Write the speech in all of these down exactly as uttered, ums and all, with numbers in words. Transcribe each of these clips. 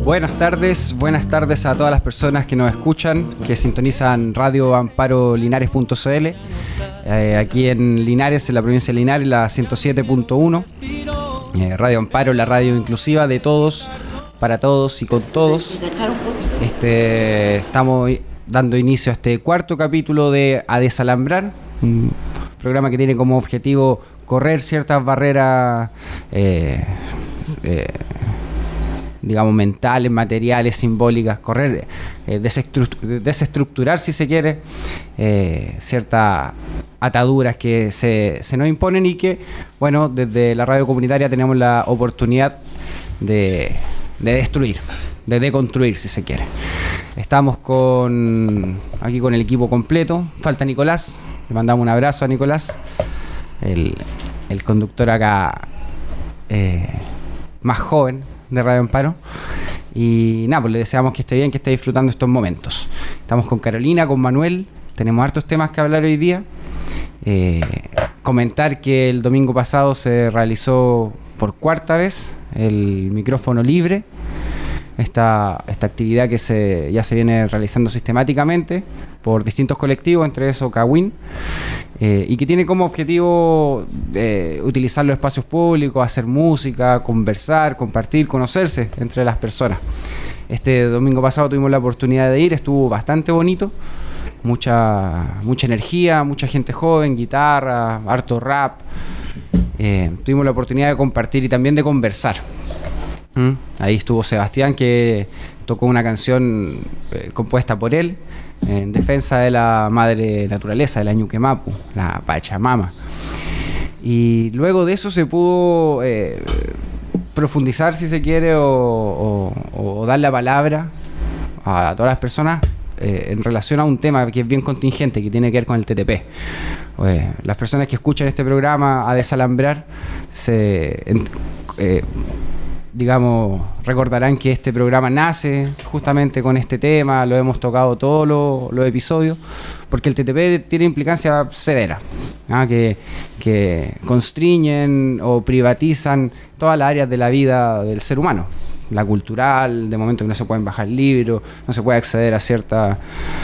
Buenas tardes, buenas tardes a todas las personas que nos escuchan, que sintonizan Radio Amparo Linares punto c l, eh, aquí en Linares, en la provincia de Linares, la ciento siete punto uno. Eh, Radio Amparo, la radio inclusiva de todos, para todos y con todos. Este, estamos dando inicio a este cuarto capítulo de A Desalambrar, un programa que tiene como objetivo correr ciertas barreras eh, eh, digamos mentales, materiales, simbólicas, correr, eh, desestru- desestructurar si se quiere eh, ciertas ataduras que se, se nos imponen y que, bueno, desde la radio comunitaria tenemos la oportunidad de, de destruir, de deconstruir si se quiere. Estamos con aquí con el equipo completo. Falta Nicolás, le mandamos un abrazo a Nicolás, el, el conductor acá eh, más joven de Radio Amparo. Y nada, pues le deseamos que esté bien, que esté disfrutando estos momentos. Estamos con Carolina, con Manuel, tenemos hartos temas que hablar hoy día. Eh, comentar que el domingo pasado se realizó por cuarta vez el micrófono libre, esta, esta actividad que se, ya se viene realizando sistemáticamente por distintos colectivos, entre esos Cawin, eh, y que tiene como objetivo eh, utilizar los espacios públicos, hacer música, conversar, compartir, conocerse entre las personas. Este domingo pasado tuvimos la oportunidad de ir, estuvo bastante bonito, mucha, mucha energía, mucha gente joven, guitarra, harto rap. Eh, tuvimos la oportunidad de compartir y también de conversar. ¿Mm? Ahí estuvo Sebastián, que tocó una canción eh, compuesta por él en defensa de la madre naturaleza, de la Ñuquemapu, la Pachamama. Y luego de eso se pudo eh, profundizar, si se quiere, o, o, o dar la palabra a todas las personas eh, en relación a un tema que es bien contingente, que tiene que ver con el T T P. Eh, las personas que escuchan este programa A Desalambrar se... Eh, digamos, recordarán que este programa nace justamente con este tema, lo hemos tocado todos los, los episodios, porque el T T P tiene implicancia severa, ¿ah? que, que constriñen o privatizan todas las áreas de la vida del ser humano, la cultural, de momento que no se pueden bajar libros, no se puede acceder a cierta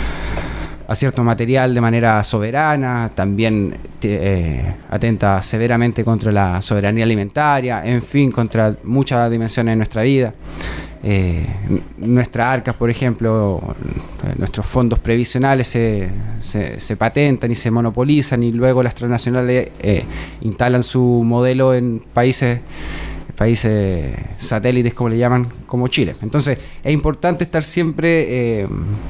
a cierto material de manera soberana, también eh, atenta severamente contra la soberanía alimentaria, en fin, contra muchas dimensiones de nuestra vida. Eh, nuestras arcas, por ejemplo, nuestros fondos previsionales se, se, se patentan y se monopolizan, y luego las transnacionales eh, instalan su modelo en países países satélites, como le llaman, como Chile. Entonces, es importante estar siempre... Eh,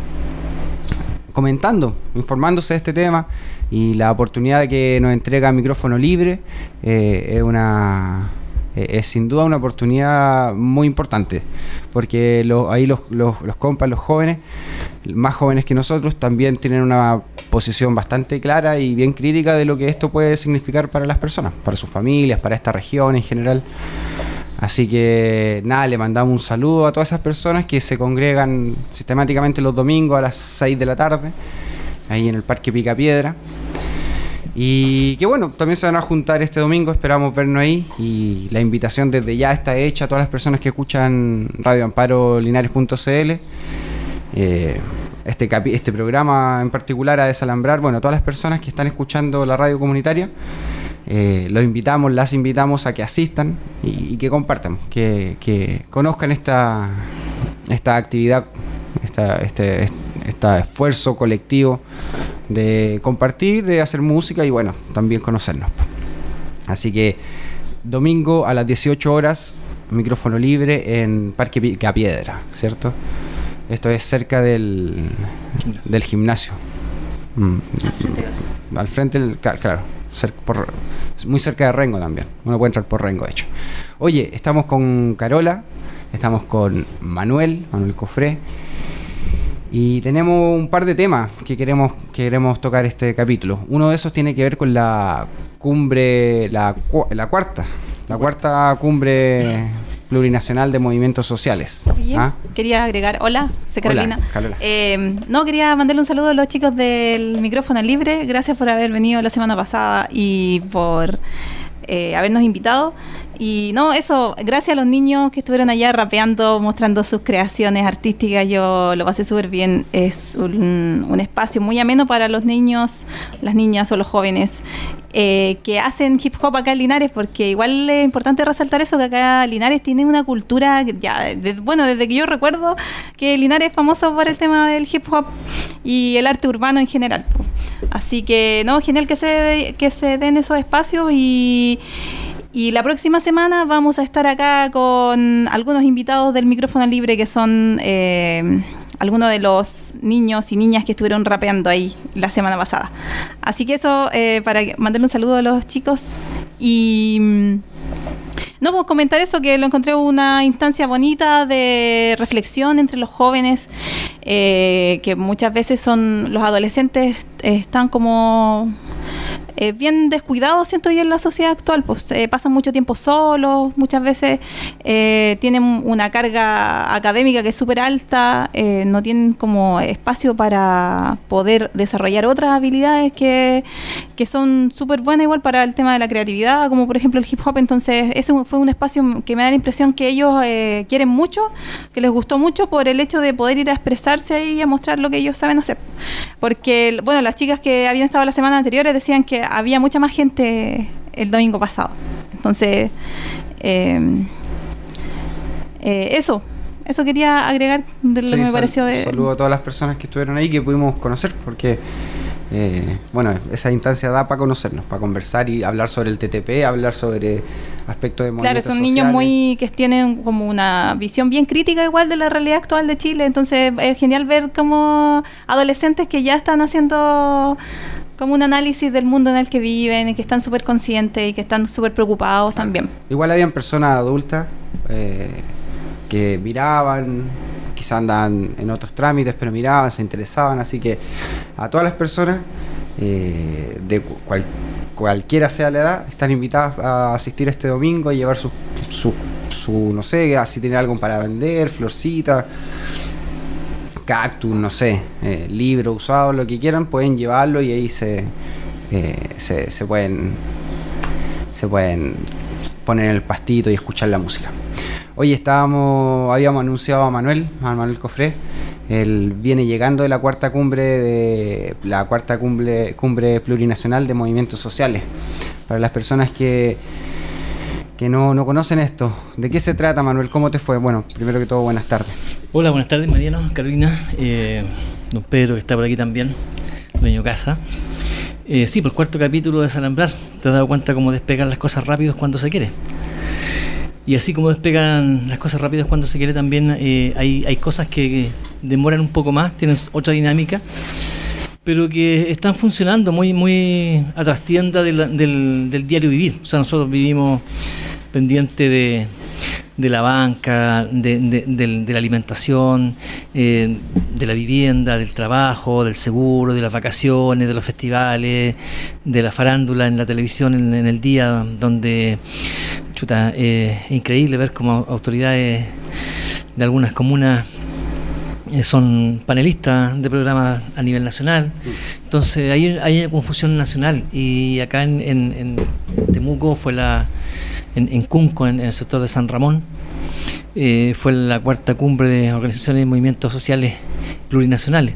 comentando, informándose de este tema, y la oportunidad que nos entrega Micrófono Libre eh, es una eh, es sin duda una oportunidad muy importante, porque lo, ahí los, los, los compas, los jóvenes, más jóvenes que nosotros, también tienen una posición bastante clara y bien crítica de lo que esto puede significar para las personas, para sus familias, para esta región en general. Así que nada, le mandamos un saludo a todas esas personas que se congregan sistemáticamente los domingos a las seis de la tarde, ahí en el Parque Picapiedra. Y que bueno, también se van a juntar este domingo, esperamos vernos ahí. Y la invitación desde ya está hecha a todas las personas que escuchan Radio Amparo Linares punto c l. Eh, este, capi- este programa en particular, A Desalambrar, bueno, todas las personas que están escuchando la radio comunitaria, Eh, los invitamos, las invitamos a que asistan y, y que compartan, que, que conozcan esta, esta actividad, esta, este, este esfuerzo colectivo de compartir, de hacer música y bueno, también conocernos. Así que domingo a las dieciocho horas, micrófono libre en Parque Picapiedra, ¿cierto? Esto es cerca del gimnasio. Del gimnasio. Mm. Al frente, al frente del, claro. Cer- por, muy cerca de Rengo también. Uno puede entrar por Rengo, de hecho. Oye, estamos con Carola, estamos con Manuel, Manuel Cofré, y tenemos un par de temas que queremos, que queremos tocar este capítulo. Uno de esos tiene que ver con la cumbre, la, la cuarta, la cuarta cumbre plurinacional de movimientos sociales. Oye, ¿ah? Quería agregar, hola, soy Carolina. Hola, Carola. Eh, no, quería mandarle un saludo a los chicos del Micrófono Libre. Gracias por haber venido la semana pasada y por eh, habernos invitado. Y no, eso, gracias a los niños que estuvieron allá rapeando, mostrando sus creaciones artísticas, yo lo pasé súper bien. Es un, un espacio muy ameno para los niños, las niñas o los jóvenes eh, que hacen hip hop acá en Linares, porque igual es importante resaltar eso, que acá Linares tiene una cultura, ya de, bueno, desde que yo recuerdo que Linares es famoso por el tema del hip hop y el arte urbano en general. Así que, no, genial que se, que se den esos espacios y... Y la próxima semana vamos a estar acá con algunos invitados del micrófono libre que son eh, algunos de los niños y niñas que estuvieron rapeando ahí la semana pasada. Así que eso, eh, para mandarle un saludo a los chicos. Y no, pues comentar eso, que lo encontré una instancia bonita de reflexión entre los jóvenes, eh, que muchas veces son los adolescentes, eh, están como... Eh, bien descuidados, siento yo, en la sociedad actual, pues eh, pasan mucho tiempo solos, muchas veces eh, tienen una carga académica que es súper alta, eh, no tienen como espacio para poder desarrollar otras habilidades que, que son súper buenas igual para el tema de la creatividad, como por ejemplo el hip hop. Entonces ese fue un espacio que me da la impresión que ellos eh, quieren mucho, que les gustó mucho por el hecho de poder ir a expresarse y a mostrar lo que ellos saben hacer, porque bueno, las chicas que habían estado la semana anterior decían que había mucha más gente el domingo pasado. Entonces, eh, eh, eso, eso quería agregar de lo sí, que me sal, pareció de... Saludo a todas las personas que estuvieron ahí, que pudimos conocer, porque, eh, bueno, esa instancia da para conocernos, para conversar y hablar sobre el T T P, hablar sobre aspectos de movimientos Claro, son sociales. niños muy que tienen como una visión bien crítica igual de la realidad actual de Chile, entonces es genial ver como adolescentes que ya están haciendo... como un análisis del mundo en el que viven y que están súper conscientes y que están súper preocupados también. Igual habían personas adultas eh, que miraban, quizás andaban en otros trámites, pero miraban, se interesaban, así que a todas las personas, eh, de cual, cualquiera sea la edad, están invitadas a asistir este domingo y llevar su, su, su no sé, si tienen algo para vender, florcitas, cactus, no sé, eh, libros usados, lo que quieran, pueden llevarlo y ahí se, eh, se, se pueden se pueden poner en el pastito y escuchar la música. Hoy estábamos, habíamos anunciado a Manuel, a Manuel Cofré. Él viene llegando de la cuarta cumbre de la cuarta cumbre, cumbre plurinacional de movimientos sociales. Para las personas que que no, no conocen esto, ¿de qué se trata, Manuel? ¿Cómo te fue? Bueno, primero que todo, buenas tardes. Hola, buenas tardes, Mariano, Carolina, eh, don Pedro, que está por aquí también, dueño casa. Eh, sí, por el cuarto capítulo de Desalambrar, te has dado cuenta cómo despegan las cosas rápidos cuando se quiere. Y así como despegan las cosas rápidas cuando se quiere, también eh, hay, hay cosas que, que demoran un poco más, tienen otra dinámica, pero que están funcionando muy, muy a trastienda de la, del, del diario vivir. O sea, nosotros vivimos pendiente de, de la banca, de, de, de, de la alimentación, eh, de la vivienda, del trabajo, del seguro, de las vacaciones, de los festivales, de la farándula en la televisión en, en el día, donde chuta, eh, es increíble ver cómo autoridades de algunas comunas eh, son panelistas de programas a nivel nacional. Entonces hay, hay una confusión nacional, y acá en, en, en Temuco fue la En, en Cunco, en, en el sector de San Ramón, eh, fue la cuarta cumbre de organizaciones y movimientos sociales plurinacionales.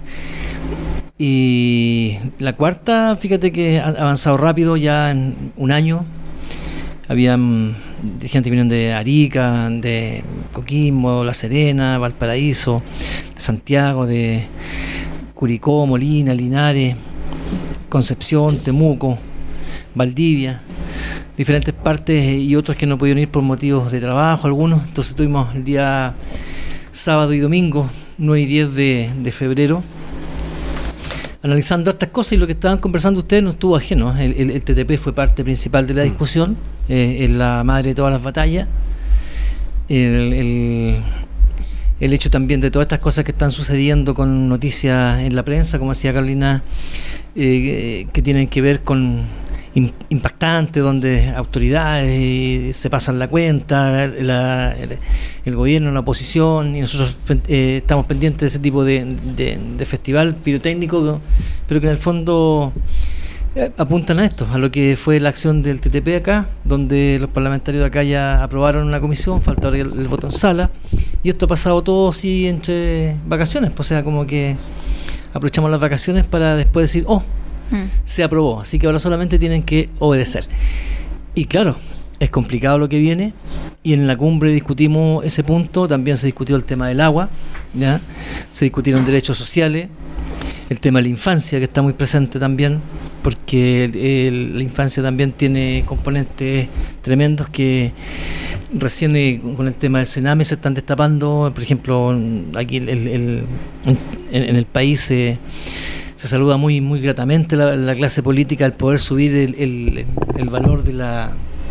Y la cuarta, fíjate que ha avanzado rápido, ya en un año. Habían gente que vinieron de Arica, de Coquimbo, La Serena, Valparaíso, de Santiago, de Curicó, Molina, Linares, Concepción, Temuco, Valdivia, diferentes partes, y otros que no pudieron ir por motivos de trabajo, algunos. Entonces tuvimos el día sábado y domingo, nueve y diez de, de febrero, analizando estas cosas, y lo que estaban conversando ustedes no estuvo ajeno. El, el, el T T P fue parte principal de la discusión, eh, es la madre de todas las batallas. El, el, el hecho también de todas estas cosas que están sucediendo con noticias en la prensa, como decía Carolina, eh, que tienen que ver con impactante, donde autoridades se pasan la cuenta, la, el, el gobierno, la oposición, y nosotros eh, estamos pendientes de ese tipo de, de, de festival pirotécnico, pero que en el fondo eh, apuntan a esto, a lo que fue la acción del T T P acá, donde los parlamentarios de acá ya aprobaron una comisión, falta ahora el, el voto en sala, y esto ha pasado todo así entre vacaciones, pues, o sea, como que aprovechamos las vacaciones para después decir, oh, mm. se aprobó, así que ahora solamente tienen que obedecer. Y claro, es complicado lo que viene, y en la cumbre discutimos ese punto, también se discutió el tema del agua, ¿ya? Se discutieron derechos sociales, el tema de la infancia, que está muy presente también, porque el, el, la infancia también tiene componentes tremendos que recién eh, con el tema del Sename se están destapando. Por ejemplo, aquí el, el, el, en, en el país eh, se saluda muy muy gratamente la, la clase política al poder subir el, el, el valor de la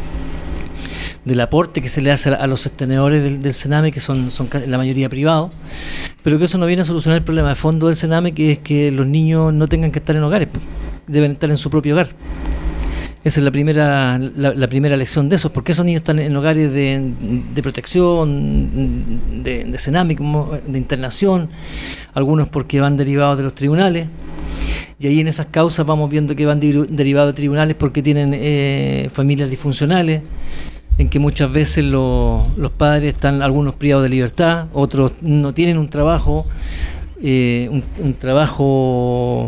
del aporte que se le hace a los sostenedores del, del Sename, que son, son la mayoría privados, pero que eso no viene a solucionar el problema de fondo del Sename, que es que los niños no tengan que estar en hogares, deben estar en su propio hogar. Esa es la primera la, la primera lección de eso, porque esos niños están en hogares de, de protección, de, de Sename, como de internación, algunos porque van derivados de los tribunales, y ahí en esas causas vamos viendo que van de, derivados de tribunales porque tienen eh, familias disfuncionales, en que muchas veces lo, los padres están algunos privados de libertad, otros no tienen un trabajo, eh, un, un trabajo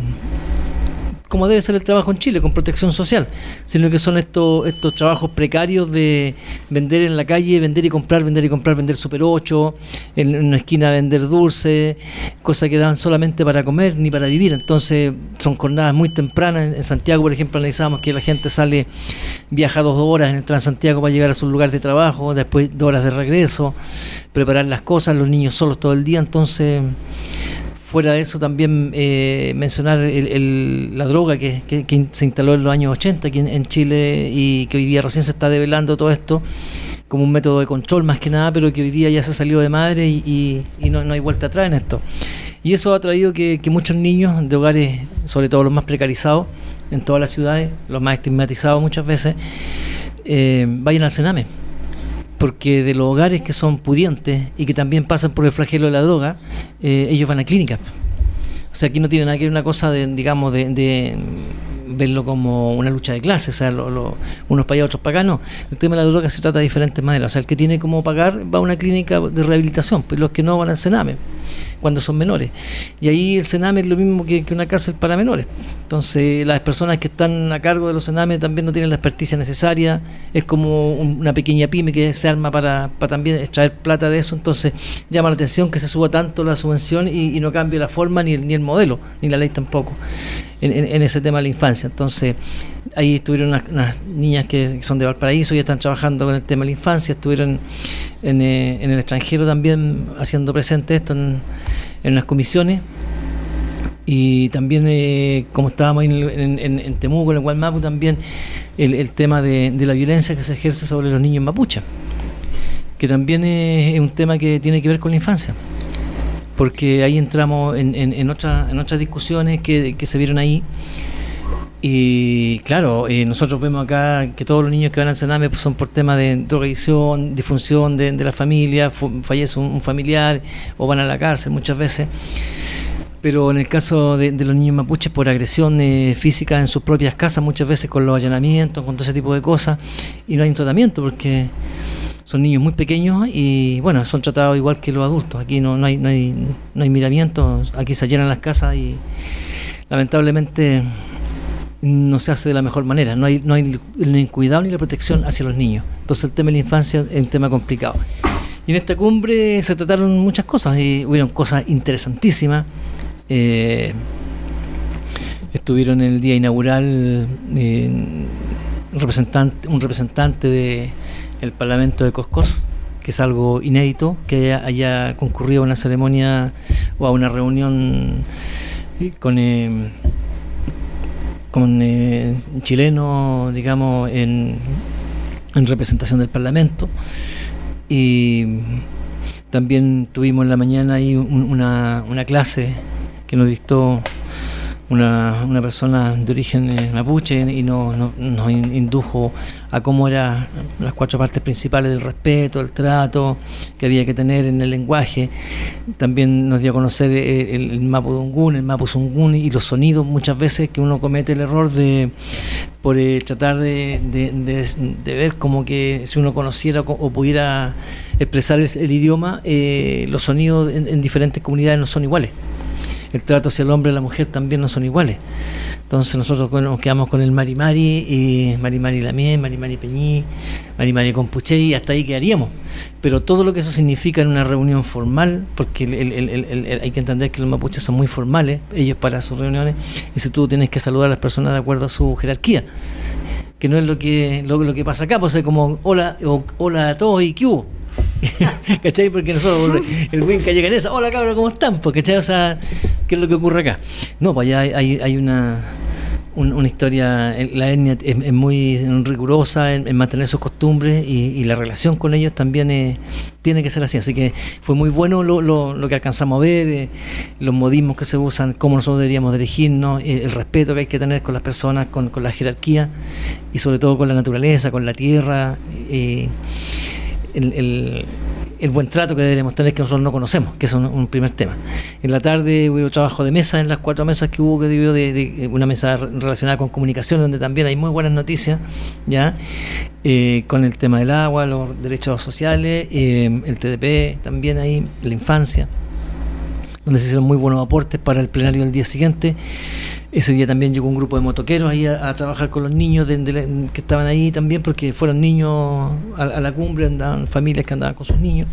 como debe ser el trabajo en Chile, con protección social, sino que son estos estos trabajos precarios de vender en la calle, vender y comprar, vender y comprar, vender Super ocho, en, en una esquina vender dulce, cosas que dan solamente para comer ni para vivir. Entonces son jornadas muy tempranas. En Santiago, por ejemplo, analizamos que la gente sale, viaja dos horas en el Transantiago para llegar a su lugar de trabajo, después dos horas de regreso, preparar las cosas, los niños solos todo el día. Entonces, fuera de eso, también eh, mencionar el, el, la droga que, que, que se instaló en los años ochenta aquí en, en Chile, y que hoy día recién se está develando todo esto como un método de control más que nada, pero que hoy día ya se salió de madre y, y, y no, no hay vuelta atrás en esto. Y eso ha traído que, que muchos niños de hogares, sobre todo los más precarizados en todas las ciudades, los más estigmatizados muchas veces, eh, vayan al Sename. Porque de los hogares que son pudientes y que también pasan por el flagelo de la droga, eh, ellos van a clínicas. O sea, aquí no tiene nada que ver una cosa de, digamos, de, de verlo como una lucha de clases, o sea, lo, lo, unos para allá, otros para acá, no. El tema de la droga se trata de diferentes maneras. O sea, el que tiene como pagar va a una clínica de rehabilitación, pues los que no van al Sename cuando son menores. Y ahí el Sename es lo mismo que, que una cárcel para menores. Entonces, las personas que están a cargo de los Sename también no tienen la experticia necesaria. Es como un, una pequeña pyme que se arma para, para también extraer plata de eso. Entonces, llama la atención que se suba tanto la subvención y, y no cambie la forma ni el, ni el modelo, ni la ley tampoco, en, en, en ese tema de la infancia. Entonces, ahí estuvieron unas, unas niñas que son de Valparaíso y están trabajando con el tema de la infancia. Estuvieron en, eh, en el extranjero también haciendo presente esto en, en unas comisiones. Y también, eh, como estábamos en, en, en, en Temuco, en el Gualmapu, también el, el tema de, de la violencia que se ejerce sobre los niños mapuches, que también es, es un tema que tiene que ver con la infancia, porque ahí entramos en, en, en, otra, en otras discusiones que, que se vieron ahí. Y claro, eh, nosotros vemos acá que todos los niños que van al Sename pues, son por temas de drogadicción, disfunción de, de la familia, fallece un, un familiar o van a la cárcel muchas veces. Pero en el caso de, de los niños mapuches, por agresión eh, física en sus propias casas, muchas veces con los allanamientos, con todo ese tipo de cosas, y no hay un tratamiento porque son niños muy pequeños y bueno, son tratados igual que los adultos. Aquí no, no hay no hay no hay miramientos, aquí se llenan las casas y lamentablemente no se hace de la mejor manera, no hay no hay el cuidado ni la protección hacia los niños. Entonces el tema de la infancia es un tema complicado. Y en esta cumbre se trataron muchas cosas y hubieron cosas interesantísimas. Eh, estuvieron en el día inaugural eh, un representante un representante de el Parlamento de Coscós, que es algo inédito que haya, haya concurrido a una ceremonia o a una reunión con eh, con eh, chileno, digamos, en, en representación del Parlamento. Y también tuvimos en la mañana ahí un, una, una clase que nos dictó una, una persona de origen eh, mapuche y nos no, no indujo a cómo eran las cuatro partes principales del respeto, el trato que había que tener en el lenguaje. También nos dio a conocer el, el mapudungún, el mapuzungún y los sonidos, muchas veces que uno comete el error de por eh, tratar de, de, de, de ver como que si uno conociera o, o pudiera expresar el, el idioma, eh, los sonidos en, en diferentes comunidades no son iguales. El trato hacia el hombre y la mujer también no son iguales. Entonces nosotros nos quedamos con el Mari Mari, y Mari Mari Lamien, Mari Mari Peñí, Mari Mari Compuche, y hasta ahí quedaríamos. Pero todo lo que eso significa en una reunión formal, porque el, el, el, el, el, hay que entender que los mapuches son muy formales, ellos para sus reuniones, y si tú tienes que saludar a las personas de acuerdo a su jerarquía, que no es lo que lo, lo que pasa acá, pues es como hola, o, hola a todos y ¿qué hubo? ¿Cachai? Porque nosotros, el Winca llega en esa, hola cabrón, ¿cómo están? Pues, ¿cachai? O sea, ¿qué es lo que ocurre acá? No, pues allá hay, hay, hay una, un, una historia, la etnia es, es muy rigurosa en, en mantener sus costumbres y, y la relación con ellos también es, tiene que ser así. Así que fue muy bueno lo, lo, lo que alcanzamos a ver, eh, los modismos que se usan, cómo nosotros deberíamos dirigirnos, eh, el respeto que hay que tener con las personas, con, con la jerarquía y sobre todo con la naturaleza, con la tierra. Eh, El, el, el buen trato que deberíamos tener, que nosotros no conocemos, que es un, un primer tema. En la tarde hubo trabajo de mesa, en las cuatro mesas que hubo, que dio de, de una mesa relacionada con comunicación, donde también hay muy buenas noticias, ya eh, con el tema del agua, los derechos sociales, eh, el T D P también ahí, la infancia, donde se hicieron muy buenos aportes para el plenario del día siguiente. Ese día también llegó un grupo de motoqueros ahí a, a trabajar con los niños de, de, que estaban ahí también, porque fueron niños a, a la cumbre, andaban familias que andaban con sus niños.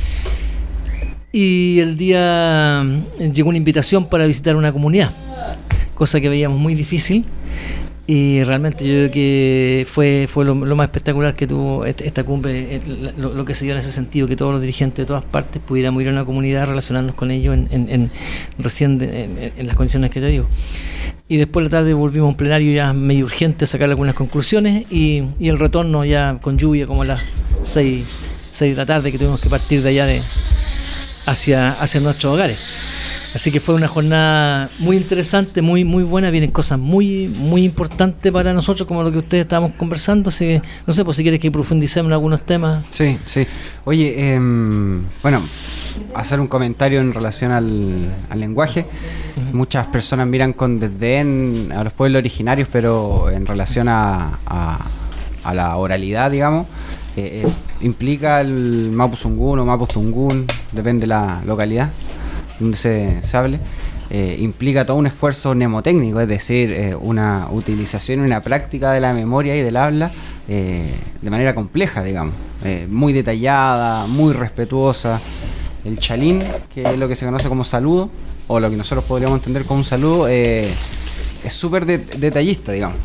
Y el día llegó una invitación para visitar una comunidad, cosa que veíamos muy difícil. Y realmente yo creo que fue fue lo, lo más espectacular que tuvo esta, esta cumbre, lo, lo que se dio en ese sentido, que todos los dirigentes de todas partes pudiéramos ir a una comunidad, relacionarnos con ellos en, en, en recién de, en, en las condiciones que te digo. Y después de la tarde volvimos a un plenario ya medio urgente, a sacar algunas conclusiones y, y el retorno ya con lluvia como a las seis de la tarde, que tuvimos que partir de allá de hacia, hacia nuestros hogares. Así que fue una jornada muy interesante, muy muy buena, vienen cosas muy muy importantes para nosotros, como lo que ustedes estábamos conversando. Así que, no sé, pues si quieres que profundicemos en algunos temas. Sí, sí. Oye, eh, bueno, hacer un comentario en relación al, al lenguaje. Uh-huh. Muchas personas miran con desdén a los pueblos originarios, pero en relación a, a, a la oralidad, digamos, eh, eh, implica el mapuzungún o mapuzungún, depende de la localidad donde se, se hable, eh, implica todo un esfuerzo mnemotécnico, es decir, eh, una utilización y una práctica de la memoria y del habla eh, de manera compleja, digamos, eh, muy detallada, muy respetuosa. El chalín, que es lo que se conoce como saludo, o lo que nosotros podríamos entender como un saludo, eh, es súper de, detallista, digamos.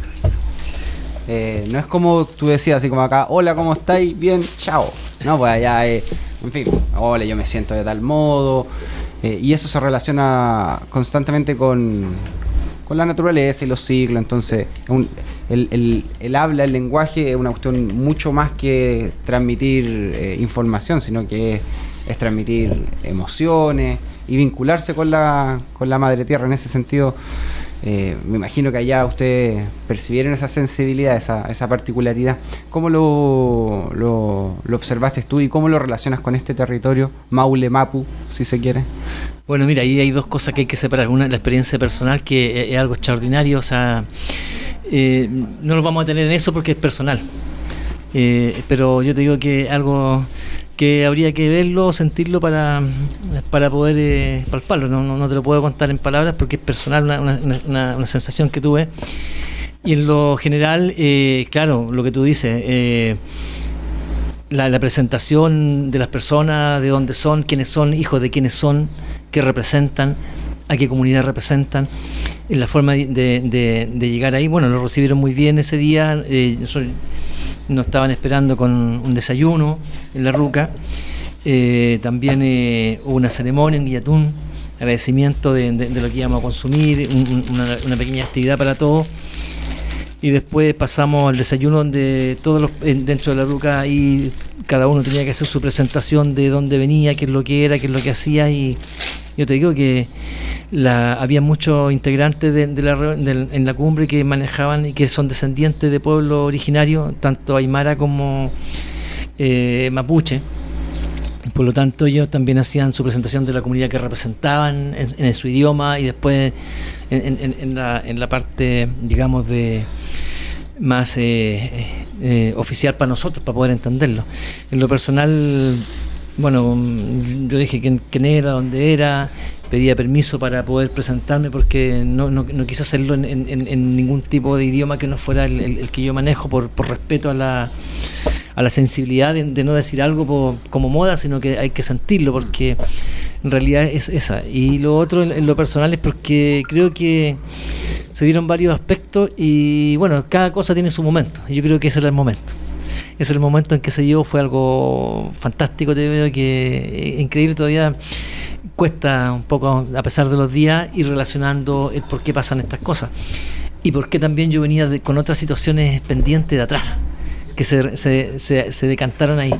Eh, no es como tú decías, así como acá, hola, ¿cómo estáis? Bien, chao. No, pues allá, eh, en fin, hola, yo me siento de tal modo. Eh, y eso se relaciona constantemente con, con la naturaleza y los ciclos. Entonces, un, el, el, el habla, el lenguaje es una cuestión mucho más que transmitir eh, información, sino que es, es transmitir emociones y vincularse con la, con la madre tierra. En ese sentido, eh, me imagino que allá ustedes percibieron esa sensibilidad, esa, esa particularidad. ¿Cómo lo, lo, lo observaste tú y cómo lo relacionas con este territorio, Maule Mapu, si se quiere? Bueno, mira, ahí hay dos cosas que hay que separar. Una, la experiencia personal, que es, es algo extraordinario, o sea, eh, no nos vamos a tener en eso porque es personal. Eh, pero yo te digo que algo que habría que verlo, sentirlo para, para poder eh, palparlo. No, no, no te lo puedo contar en palabras porque es personal, una, una, una, una sensación que tuve. Y en lo general, eh, claro, lo que tú dices, eh, la, la presentación de las personas, de dónde son, quiénes son, hijos de quiénes son, qué representan, a qué comunidad representan, en la forma de, de, de llegar ahí. Bueno, lo recibieron muy bien ese día. Eh, nosotros, nos estaban esperando con un desayuno en la ruca, eh, también eh, hubo una ceremonia en Guillatún, agradecimiento de, de, de lo que íbamos a consumir, un, una, una pequeña actividad para todos, y después pasamos al desayuno donde todos los dentro de la ruca ahí cada uno tenía que hacer su presentación de dónde venía, qué es lo que era, qué es lo que hacía, y, Yo te digo que la, había muchos integrantes de, de la, de, en la cumbre que manejaban y que son descendientes de pueblos originarios, tanto aymara como eh, mapuche. Por lo tanto, ellos también hacían su presentación de la comunidad que representaban en, en su idioma y después en, en, en, la, en la parte, digamos, de más eh, eh, oficial para nosotros, para poder entenderlo. En lo personal, bueno, yo dije quién, quién era, dónde era, pedía permiso para poder presentarme porque no, no, no quise hacerlo en, en, en ningún tipo de idioma que no fuera el, el, el que yo manejo, por, por respeto a la a la sensibilidad de, de no decir algo por, como moda, sino que hay que sentirlo, porque en realidad es esa. Y lo otro en, en lo personal es porque creo que se dieron varios aspectos y bueno, cada cosa tiene su momento. Yo creo que ese era el momento. Ese era el momento en que se dio, fue algo fantástico, te veo que increíble, todavía cuesta un poco, a pesar de los días, ir relacionando el por qué pasan estas cosas. Y por qué también yo venía de, con otras situaciones pendientes de atrás, que se, se, se, se decantaron ahí.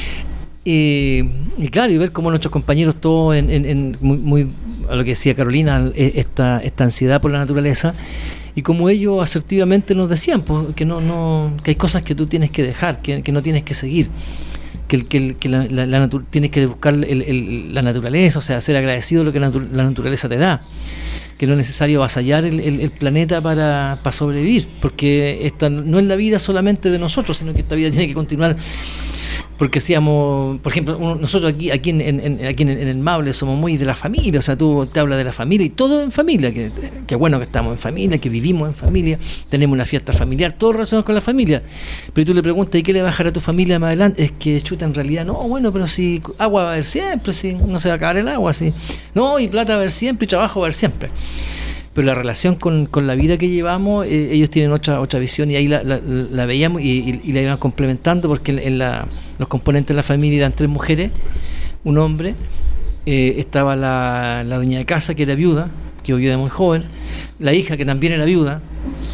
Y, y claro, y ver cómo nuestros compañeros todos en, en, en muy, muy a lo que decía Carolina, esta, esta ansiedad por la naturaleza, y como ellos asertivamente nos decían, pues, que no, no, que hay cosas que tú tienes que dejar, que, que no tienes que seguir, que, que, que la, la, la natu- tienes que buscar el, el, la naturaleza, o sea, ser agradecido de lo que la, la naturaleza te da, que no es necesario avasallar el, el, el planeta para, para sobrevivir, porque esta no es la vida solamente de nosotros, sino que esta vida tiene que continuar. Porque seamos, por ejemplo, uno, nosotros aquí aquí en, en, aquí en, en el Maule somos muy de la familia, o sea, tú te hablas de la familia y todo en familia, que, que bueno que estamos en familia, que vivimos en familia, tenemos una fiesta familiar, todo relacionado con la familia. Pero tú le preguntas, ¿y qué le va a dejar a tu familia más adelante? Es que, chuta, en realidad, no, bueno, pero si agua va a haber siempre, si no se va a acabar el agua, si no, y plata va a haber siempre, y trabajo va a haber siempre. Pero la relación con, con la vida que llevamos, eh, ellos tienen otra otra visión y ahí la, la, la veíamos y, y, y la iban complementando, porque en, en la, los componentes de la familia eran tres mujeres, un hombre, eh, estaba la, la dueña de casa, que era viuda, que viuda muy joven, la hija, que también era viuda,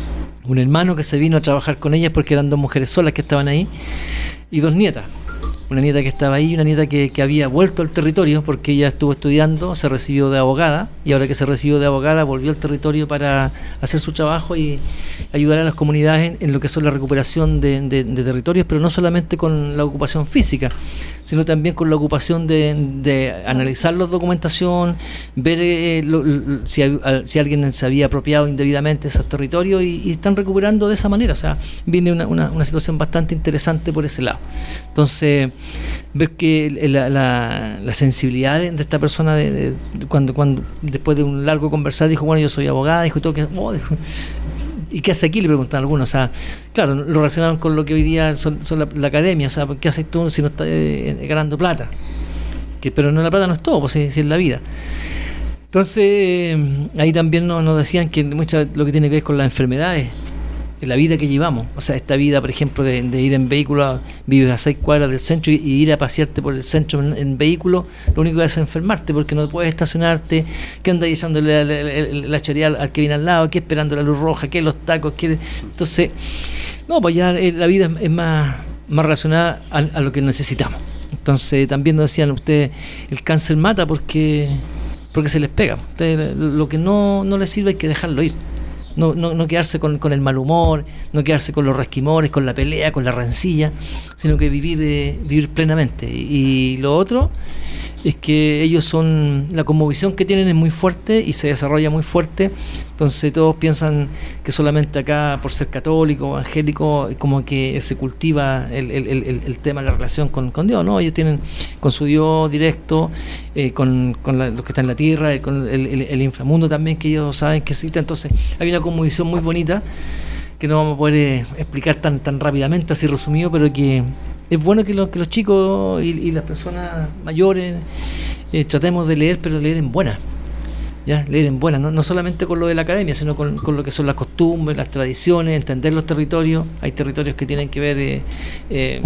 un hermano que se vino a trabajar con ellas porque eran dos mujeres solas que estaban ahí, y dos nietas. Una nieta que estaba ahí, una nieta que, que había vuelto al territorio porque ella estuvo estudiando, se recibió de abogada, y ahora que se recibió de abogada volvió al territorio para hacer su trabajo y ayudar a las comunidades en, en lo que son la recuperación de, de, de territorios, pero no solamente con la ocupación física, sino también con la ocupación de, de analizar la documentación, ver eh, lo, lo, si, si alguien se había apropiado indebidamente de esos territorios, y, y están recuperando de esa manera. O sea, viene una, una, una situación bastante interesante por ese lado. Entonces, ver que la, la, la sensibilidad de, de esta persona, de, de, de cuando, cuando después de un largo conversar, dijo, bueno, yo soy abogada, dijo todo que... Oh, dijo, ¿y qué hace aquí? Le preguntan algunos. O sea, claro, lo relacionaron con lo que hoy día son, son la, la academia. O sea, ¿qué haces tú si no estás eh, ganando plata? Que, pero no, la plata no es todo, pues si, si es la vida. Entonces, eh, ahí también nos, nos decían que mucho lo que tiene que ver con las enfermedades, la vida que llevamos. O sea, esta vida, por ejemplo, de, de ir en vehículo, vives a seis cuadras del centro y, y ir a pasearte por el centro en, en vehículo, lo único que haces es enfermarte, porque no puedes estacionarte, que andas echándole la, la, la, la choreada al, al que viene al lado, que esperando la luz roja, que los tacos, que... Entonces, no, pues ya eh, la vida es, es más, más relacionada a, a lo que necesitamos. Entonces, también nos decían ustedes, el cáncer mata porque, porque se les pega. Ustedes, lo que no, no les sirve hay que dejarlo ir. No, no, no quedarse con, con el mal humor, no quedarse con los resquimores, con la pelea, con la rencilla, sino que vivir eh, vivir plenamente. Y, y lo otro es que ellos son, la cosmovisión que tienen es muy fuerte y se desarrolla muy fuerte. Entonces todos piensan que solamente acá, por ser católico, evangélico, como que se cultiva el, el, el, el tema de la relación con, con Dios. No, ellos tienen con su Dios directo, eh, con, con la, los que están en la tierra, con el, el, el inframundo también, que ellos saben que existe. Entonces hay una cosmovisión muy bonita que no vamos a poder eh, explicar tan, tan rápidamente, así resumido, pero que es bueno que, lo, que los chicos y, y las personas mayores eh, tratemos de leer, pero leer en buena. Ya, leer en buena, no, no solamente con lo de la academia, sino con, con lo que son las costumbres, las tradiciones, entender los territorios. Hay territorios que tienen que ver eh, eh,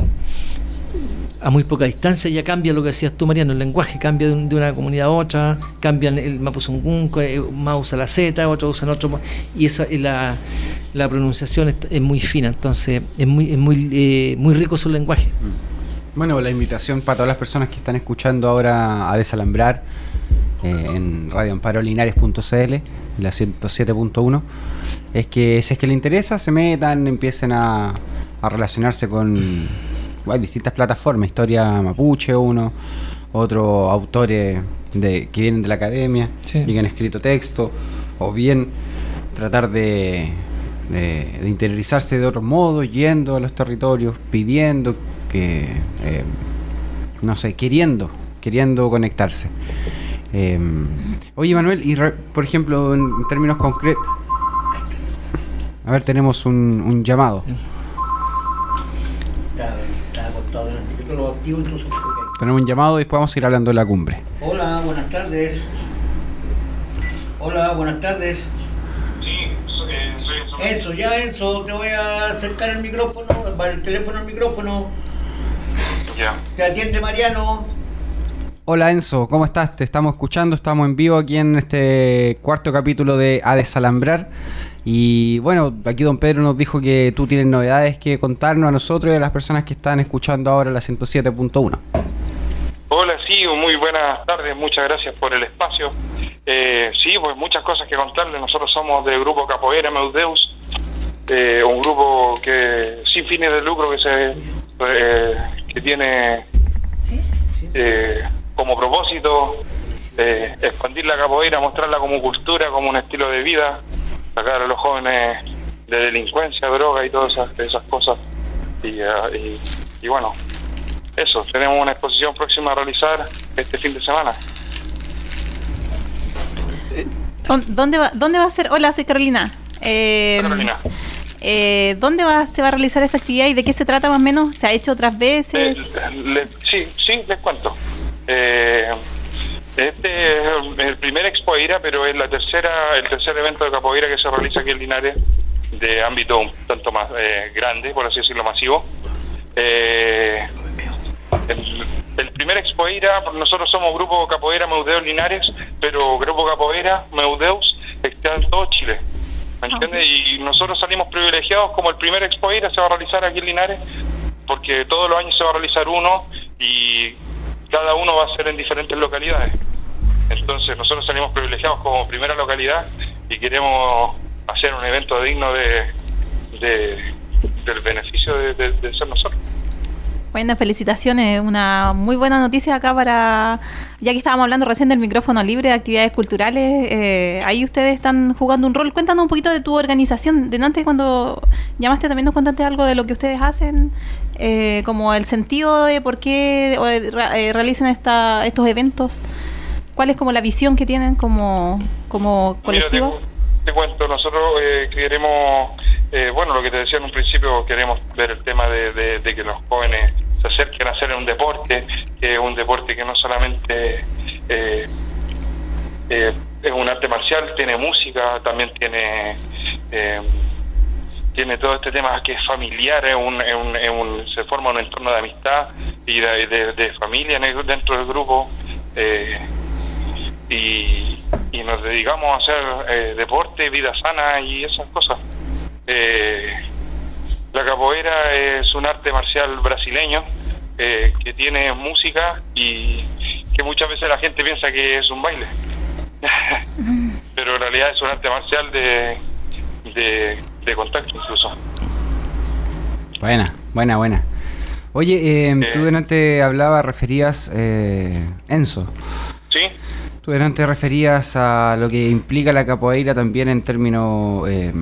a muy poca distancia, ya cambia lo que decías tú, Mariano, el lenguaje cambia de, un, de una comunidad a otra, cambian el mapuzungún, más usa la Z, otros usan otro, y esa y la, la pronunciación es, es muy fina, entonces es muy, es muy, eh, muy rico su lenguaje. Bueno, la invitación para todas las personas que están escuchando ahora a Desalambrar, eh, en radio amparo linares punto c l, la ciento siete punto uno, es que si es que les interesa, se metan, empiecen a, a relacionarse con bueno, distintas plataformas, Historia Mapuche uno, otros autores de, que vienen de la academia, sí, y que han escrito texto, o bien tratar de, de, de interiorizarse de otros modos, yendo a los territorios, pidiendo que, eh, no sé, queriendo, queriendo conectarse. Eh, oye, Manuel, y re, por ejemplo, en, en términos concretos, a ver, tenemos un, un llamado. Sí. Está, está acostado en el teléfono, lo activo, entonces, okay. Tenemos un llamado y después vamos a ir hablando de la cumbre. Hola, buenas tardes. Hola, buenas tardes. Sí, soy, eh, soy Enzo. Enzo, ya Enzo, te voy a acercar el micrófono, el teléfono al micrófono. Ya. Te atiende Mariano. Hola Enzo, ¿cómo estás? Te estamos escuchando, estamos en vivo aquí en este cuarto capítulo de A Desalambrar. Y bueno, aquí don Pedro nos dijo que tú tienes novedades que contarnos a nosotros y a las personas que están escuchando ahora la ciento siete punto uno. Hola, sí, muy buenas tardes, muchas gracias por el espacio. Eh, sí, pues muchas cosas que contarles. Nosotros somos del grupo Capoeira Meudeus, eh, un grupo que sin fines de lucro que se eh, que tiene eh, como propósito eh, expandir la capoeira, mostrarla como cultura, como un estilo de vida, sacar a los jóvenes de delincuencia, droga y todas esas, esas cosas. Y, uh, y, y bueno, eso, tenemos una exposición próxima a realizar este fin de semana. ¿Dónde va, dónde va a ser? Hola, soy Carolina. Eh, Carolina. Eh, ¿Dónde va, se va a realizar esta actividad y de qué se trata más o menos? ¿Se ha hecho otras veces? Eh, le, sí, sí, les cuento. Eh, este es el primer Expoeira, pero es la tercera, el tercer evento de capoeira que se realiza aquí en Linares, de ámbito un tanto más eh, grande, por así decirlo, masivo. Eh, el, el primer Expoeira, nosotros somos Grupo Capoeira Meudeus Linares, pero Grupo Capoeira Meudeus está en todo Chile, ¿me entiendes? Y nosotros salimos privilegiados como el primer Expoeira se va a realizar aquí en Linares, porque todos los años se va a realizar uno y cada uno va a ser en diferentes localidades. Entonces nosotros salimos privilegiados como primera localidad y queremos hacer un evento digno de, de del beneficio de, de, de ser nosotros. Bueno, felicitaciones, una muy buena noticia acá para, ya que estábamos hablando recién del micrófono libre de actividades culturales, eh, ahí ustedes están jugando un rol. Cuéntanos un poquito de tu organización. De antes, cuando llamaste, también nos contaste algo de lo que ustedes hacen, eh, como el sentido de por qué eh, realizan esta, estos eventos. ¿Cuál es como la visión que tienen como, como colectivo? Mira, te, te cuento, nosotros eh, queremos... Eh, bueno, lo que te decía en un principio, queremos ver el tema de, de, de que los jóvenes se acerquen a hacer un deporte, que es un deporte que no solamente eh, eh, es un arte marcial, tiene música, también tiene eh, tiene todo este tema que es familiar, es un, es un, es un, se forma un entorno de amistad y de, de, de familia dentro del grupo, eh, y, y nos dedicamos a hacer eh, deporte, vida sana y esas cosas. Eh, la capoeira es un arte marcial brasileño eh, que tiene música y que muchas veces la gente piensa que es un baile pero en realidad es un arte marcial de, de, de contacto incluso. Buena, buena, buena. Oye, eh, eh, tú delante hablabas, referías, eh, Enzo. Sí. Tú delante referías a lo que implica la capoeira también en términos... Eh,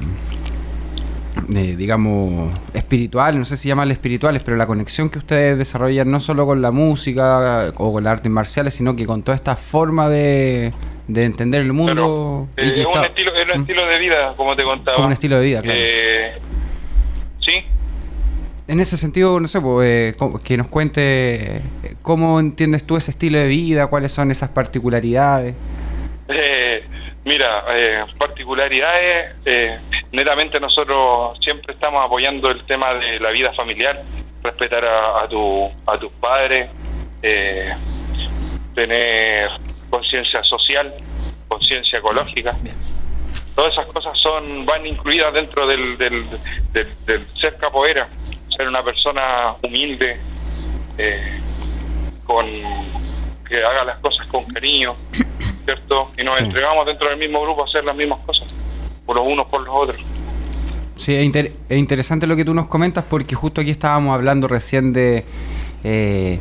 Eh, digamos, espiritual, no sé si llamarle espirituales, pero la conexión que ustedes desarrollan no solo con la música o con las artes marciales, sino que con toda esta forma de, de entender el mundo. Pero, eh, y es, está, un estilo, es un ¿Mm? estilo de vida, como te contaba. Como un estilo de vida, claro. Eh, sí. En ese sentido, no sé, pues, eh, que nos cuente cómo entiendes tú ese estilo de vida, cuáles son esas particularidades. Eh, mira, eh, particularidades, eh, netamente nosotros siempre estamos apoyando el tema de la vida familiar, respetar a, a, tu, a tus padres, eh, tener conciencia social, conciencia ecológica. Todas esas cosas son van incluidas dentro del, del, del, del ser capoeira, ser una persona humilde, eh, con que haga las cosas con cariño, ¿cierto? Y nos sí. entregamos dentro del mismo grupo a hacer las mismas cosas, por los unos por los otros. Sí, es, inter- es interesante lo que tú nos comentas, porque justo aquí estábamos hablando recién de eh,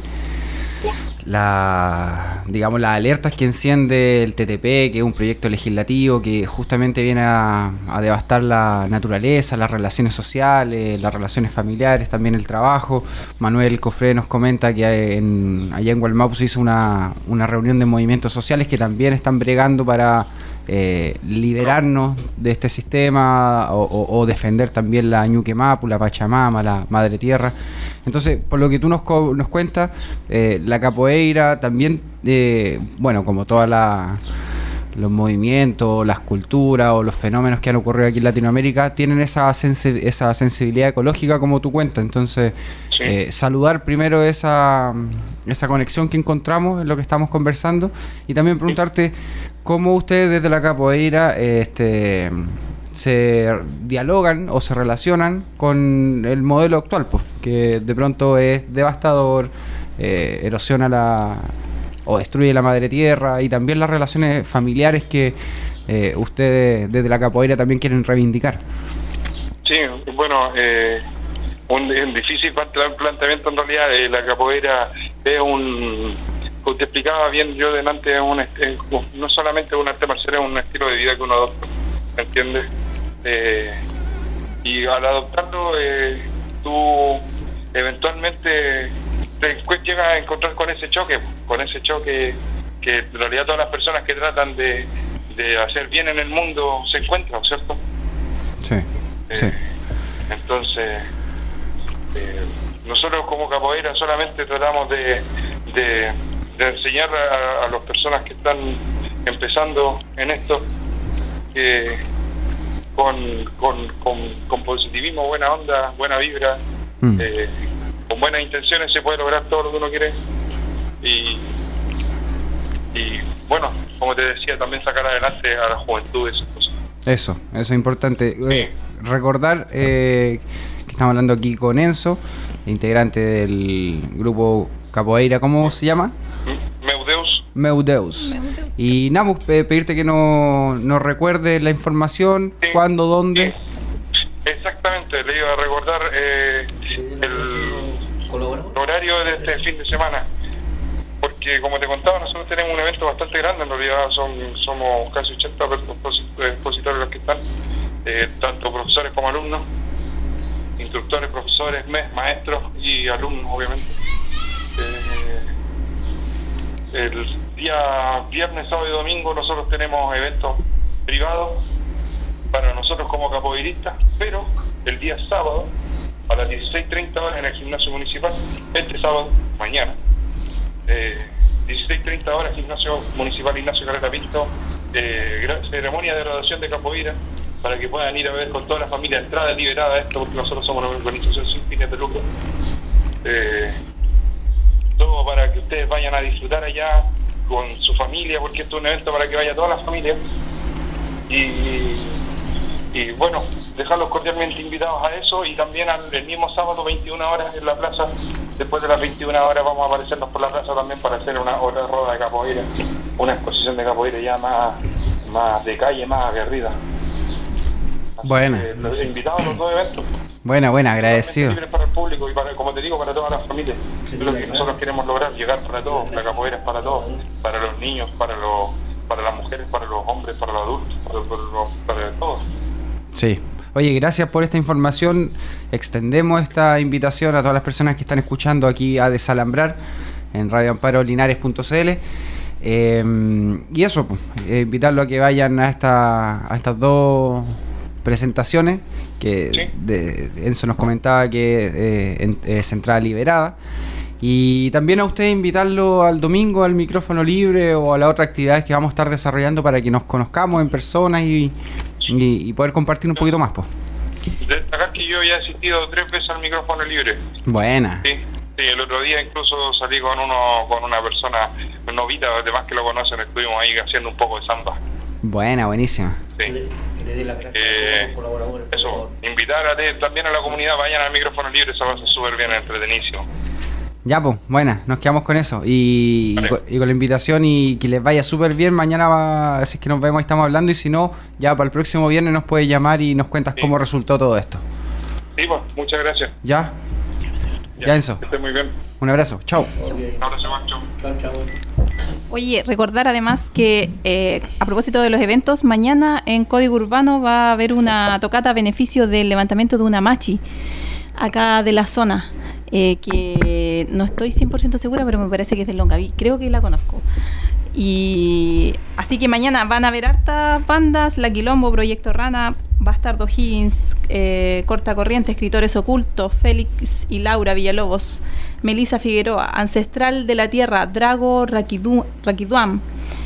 la, digamos, las alertas que enciende el T T P, que es un proyecto legislativo que justamente viene a, a devastar la naturaleza, las relaciones sociales, las relaciones familiares, también el trabajo. Manuel Cofré nos comenta que en, allá en Gualmapu se hizo una, una reunión de movimientos sociales que también están bregando para eh, liberarnos de este sistema o, o, o defender también la Ñuquemapu, la Pachamama, la Madre Tierra. Entonces, por lo que tú nos, co- nos cuentas, eh, la capoeira también, eh, bueno, como todos los movimientos, las culturas o los fenómenos que han ocurrido aquí en Latinoamérica, tienen esa, sensi- esa sensibilidad ecológica como tú cuentas. Entonces, Sí. eh, saludar primero esa, esa conexión que encontramos en lo que estamos conversando y también preguntarte cómo ustedes desde la capoeira eh, este, se dialogan o se relacionan con el modelo actual, pues, que de pronto es devastador, eh, erosiona la o destruye la madre tierra, y también las relaciones familiares que eh, ustedes desde la capoeira también quieren reivindicar. Sí, bueno, eh, un, un difícil planteamiento en realidad. Eh, la capoeira es un, como te explicaba bien yo delante, es un, es, no solamente un arte marcial, es un estilo de vida que uno adopta, ¿me entiendes? Eh, y al adoptarlo, eh, tú eventualmente te llegas a encontrar con ese choque, con ese choque que en realidad todas las personas que tratan de, de hacer bien en el mundo se encuentran, ¿cierto? Sí, Eh, sí. Entonces, eh, nosotros como capoeira solamente tratamos de, de, de enseñar a, a las personas que están empezando en esto que con, con, con, con positivismo, buena onda, buena vibra, Mm. eh, con buenas intenciones se puede lograr todo lo que uno quiere. Y, y bueno, como te decía, también sacar adelante a la juventud esas cosas. Eso, eso es importante. Eh, recordar eh, que estamos hablando aquí con Enzo, integrante del grupo Capoeira, ¿cómo se llama? Meudeus. Meudeus. Meudeus. Y nada, pues, pe- pedirte que nos no recuerde la información, Sí. cuándo, dónde. Sí. Exactamente, le iba a recordar eh, el horario de este fin de semana, porque como te contaba, nosotros tenemos un evento bastante grande. En realidad son somos casi ochenta expositores los que están, eh, tanto profesores como alumnos, instructores, profesores, mes, maestros y alumnos, obviamente. Eh, el día viernes, sábado y domingo nosotros tenemos eventos privados para nosotros como capoeiristas, pero el día sábado a las dieciséis treinta horas en el gimnasio municipal, este sábado, mañana, eh, dieciséis treinta horas, gimnasio municipal Ignacio Carrera Pinto, eh, ceremonia de graduación de capoeira, para que puedan ir a ver con toda la familia, entrada liberada a esto, porque nosotros somos una organización sin fines de lucro. Eh, todo para que ustedes vayan a disfrutar allá con su familia, porque esto es un evento para que vaya toda la familia. Y, y bueno, dejarlos cordialmente invitados a eso, y también al, el mismo sábado, veintiuna horas en la plaza. Después de las veintiuna horas vamos a aparecernos por la plaza también para hacer una otra roda de capoeira, una exposición de capoeira ya más, más de calle, más aguerrida. Así Buena. que los invitados a los dos eventos. Buena, buena, agradecido. Libres para el público y para, como te digo, para todas las familias. Es lo que nosotros queremos lograr, llegar para todos. La capoeira es para todos, para los niños, para los, para las mujeres, para los hombres, para los adultos, para, para, los, para todos. Sí. Oye, gracias por esta información. Extendemos esta invitación a todas las personas que están escuchando aquí a Desalambrar en radio amparo linares punto c l. Eh, y eso, pues, eh, invitarlo a que vayan a, esta, a estas dos presentaciones que Sí. de, de Enzo nos comentaba que eh, en, es entrada liberada. Y también a usted invitarlo al domingo al micrófono libre o a las otras actividades que vamos a estar desarrollando para que nos conozcamos en persona y, y, y poder compartir un poquito más, pues. Destacar que yo ya he asistido tres veces al micrófono libre. Buena. Sí, sí, el otro día incluso salí con uno con una persona novita, además que lo conocen, estuvimos ahí haciendo un poco de samba. Buena, buenísima. Sí. Eh, eso, invitar a, también a la comunidad, vayan al micrófono libre, se va a hacer súper bien, entretenidísimo. Ya, pues, buena, nos quedamos con eso. Y, vale. y, con, y con la invitación y que les vaya súper bien. Mañana, va, si es que nos vemos, estamos hablando. Y si no, ya para el próximo viernes nos puedes llamar y nos cuentas sí. cómo resultó todo esto. Sí, pues, muchas gracias. Ya. Ya, ya Enzo. Que esté muy bien. Un abrazo. Chao. Un abrazo, chao. Chao, chao. Oye, recordar además que eh, a propósito de los eventos, mañana en Código Urbano va a haber una tocata a beneficio del levantamiento de una machi acá de la zona. Eh, que no estoy cien por ciento segura, pero me parece que es de Longaví, creo que la conozco. Y así que mañana van a haber hartas bandas, La Quilombo, Proyecto Rana, Bastardo Higgins, eh, Corta Corriente, Escritores Ocultos, Félix y Laura Villalobos, Melissa Figueroa, Ancestral de la Tierra, Drago Rakidu, Rakiduam.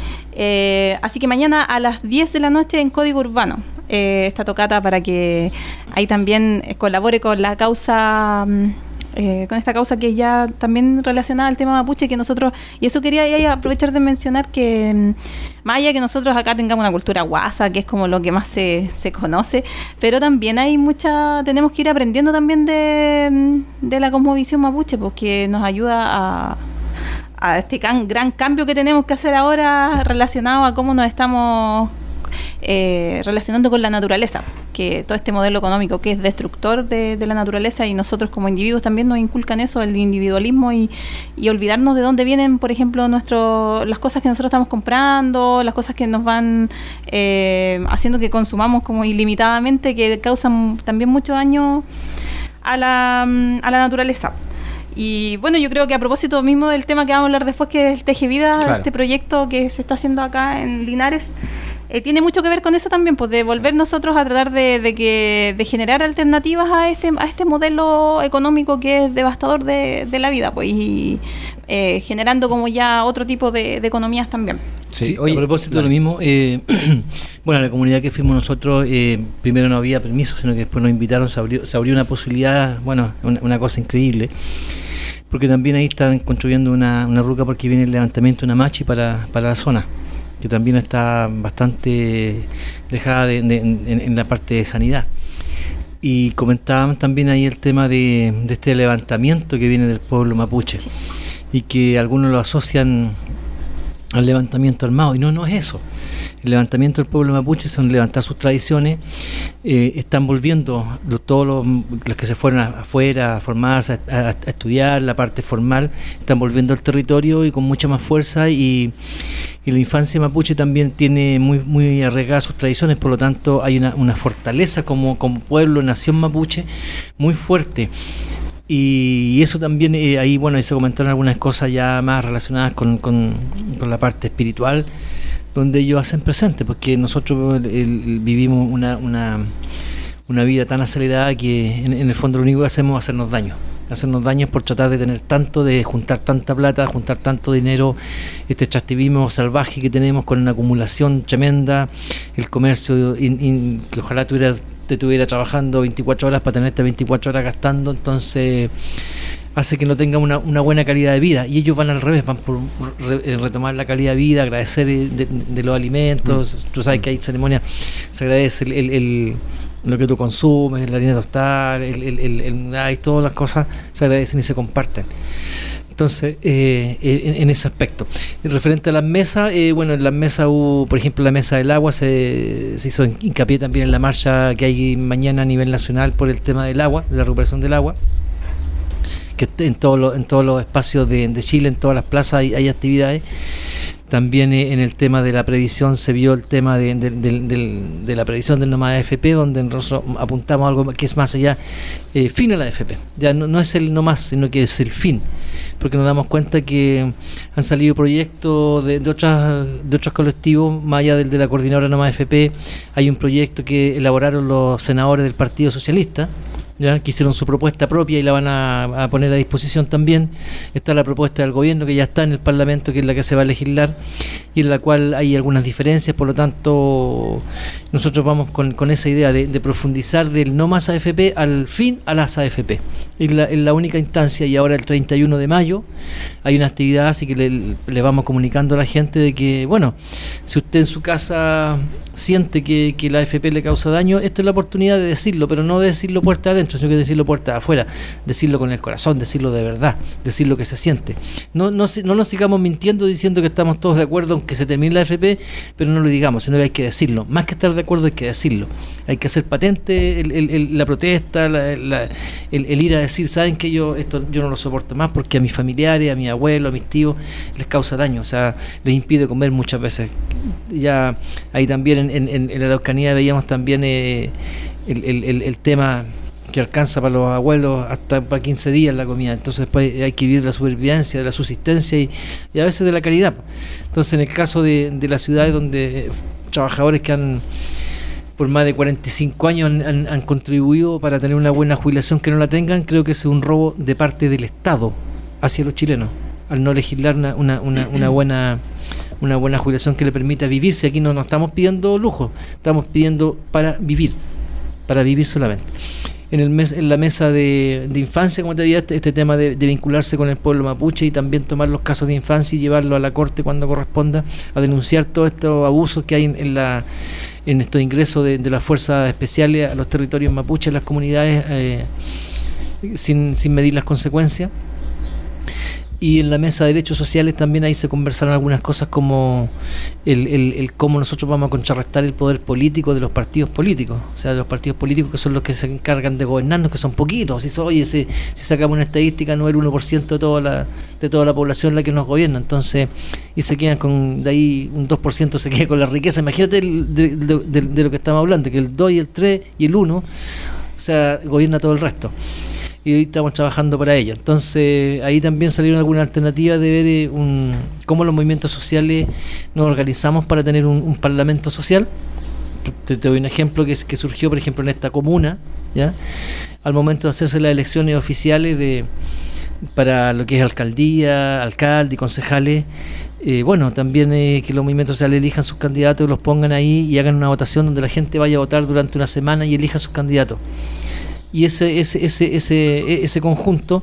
Eh, así que mañana a las diez de la noche en Código Urbano, eh, esta tocata para que ahí también colabore con la causa... Eh, con esta causa que es ya también relacionada al tema mapuche, que nosotros, y eso quería ya aprovechar de mencionar que más allá que nosotros acá tengamos una cultura guasa, que es como lo que más se, se conoce, pero también hay mucha, tenemos que ir aprendiendo también de, de la cosmovisión mapuche, porque nos ayuda a, a este can, gran cambio que tenemos que hacer ahora relacionado a cómo nos estamos Eh, relacionando con la naturaleza, que todo este modelo económico que es destructor de, de la naturaleza, y nosotros como individuos también nos inculcan eso, el individualismo, y, y olvidarnos de dónde vienen, por ejemplo, nuestro, las cosas que nosotros estamos comprando, las cosas que nos van eh, haciendo que consumamos como ilimitadamente, que causan también mucho daño a la, a la naturaleza. Y bueno, yo creo que a propósito mismo del tema que vamos a hablar después, que es el Teje Vida, claro. este proyecto que se está haciendo acá en Linares, Eh, tiene mucho que ver con eso también, pues de volver nosotros a tratar de, de que de generar alternativas a este a este modelo económico que es devastador de, de la vida, pues, y eh, generando como ya otro tipo de, de economías también. Sí, sí, oye, a propósito de lo mismo, eh, bueno, la comunidad que fuimos nosotros, eh, primero no había permiso, sino que después nos invitaron, se abrió, se abrió una posibilidad, bueno, una, una cosa increíble, porque también ahí están construyendo una, una ruca, porque viene el levantamiento de una machi para, para la zona, que también está bastante dejada de, de, en, en la parte de sanidad. Y comentaban también ahí el tema de, de este levantamiento que viene del pueblo mapuche, sí. y que algunos lo asocian al levantamiento armado, y no, no es eso. El levantamiento del pueblo mapuche son levantar sus tradiciones, eh, están volviendo los, todos los, los que se fueron a, afuera a formarse, a, a, a estudiar la parte formal, están volviendo al territorio y con mucha más fuerza, y, y la infancia mapuche también tiene muy muy arraigadas sus tradiciones, por lo tanto hay una, una fortaleza como, como pueblo, nación mapuche muy fuerte. Y eso también, eh, ahí bueno, ahí se comentaron algunas cosas ya más relacionadas con, con, con la parte espiritual, donde ellos hacen presente, porque nosotros el, el, vivimos una, una, una vida tan acelerada que en, en el fondo lo único que hacemos es hacernos daño. hacernos daños por tratar de tener tanto, de juntar tanta plata, juntar tanto dinero, este extractivismo salvaje que tenemos con una acumulación tremenda, el comercio in, in, que ojalá tuviera, te estuviera trabajando veinticuatro horas para tenerte veinticuatro horas gastando, entonces hace que no tenga una, una buena calidad de vida, y ellos van al revés, van por re, retomar la calidad de vida, agradecer de, de, de los alimentos, mm. tú sabes que hay ceremonias, se agradece el, el, el lo que tú consumes, la harina tostada, el, el, el, el, el, todas las cosas se agradecen y se comparten. Entonces, eh, en, en ese aspecto. En referente a las mesas, eh, bueno, en las mesas hubo, por ejemplo, la mesa del agua, se, se hizo hincapié también en la marcha que hay mañana a nivel nacional por el tema del agua, de la recuperación del agua, que en todos los, en todos los espacios de, de Chile, en todas las plazas hay, hay actividades. También eh, en el tema de la previsión se vio el tema de, de, de, de, de la previsión del NOMAD A F P, donde nosotros apuntamos a algo que es más allá, eh, fin a la A F P. Ya no, no es el no más, sino que es el fin, porque nos damos cuenta que han salido proyectos de, de, otras, de otros colectivos, más allá del de la coordinadora NOMAD A F P. Hay un proyecto que elaboraron los senadores del Partido Socialista, ya que hicieron su propuesta propia y la van a, a poner a disposición también. Está la propuesta del gobierno que ya está en el Parlamento, que es la que se va a legislar y en la cual hay algunas diferencias, por lo tanto nosotros vamos con, con esa idea de, de profundizar del no más A F P al fin a las A F P, es la, es la única instancia, y ahora el treinta y uno de mayo hay una actividad, así que le, le vamos comunicando a la gente de que, bueno, si usted en su casa siente que, que la A F P le causa daño, esta es la oportunidad de decirlo, pero no de decirlo puerta adentro, sino que decirlo puerta afuera, decirlo con el corazón, decirlo de verdad, decir lo que se siente. No, no, no nos sigamos mintiendo diciendo que estamos todos de acuerdo en que se termine la A F P, pero no lo digamos, sino que hay que decirlo. Más que estar de acuerdo hay que decirlo. Hay que hacer patente el, el, el, la protesta, la, la, el, el ir a decir, saben que yo esto yo no lo soporto más porque a mis familiares, a mis abuelos, a mis tíos les causa daño, o sea, les impide comer muchas veces. Ya ahí también en, en, en la Araucanía veíamos también eh, el, el, el, el tema que alcanza para los abuelos hasta para quince días la comida, entonces después hay que vivir de la supervivencia, de la subsistencia y, y a veces de la caridad. Entonces en el caso de, de las ciudades donde trabajadores que han por más de cuarenta y cinco años han, han, han contribuido para tener una buena jubilación, que no la tengan, creo que es un robo de parte del Estado hacia los chilenos, al no legislar una, una, una, una buena una buena jubilación que le permita vivir. Si aquí no nos estamos pidiendo lujo, estamos pidiendo para vivir, para vivir solamente. En el mes, en la mesa de, de infancia, como te decía, este, este tema de, de vincularse con el pueblo mapuche y también tomar los casos de infancia y llevarlo a la corte cuando corresponda, a denunciar todos estos abusos que hay en, en la en estos ingresos de, de las fuerzas especiales a los territorios mapuches, a las comunidades, eh, sin, sin medir las consecuencias. Y en la mesa de derechos sociales también ahí se conversaron algunas cosas como el, el, el cómo nosotros vamos a contrarrestar el poder político de los partidos políticos, o sea, de los partidos políticos que son los que se encargan de gobernarnos, que son poquitos. Si, oye, si, si sacamos una estadística, no es el uno por ciento de toda la de toda la población la que nos gobierna, entonces, y se quedan con, de ahí un dos por ciento se queda con la riqueza. Imagínate el, de, de, de, de lo que estamos hablando, que el dos y el tres y el uno, o sea, gobierna todo el resto. Y hoy estamos trabajando para ello. Entonces ahí también salieron algunas alternativas de ver eh, un, cómo los movimientos sociales nos organizamos para tener un, un parlamento social. Te, te doy un ejemplo que, es, que surgió, por ejemplo, en esta comuna, ¿ya? Al momento de hacerse las elecciones oficiales de para lo que es alcaldía, alcalde y concejales, eh, bueno, también eh, que los movimientos sociales elijan sus candidatos, los pongan ahí y hagan una votación donde la gente vaya a votar durante una semana y elija sus candidatos. Y ese ese ese ese ese conjunto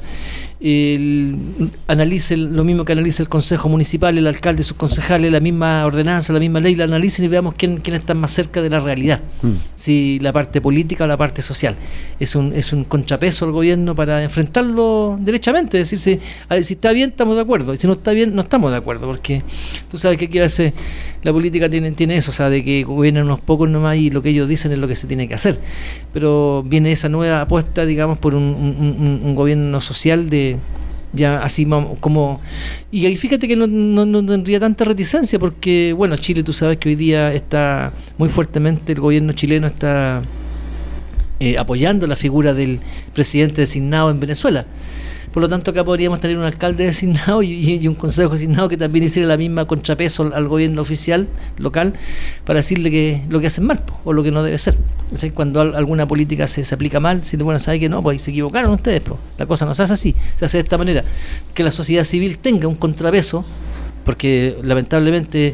el, analice lo mismo que analiza el Consejo Municipal, el alcalde, sus concejales, la misma ordenanza, la misma ley, la analicen y veamos quién, quién está más cerca de la realidad, mm. si la parte política o la parte social. Es un es un contrapeso al gobierno para enfrentarlo derechamente, es decir, si, si está bien estamos de acuerdo, y si no está bien no estamos de acuerdo, porque tú sabes que aquí a veces la política tiene, tiene eso, o sea, de que gobiernan unos pocos nomás y lo que ellos dicen es lo que se tiene que hacer, pero viene esa nueva apuesta, digamos, por un, un, un, un gobierno social de ya así como, y ahí fíjate que no, no, no tendría tanta reticencia, porque bueno, Chile, tú sabes que hoy día está muy fuertemente, el gobierno chileno está eh, apoyando la figura del presidente designado en Venezuela. Por lo tanto, acá podríamos tener un alcalde designado y, y un consejo designado que también hiciera la misma contrapeso al, al gobierno oficial local para decirle que lo que hacen mal po, o lo que no debe ser. O sea, cuando al, alguna política se, se aplica mal, si bueno, sabe que no, pues se equivocaron ustedes, po. La cosa no se hace así, se hace de esta manera. Que la sociedad civil tenga un contrapeso, porque lamentablemente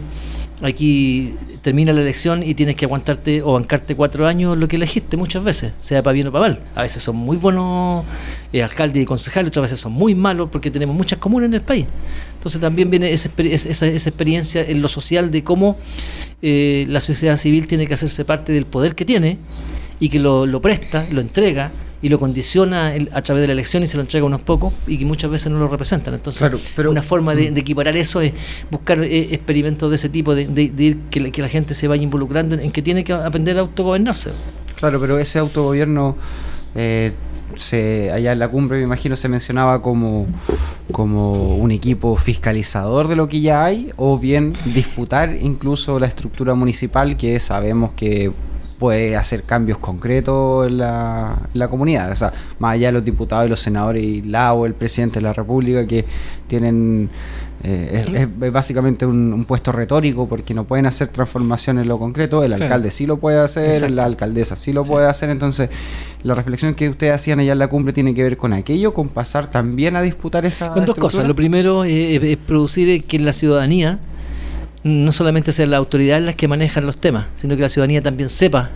aquí termina la elección y tienes que aguantarte o bancarte cuatro años lo que elegiste muchas veces, sea para bien o para mal. A veces son muy buenos eh, alcaldes y concejales, otras veces son muy malos porque tenemos muchas comunas en el país. Entonces también viene esa, esa, esa experiencia en lo social de cómo eh, la sociedad civil tiene que hacerse parte del poder que tiene y que lo, lo presta, lo entrega y lo condiciona el, a través de la elección y se lo entrega a unos pocos y que muchas veces no lo representan. Entonces, claro, pero, una forma de, de equiparar eso es buscar eh, experimentos de ese tipo, de, de, de ir que la, que la gente se vaya involucrando en, en que tiene que aprender a autogobernarse. Claro, pero ese autogobierno, eh, se, allá en la cumbre, me imagino, se mencionaba como, como un equipo fiscalizador de lo que ya hay, o bien disputar incluso la estructura municipal, que sabemos que puede hacer cambios concretos en la, en la comunidad. O sea, más allá de los diputados y los senadores y la o el presidente de la República, que tienen eh, es, es básicamente un, un puesto retórico, porque no pueden hacer transformaciones en lo concreto. El alcalde claro. sí lo puede hacer, exacto. La alcaldesa sí lo sí. puede hacer. Entonces, la reflexión que ustedes hacían allá en la cumbre tiene que ver con aquello, con pasar también a disputar esa con dos cosas. Lo primero es, es producir que la ciudadanía no solamente sean las autoridades las que manejan los temas, sino que la ciudadanía también sepa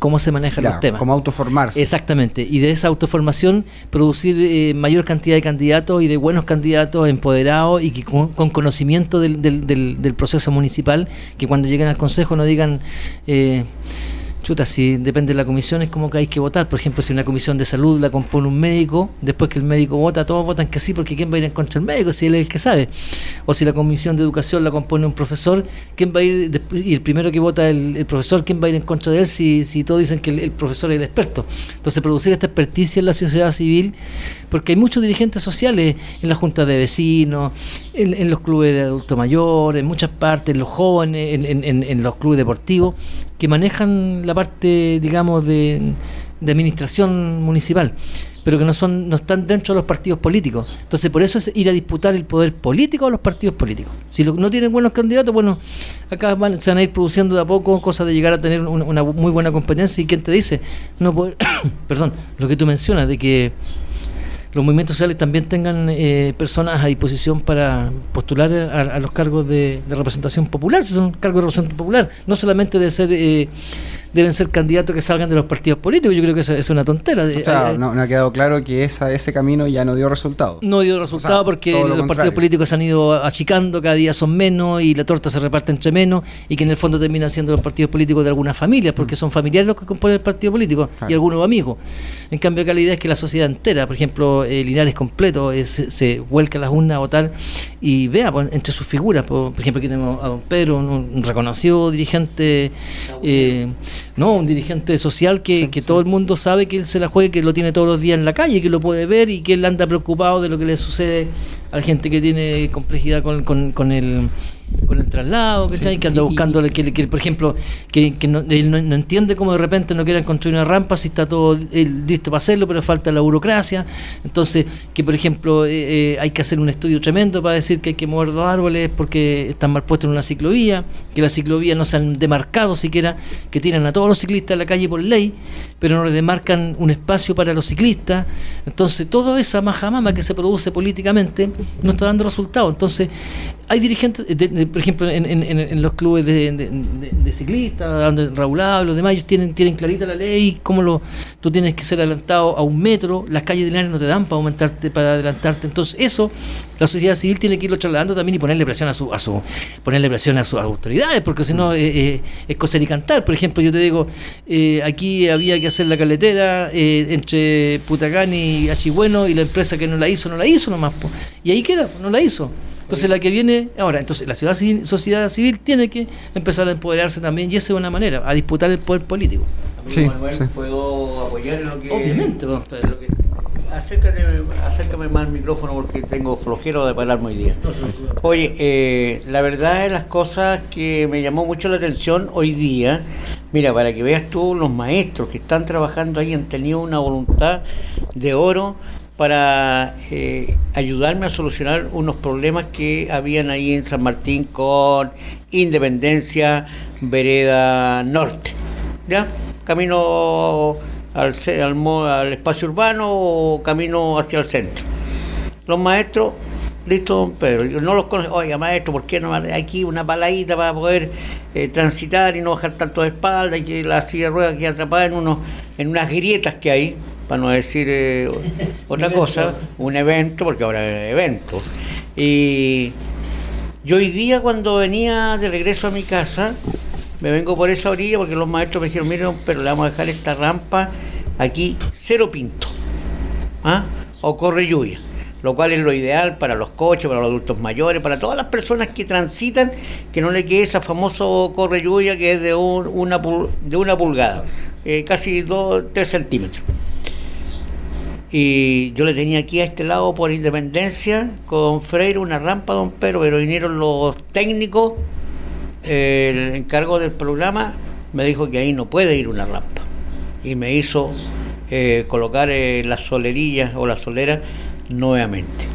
cómo se manejan claro, los temas. Como autoformarse. Exactamente, y de esa autoformación producir eh, mayor cantidad de candidatos y de buenos candidatos empoderados y que con, con conocimiento del, del, del, del proceso municipal, que cuando lleguen al consejo no digan... Eh, chuta, si depende de la comisión es como que hay que votar. Por ejemplo, si una comisión de salud la compone un médico, después que el médico vota, todos votan que sí, porque ¿quién va a ir en contra del médico si él es el que sabe? O si la comisión de educación la compone un profesor, ¿quién va a ir después? Y el primero que vota el, el profesor, ¿quién va a ir en contra de él si, si todos dicen que el, el profesor es el experto? Entonces, producir esta experticia en la sociedad civil, porque hay muchos dirigentes sociales en las juntas de vecinos, en, en los clubes de adulto mayor, en muchas partes, en los jóvenes, en, en, en, en los clubes deportivos, que manejan la parte, digamos, de, de administración municipal, pero que no son no están dentro de los partidos políticos. Entonces, por eso es ir a disputar el poder político a los partidos políticos. Si lo, no tienen buenos candidatos, bueno, acá van, se van a ir produciendo de a poco cosas de llegar a tener una, una muy buena competencia. ¿Y quién te dice? No poder, perdón, lo que tú mencionas, de que los movimientos sociales también tengan eh, personas a disposición para postular a, a los cargos de, de representación popular, si son cargos de representación popular, no solamente de ser eh, deben ser candidatos que salgan de los partidos políticos. Yo creo que eso es una tontera. O sea, no, no ha quedado claro que esa, ese camino ya no dio resultado. No dio resultado, o sea, porque los contrario. partidos políticos se han ido achicando, cada día son menos y la torta se reparte entre menos, y que en el fondo terminan siendo los partidos políticos de algunas familias, porque son familiares los que componen el partido político, claro, y algunos amigos. En cambio, acá la idea es que la sociedad entera, por ejemplo, eh, Linares completo, eh, se, se vuelca a las urnas a votar y vea pues, entre sus figuras, por, por ejemplo, aquí tenemos a don Pedro, un, un reconocido dirigente, eh, no, un dirigente social que, sí, que sí. todo el mundo sabe que él se la juega, que lo tiene todos los días en la calle, que lo puede ver y que él anda preocupado de lo que le sucede a la gente que tiene complejidad con, con, con el con el traslado, que, sí, que anda buscando, y, que, que, por ejemplo, que, que no, él no, no entiende cómo de repente no quieren construir una rampa si está todo él, listo para hacerlo, pero falta la burocracia. Entonces, que por ejemplo eh, eh, hay que hacer un estudio tremendo para decir que hay que mover dos árboles porque están mal puestos en una ciclovía, que las ciclovías no se han demarcado siquiera, que tiran a todos los ciclistas a la calle por ley, pero no les demarcan un espacio para los ciclistas. Entonces, toda esa majamama que se produce políticamente no está dando resultados. Entonces, hay dirigentes, de, de, por ejemplo, en, en, en los clubes de, de, de, de ciclistas, Raúl y los demás, ellos tienen, tienen clarita la ley, cómo lo, tú tienes que ser adelantado a un metro, las calles de Linares no te dan para aumentarte, para adelantarte. Entonces, eso, la sociedad civil tiene que irlo trasladando también y ponerle presión a su, a su ponerle presión a sus autoridades, porque si no, eh, eh, es coser y cantar. Por ejemplo, yo te digo, eh, aquí había que hacer la carretera eh, entre Putacán y Achigüeno, y la empresa que no la hizo, no la hizo nomás, po. Y ahí queda, no la hizo. Entonces la que viene ahora, entonces la ciudad civil, sociedad civil tiene que empezar a empoderarse también, y esa es una manera, a disputar el poder político. Amigo sí, Manuel, sí. ¿puedo apoyar en lo que...? Obviamente. Lo que, acércate, acércame más al micrófono porque tengo flojero de pararme hoy día. Oye, eh, la verdad es las cosas que me llamó mucho la atención hoy día. Mira, para que veas tú, los maestros que están trabajando ahí han tenido una voluntad de oro para eh, ayudarme a solucionar unos problemas que habían ahí en San Martín con Independencia, Vereda Norte, ¿ya? Camino al, al, al espacio urbano o camino hacia el centro. Los maestros, listo, don Pedro, yo no los conozco. Oiga, maestro, ¿por qué no hay aquí una paladita para poder eh, transitar y no bajar tanto de espalda y que la silla de ruedas quede atrapada en, unos, en unas grietas que hay? Para no decir eh, otra cosa, un evento, porque ahora es evento. Y yo hoy día cuando venía de regreso a mi casa, me vengo por esa orilla porque los maestros me dijeron, miren, pero le vamos a dejar esta rampa aquí cero pinto, ¿ah? O corre lluvia, lo cual es lo ideal para los coches, para los adultos mayores, para todas las personas que transitan, que no le quede esa famoso corre lluvia que es de, un, una, de una pulgada, eh, casi dos, tres centímetros. Y yo le tenía aquí a este lado por Independencia con Freire una rampa, don Pedro, pero vinieron los técnicos, eh, el encargo del programa me dijo que ahí no puede ir una rampa y me hizo eh, colocar eh, las solerillas o las soleras nuevamente.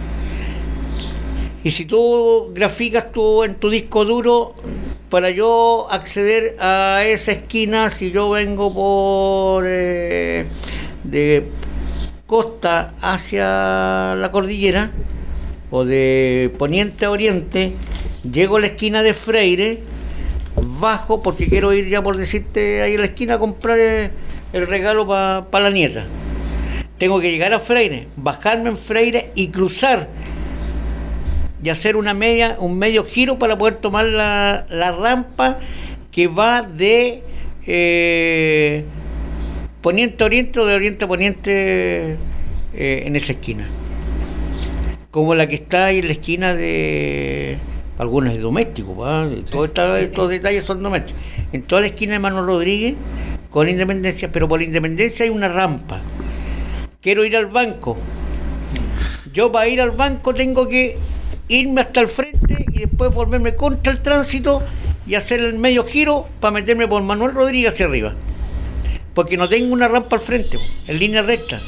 Y si tú graficas tú en tu disco duro, para yo acceder a esa esquina, si yo vengo por eh, de costa hacia la cordillera o de poniente a oriente, llego a la esquina de Freire, bajo porque quiero ir ya por decirte ahí en la esquina a comprar el, el regalo para pa la nieta. Tengo que llegar a Freire, bajarme en Freire y cruzar y hacer una media, un medio giro para poder tomar la, la rampa que va de eh, poniente a oriente o de oriente a poniente eh, en esa esquina. Como la que está ahí en la esquina de... Algunos es doméstico, ¿verdad? Sí, Todos sí. Estos detalles son domésticos. En toda la esquina de Manuel Rodríguez, con Independencia, pero por Independencia hay una rampa. Quiero ir al banco. Yo para ir al banco tengo que irme hasta el frente y después volverme contra el tránsito y hacer el medio giro para meterme por Manuel Rodríguez hacia arriba. Porque no tengo una rampa al frente, en línea recta.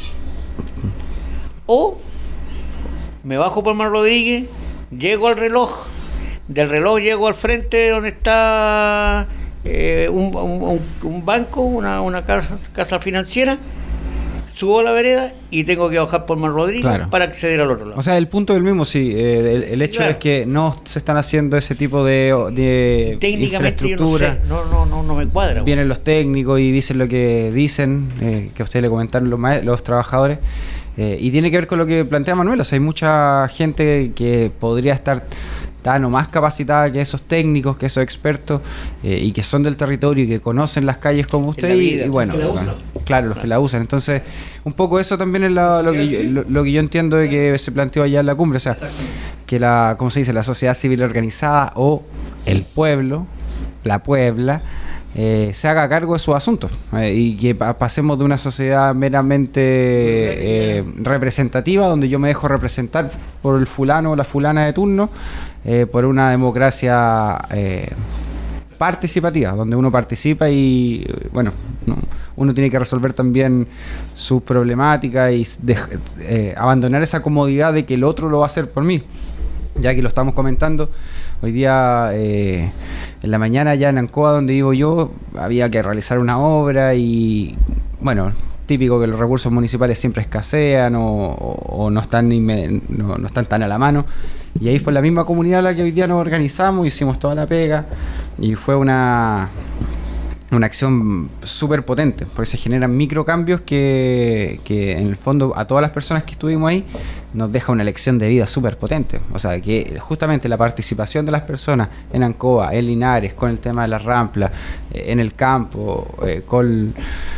O me bajo por Manuel Rodríguez, llego al reloj. Del reloj llego al frente donde está eh, un, un, un banco, una, una casa, casa financiera, subo a la vereda y tengo que bajar por Manuel Rodríguez, claro, para acceder al otro lado. O sea, el punto del mismo, sí. Eh, el, el hecho, claro, es que no se están haciendo ese tipo de, de técnicamente infraestructura. Yo no, sé, no, no, no, no me cuadra. Vienen los técnicos y dicen lo que dicen, eh, que a ustedes le comentaron los, ma- los trabajadores. Eh, y tiene que ver con lo que plantea Manuel. O sea, hay mucha gente que podría estar tan o más capacitada que esos técnicos, que esos expertos, eh, y que son del territorio y que conocen las calles como usted, y, y bueno, bueno claro, los que la usan. Entonces, un poco eso también es la, lo, que yo, lo, lo que yo entiendo de que se planteó allá en la cumbre. O sea, que la, ¿cómo se dice? La sociedad civil organizada o el pueblo, la Puebla, Eh, se haga cargo de sus asuntos, eh, y que pa- pasemos de una sociedad meramente eh, representativa, donde yo me dejo representar por el fulano o la fulana de turno, eh, por una democracia eh, participativa, donde uno participa y, bueno, no, uno tiene que resolver también sus problemáticas y de, eh, abandonar esa comodidad de que el otro lo va a hacer por mí. Ya que lo estamos comentando, hoy día eh, en la mañana ya en Ancoa, donde vivo yo, había que realizar una obra y, bueno, típico que los recursos municipales siempre escasean o, o, o no, están inme- no, no están tan a la mano. Y ahí fue la misma comunidad la que hoy día nos organizamos, hicimos toda la pega y fue una... una acción súper potente, porque se generan microcambios que, que en el fondo a todas las personas que estuvimos ahí nos deja una lección de vida súper potente. O sea, que justamente la participación de las personas en Ancoa, en Linares, con el tema de las ramplas, eh, en el campo, eh, con...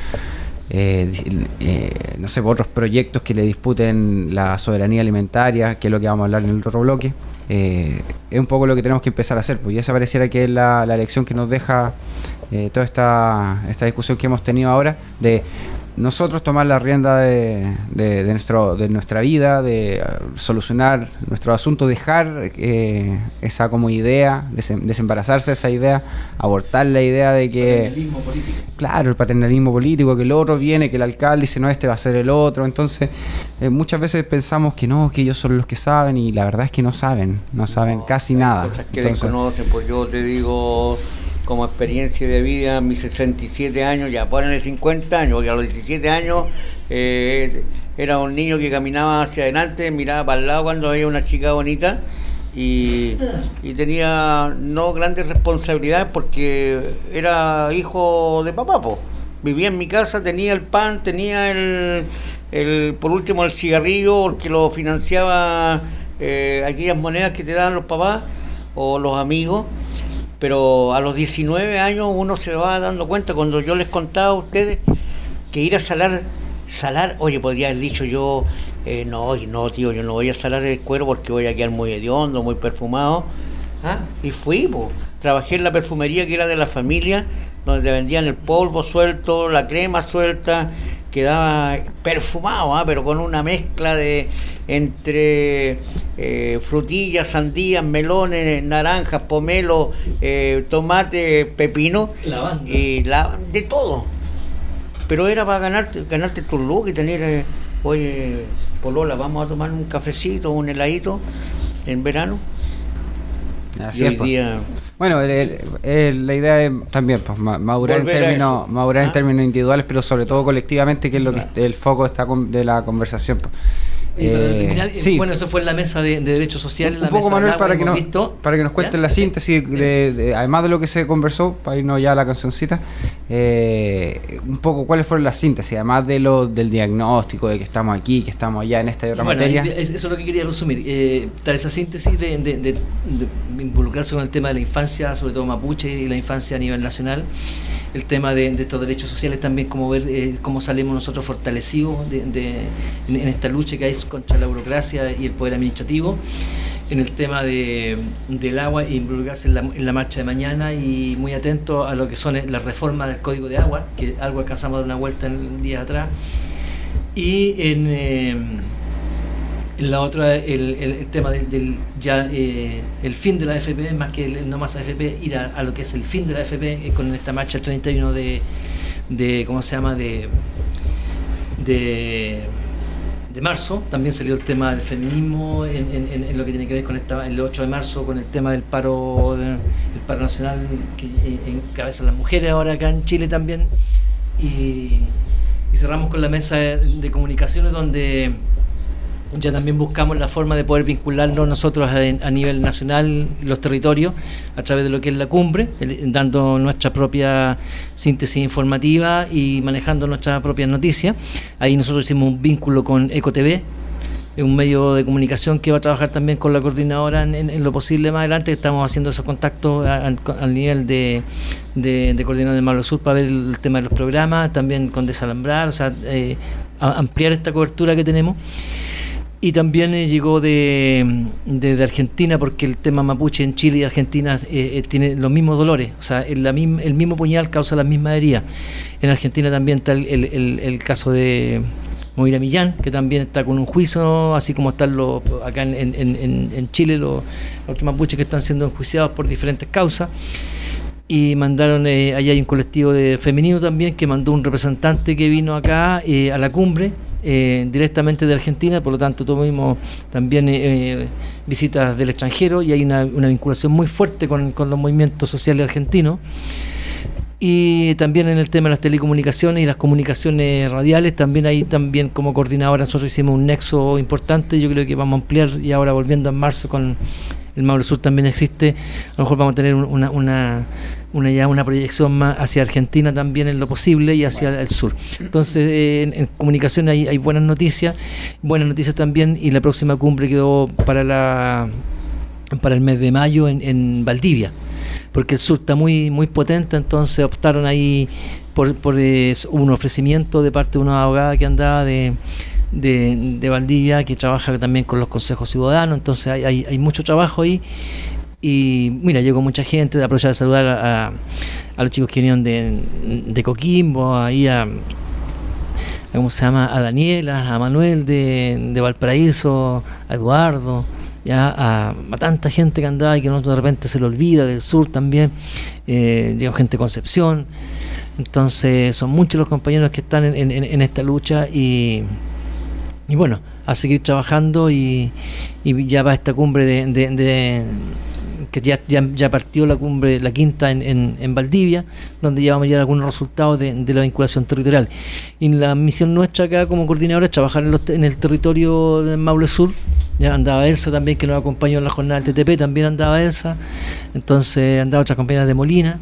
Eh, eh, no sé, por otros proyectos que le disputen la soberanía alimentaria, que es lo que vamos a hablar en el otro bloque, eh, es un poco lo que tenemos que empezar a hacer, porque ya se pareciera que es la, la lección que nos deja eh, toda esta, esta discusión que hemos tenido ahora, de nosotros tomar la rienda de, de, de, nuestro, de nuestra vida, de uh, solucionar nuestro asunto, dejar eh, esa como idea, desem, desembarazarse de esa idea, abortar la idea de que... Paternalismo político. Claro, el paternalismo político, que el otro viene, que el alcalde dice, no, este va a ser el otro. Entonces, eh, muchas veces pensamos que no, que ellos son los que saben, y la verdad es que no saben, no saben no, casi nada. Cosas que Entonces, desconocen, pues yo te digo... como experiencia de vida, mis sesenta y siete años, ya ponenle cincuenta años, porque a los diecisiete años eh, era un niño que caminaba hacia adelante, miraba para el lado cuando había una chica bonita y, y tenía no grandes responsabilidades porque era hijo de papá, po. Vivía en mi casa, tenía el pan, tenía el, el por último el cigarrillo, porque lo financiaba eh, aquellas monedas que te daban los papás o los amigos. Pero a los diecinueve años uno se va dando cuenta, cuando yo les contaba a ustedes que ir a salar, salar, oye, podría haber dicho yo, eh, no, no, tío, yo no voy a salar el cuero porque voy a quedar muy hediondo, muy perfumado. ¿Ah? Y fui, pues, trabajé en la perfumería que era de la familia, donde te vendían el polvo suelto, la crema suelta, quedaba perfumado, ¿ah? Pero con una mezcla de entre eh, frutillas, sandías, melones, naranjas, pomelo, eh, tomate, pepino, lavanda, y la, de todo. Pero era para ganarte, ganarte tu look y tener, eh, oye, polola, vamos a tomar un cafecito, un heladito en verano. Así y hoy es, pues. día... Bueno, el, el, el, la idea es también pues, madurar en términos, madurar ¿Ah? en términos individuales, pero sobre todo colectivamente, que es lo que el foco está de la conversación. Pues. Y para Eh, terminar, sí. Bueno, eso fue en la mesa de, de derechos sociales. Un la poco, mesa Manuel, del agua, para que, hemos nos, visto, para que nos cuenten ¿ya? la síntesis, de, de, además de lo que se conversó, para irnos ya a la cancioncita, eh, un poco cuáles fueron las síntesis, además de lo del diagnóstico, de que estamos aquí, que estamos allá en esta y otra Bueno, materia. es- eso es lo que quería resumir. Eh, tal esa síntesis de, de, de, de involucrarse con el tema de la infancia, sobre todo mapuche, y la infancia a nivel nacional. El tema de, de estos derechos sociales también, como ver eh, cómo salimos nosotros fortalecidos de, de, en, en esta lucha que hay contra la burocracia y el poder administrativo. En el tema de, del agua, e involucrarse en la, en la marcha de mañana, y muy atento a lo que son las reformas del Código de Agua, que algo alcanzamos a dar una vuelta en días atrás. Y en... Eh, la otra, el, el, el tema del, del ya eh, el fin de la A F P, más que el, no más A F P, ir a, a lo que es el fin de la A F P, eh, con esta marcha el treinta y uno de, de ¿cómo se llama?, de, de, de marzo. También salió el tema del feminismo en, en, en lo que tiene que ver con esta, el ocho de marzo, con el tema del paro, de, el paro nacional que encabezan las mujeres ahora acá en Chile también. Y, y cerramos con la mesa de, de comunicaciones, donde ya también buscamos la forma de poder vincularnos nosotros a, a nivel nacional, los territorios, a través de lo que es la cumbre, el, dando nuestra propia síntesis informativa y manejando nuestras propias noticias. Ahí nosotros hicimos un vínculo con Eco T V, un medio de comunicación que va a trabajar también con la coordinadora en, en, en lo posible más adelante. Estamos haciendo esos contactos al nivel de, de, de coordinador de Maule Sur para ver el tema de los programas, también con Desalambrar, o sea, eh, ampliar esta cobertura que tenemos. Y también eh, llegó de, de, de Argentina, porque el tema mapuche en Chile y Argentina eh, eh, tiene los mismos dolores, o sea, el, la, el mismo puñal causa las mismas heridas. En Argentina también está el, el, el, el caso de Moira Millán, que también está con un juicio, así como están los, acá en, en, en, en Chile los, los mapuches que están siendo enjuiciados por diferentes causas. Y mandaron, eh, allá hay un colectivo de femenino también que mandó un representante que vino acá eh, a la cumbre, Eh, directamente de Argentina, por lo tanto tuvimos también eh, visitas del extranjero, y hay una, una vinculación muy fuerte con, con los movimientos sociales argentinos. Y también en el tema de las telecomunicaciones y las comunicaciones radiales, también ahí también como coordinadora nosotros hicimos un nexo importante. Yo creo que vamos a ampliar, y ahora volviendo en marzo con el Maule Sur también existe, a lo mejor vamos a tener una, una, una ya una proyección más hacia Argentina también en lo posible, y hacia el sur. Entonces eh, en, en comunicación hay, hay buenas noticias, buenas noticias también, y la próxima cumbre quedó para la para el mes de mayo en, en Valdivia, porque el sur está muy muy potente. Entonces optaron ahí por, por eh, un ofrecimiento de parte de una abogada que andaba de De, de Valdivia, que trabaja también con los consejos ciudadanos. Entonces hay, hay, hay mucho trabajo ahí, y mira, llegó mucha gente. De aprovechar de saludar a, a, a los chicos que vinieron de, de Coquimbo, ahí a, a ¿cómo se llama?, a Daniela, a Manuel de, de Valparaíso, a Eduardo, ya a, a tanta gente que andaba y que no, de repente se le olvida, del sur también. Eh, llegó gente de Concepción. Entonces son muchos los compañeros que están en, en, en esta lucha, y Y bueno, a seguir trabajando, y, y ya va esta cumbre de, de, de que ya, ya, ya partió la cumbre, la quinta en, en, en Valdivia, donde ya vamos a llegar a algunos resultados de, de la vinculación territorial. Y la misión nuestra acá como coordinadora es trabajar en, los, en el territorio del Maule Sur. Ya andaba Elsa también, que nos acompañó en la jornada del T T P, también andaba Elsa. Entonces andaba otras compañeras de Molina.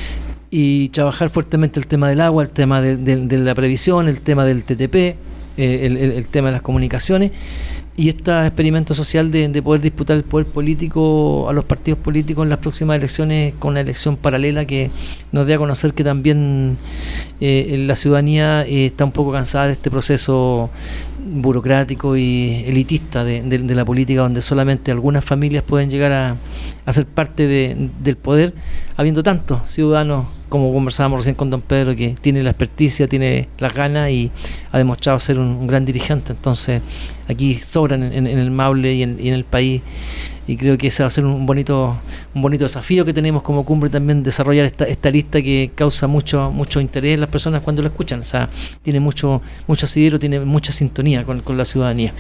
Y trabajar fuertemente el tema del agua, el tema de, de, de la previsión, el tema del T T P, eh, el, el, el tema de las comunicaciones, y este experimento social de, de poder disputar el poder político a los partidos políticos en las próximas elecciones, con una elección paralela que nos dé a conocer que también eh, la ciudadanía eh, está un poco cansada de este proceso burocrático y elitista de, de, de la política, donde solamente algunas familias pueden llegar a, a ser parte de, del poder, habiendo tantos ciudadanos, como conversábamos recién con don Pedro, que tiene la experticia, tiene las ganas y ha demostrado ser un, un gran dirigente. Entonces aquí sobran en, en el Maule y en, y en el país, y creo que ese va a ser un bonito un bonito desafío que tenemos como cumbre, también desarrollar esta, esta lista que causa mucho mucho interés en las personas cuando lo escuchan. O sea, tiene mucho mucho asidero, tiene mucha sintonía con, con la ciudadanía.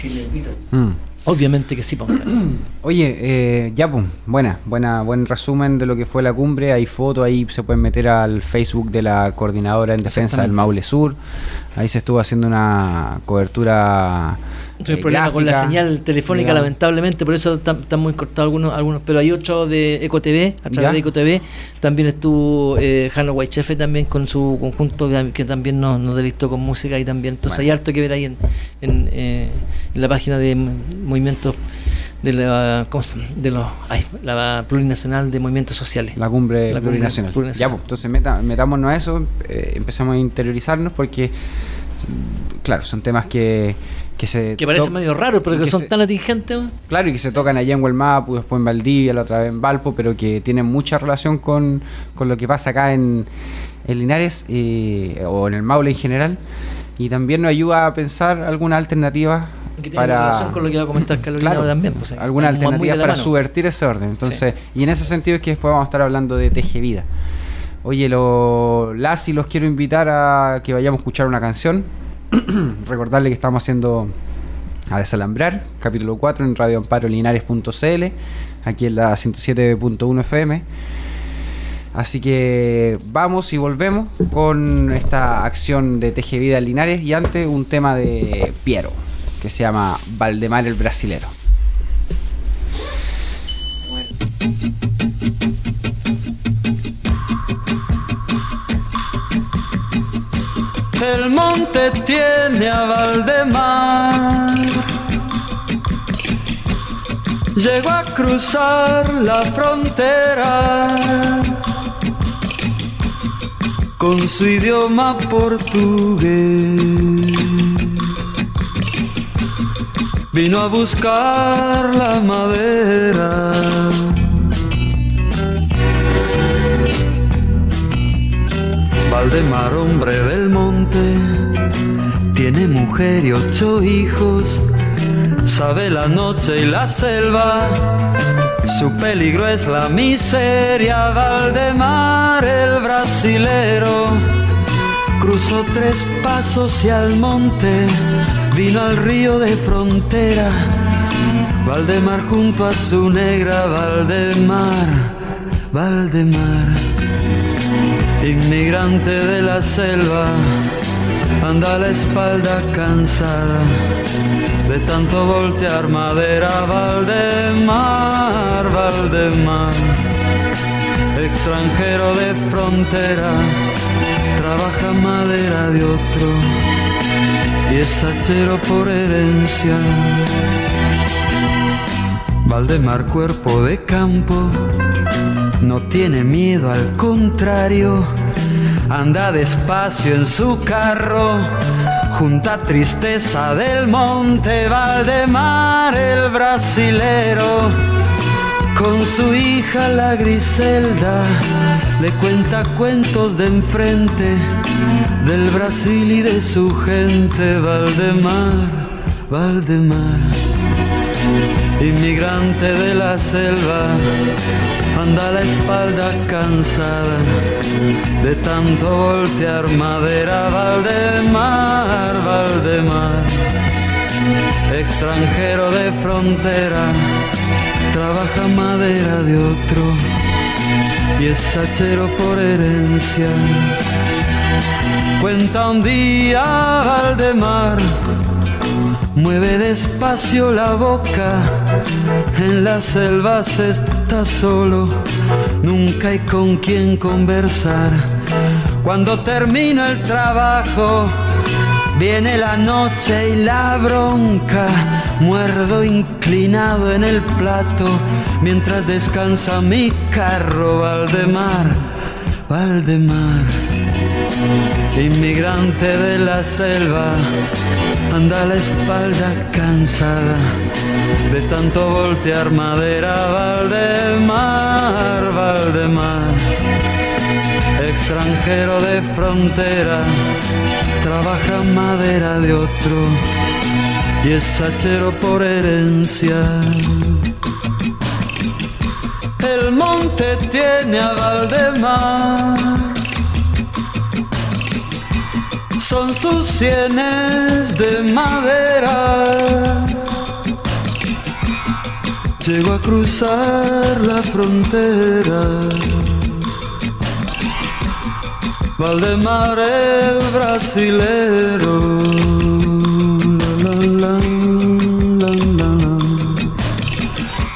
Mm. Obviamente que sí, pues. Oye, eh, ya pues, buena, buena, buen resumen de lo que fue la cumbre. Hay fotos, ahí se pueden meter al Facebook de la coordinadora en defensa del Maule Sur. Ahí se estuvo haciendo una cobertura Tuve problemas con la señal telefónica, digamos. Lamentablemente, por eso están, están muy cortados algunos, algunos, pero hay otro de EcoTV, a través ¿Ya? de EcoTV, también estuvo eh, Jano Guaychefe también con su conjunto que, que también nos, nos deleitó con música y también, entonces bueno. hay harto que ver ahí en, en, eh, en la página de movimientos de la ¿cómo se llama? de los ay, la plurinacional de movimientos sociales, la cumbre, la plurinacional. Cumbre plurinacional. Ya, pues, entonces meta, metámonos a eso, eh, empezamos a interiorizarnos porque claro, son temas que que se que parecen medio raros, pero que, que son se, tan atingentes. Claro, y que se tocan allá en Huelmapu, después en Valdivia, la otra vez en Valpo, pero que tienen mucha relación con, con lo que pasa acá en, en Linares eh, o en el Maule en general, y también nos ayuda a pensar algunas alternativas que para tiene relación con lo que iba a comentar Carolina claro, también, pues, algunas alternativas para mano. subvertir ese orden. Entonces, sí. y en ese sentido es que después vamos a estar hablando de Teje Vida. Oye, lo, las y los quiero invitar a que vayamos a escuchar una canción. Recordarle que estamos haciendo A Desalambrar, capítulo cuatro en radio amparo linares punto c l, aquí en la ciento siete punto uno F M. Así que vamos y volvemos con esta acción de Teje Vida en Linares, y antes un tema de Piero que se llama Valdemar el Brasilero. El monte tiene a Valdemar, llegó a cruzar la frontera con su idioma portugués. Vino a buscar la madera, Valdemar, hombre del monte, tiene mujer y ocho hijos, sabe la noche y la selva, su peligro es la miseria. Valdemar el brasilero cruzó tres pasos y al monte, vino al río de frontera, Valdemar junto a su negra. Valdemar, Valdemar, inmigrante de la selva, anda a la espalda cansada de tanto voltear madera. Valdemar, Valdemar, extranjero de frontera, trabaja madera de otro y es hachero por herencia. Valdemar, cuerpo de campo, no tiene miedo, al contrario, anda despacio en su carro, junta tristeza del monte. Valdemar el brasilero, con su hija la Griselda, le cuenta cuentos de enfrente, del Brasil y de su gente. Valdemar, Valdemar, inmigrante de la selva, anda a la espalda cansada de tanto voltear madera. Valdemar, Valdemar, extranjero de frontera, trabaja madera de otro y es hachero por herencia. Cuenta un día Valdemar, mueve despacio la boca, en las selvas está solo, nunca hay con quien conversar. Cuando termina el trabajo, viene la noche y la bronca, muerdo inclinado en el plato, mientras descansa mi carro. Valdemar, Valdemar, inmigrante de la selva, anda a la espalda cansada de tanto voltear madera. Valdemar, Valdemar, extranjero de frontera, trabaja madera de otro y es hachero por herencia. El monte tiene a Valdemar, son sus sienes de madera. Llegó a cruzar la frontera, Valdemar el brasilero. La, la, la.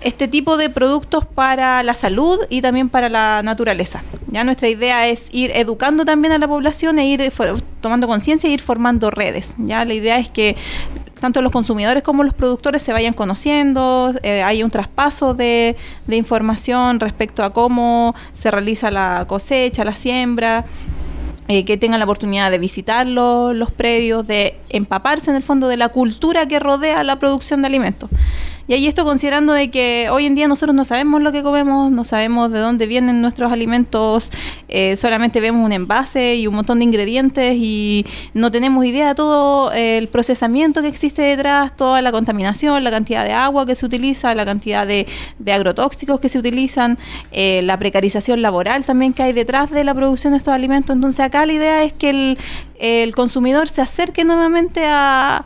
este tipo de productos para la salud y también para la naturaleza. Ya nuestra idea es ir educando también a la población e ir for- tomando conciencia e ir formando redes. Ya la idea es que tanto los consumidores como los productores se vayan conociendo, eh, hay un traspaso de, de información respecto a cómo se realiza la cosecha, la siembra, eh, que tengan la oportunidad de visitar los, los predios, de empaparse en el fondo de la cultura que rodea la producción de alimentos. Y ahí esto considerando de que hoy en día nosotros no sabemos lo que comemos, no sabemos de dónde vienen nuestros alimentos, eh, solamente vemos un envase y un montón de ingredientes y no tenemos idea de todo eh, el procesamiento que existe detrás, toda la contaminación, la cantidad de agua que se utiliza, la cantidad de, de agrotóxicos que se utilizan, eh, la precarización laboral también que hay detrás de la producción de estos alimentos. Entonces acá la idea es que el, el consumidor se acerque nuevamente a...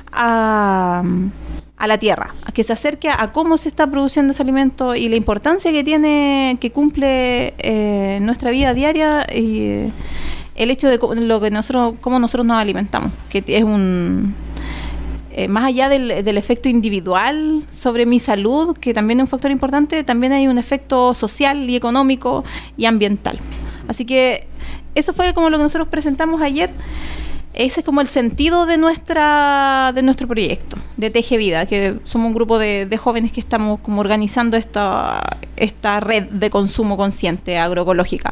a a la tierra, a que se acerque a cómo se está produciendo ese alimento y la importancia que tiene, que cumple eh, en nuestra vida diaria y eh, el hecho de lo que nosotros, cómo nosotros nos alimentamos, que es un eh, más allá del, del efecto individual sobre mi salud, que también es un factor importante, también hay un efecto social y económico y ambiental. Así que eso fue como lo que nosotros presentamos ayer. Ese es como el sentido de nuestra de nuestro proyecto, de Teje Vida, que somos un grupo de, de jóvenes que estamos como organizando esta, esta red de consumo consciente agroecológica.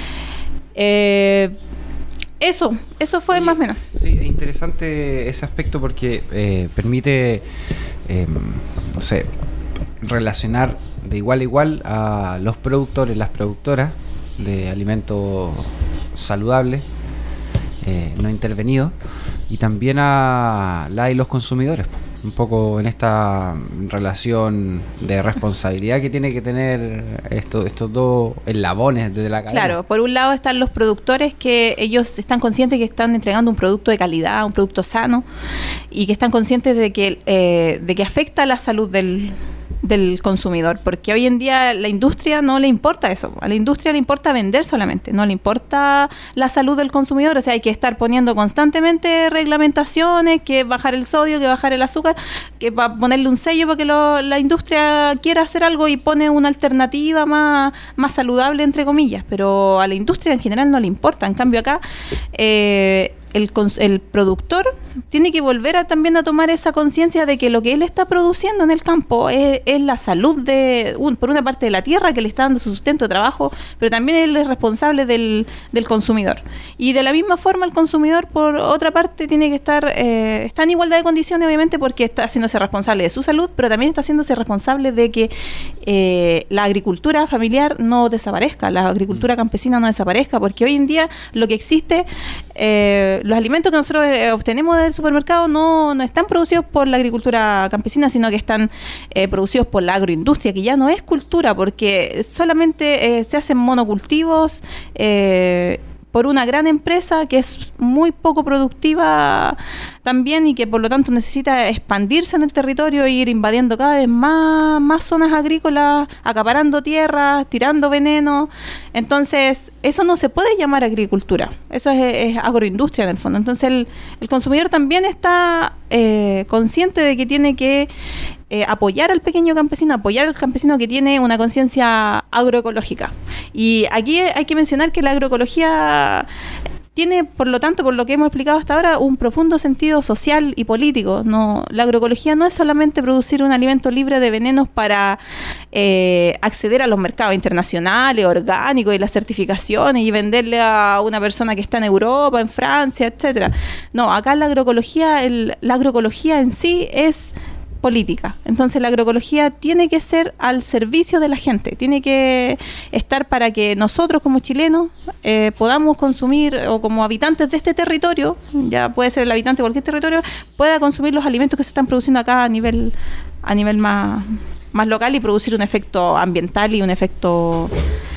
Eh, eso, eso fue. Oye, más o menos. Sí, es interesante ese aspecto porque eh, permite, eh, no sé, relacionar de igual a igual a los productores, las productoras de alimentos saludables, Eh, no intervenido, y también a la y los consumidores, un poco en esta relación de responsabilidad que tiene que tener estos, estos dos eslabones de la cadena. Claro, por un lado están los productores, que ellos están conscientes que están entregando un producto de calidad, un producto sano, y que están conscientes de que, eh, de que afecta a la salud del del consumidor, porque hoy en día la industria no le importa eso, a la industria le importa vender solamente, no le importa la salud del consumidor. O sea, hay que estar poniendo constantemente reglamentaciones, que bajar el sodio, que bajar el azúcar, que para ponerle un sello para que lo, la industria quiera hacer algo y pone una alternativa más, más saludable, entre comillas, pero a la industria en general no le importa. En cambio acá eh, El, el productor tiene que volver a, también a tomar esa conciencia de que lo que él está produciendo en el campo es, es la salud de, un, por una parte de la tierra que le está dando su sustento de trabajo, pero también él es responsable del, del consumidor. Y de la misma forma el consumidor, por otra parte, tiene que estar, eh, está en igualdad de condiciones, obviamente, porque está haciéndose responsable de su salud, pero también está haciéndose responsable de que eh, la agricultura familiar no desaparezca, la agricultura campesina no desaparezca, porque hoy en día lo que existe... Eh, los alimentos que nosotros eh, obtenemos del supermercado no, no están producidos por la agricultura campesina, sino que están eh, producidos por la agroindustria, que ya no es cultura, porque solamente eh, se hacen monocultivos eh, por una gran empresa que es muy poco productiva también y que por lo tanto necesita expandirse en el territorio e ir invadiendo cada vez más, más zonas agrícolas, acaparando tierras, tirando veneno. Entonces, eso no se puede llamar agricultura, eso es, es agroindustria en el fondo. Entonces, el, el consumidor también está eh, consciente de que tiene que Eh, apoyar al pequeño campesino, apoyar al campesino que tiene una conciencia agroecológica. Y aquí hay que mencionar que la agroecología tiene, por lo tanto, por lo que hemos explicado hasta ahora, un profundo sentido social y político. No, la agroecología no es solamente producir un alimento libre de venenos para eh, acceder a los mercados internacionales, orgánicos y las certificaciones y venderle a una persona que está en Europa, en Francia, etcétera. No, acá la agroecología, el, la agroecología en sí es política. Entonces la agroecología tiene que ser al servicio de la gente, tiene que estar para que nosotros como chilenos eh, podamos consumir, o como habitantes de este territorio, ya puede ser el habitante de cualquier territorio, pueda consumir los alimentos que se están produciendo acá a nivel a nivel más, más local y producir un efecto ambiental y un efecto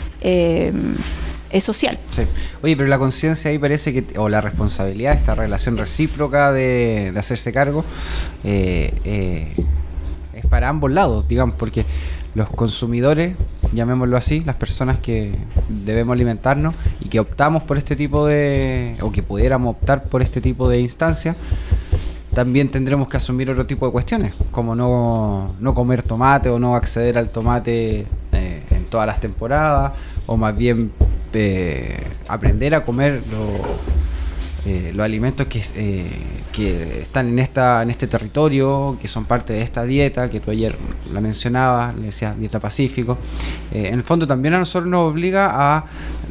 eh, es social. Sí. Oye, pero la conciencia ahí parece que, o la responsabilidad, esta relación recíproca de, de hacerse cargo, eh, eh, es para ambos lados, digamos, porque los consumidores, llamémoslo así, las personas que debemos alimentarnos y que optamos por este tipo de, o que pudiéramos optar por este tipo de instancias, también tendremos que asumir otro tipo de cuestiones, como no, no comer tomate o no acceder al tomate eh, en todas las temporadas, o más bien eh, aprender a comer lo, eh, los alimentos que, eh, que están en esta en este territorio, que son parte de esta dieta, que tú ayer la mencionabas, le decías dieta Pacífico. Eh, en el fondo también a nosotros nos obliga a,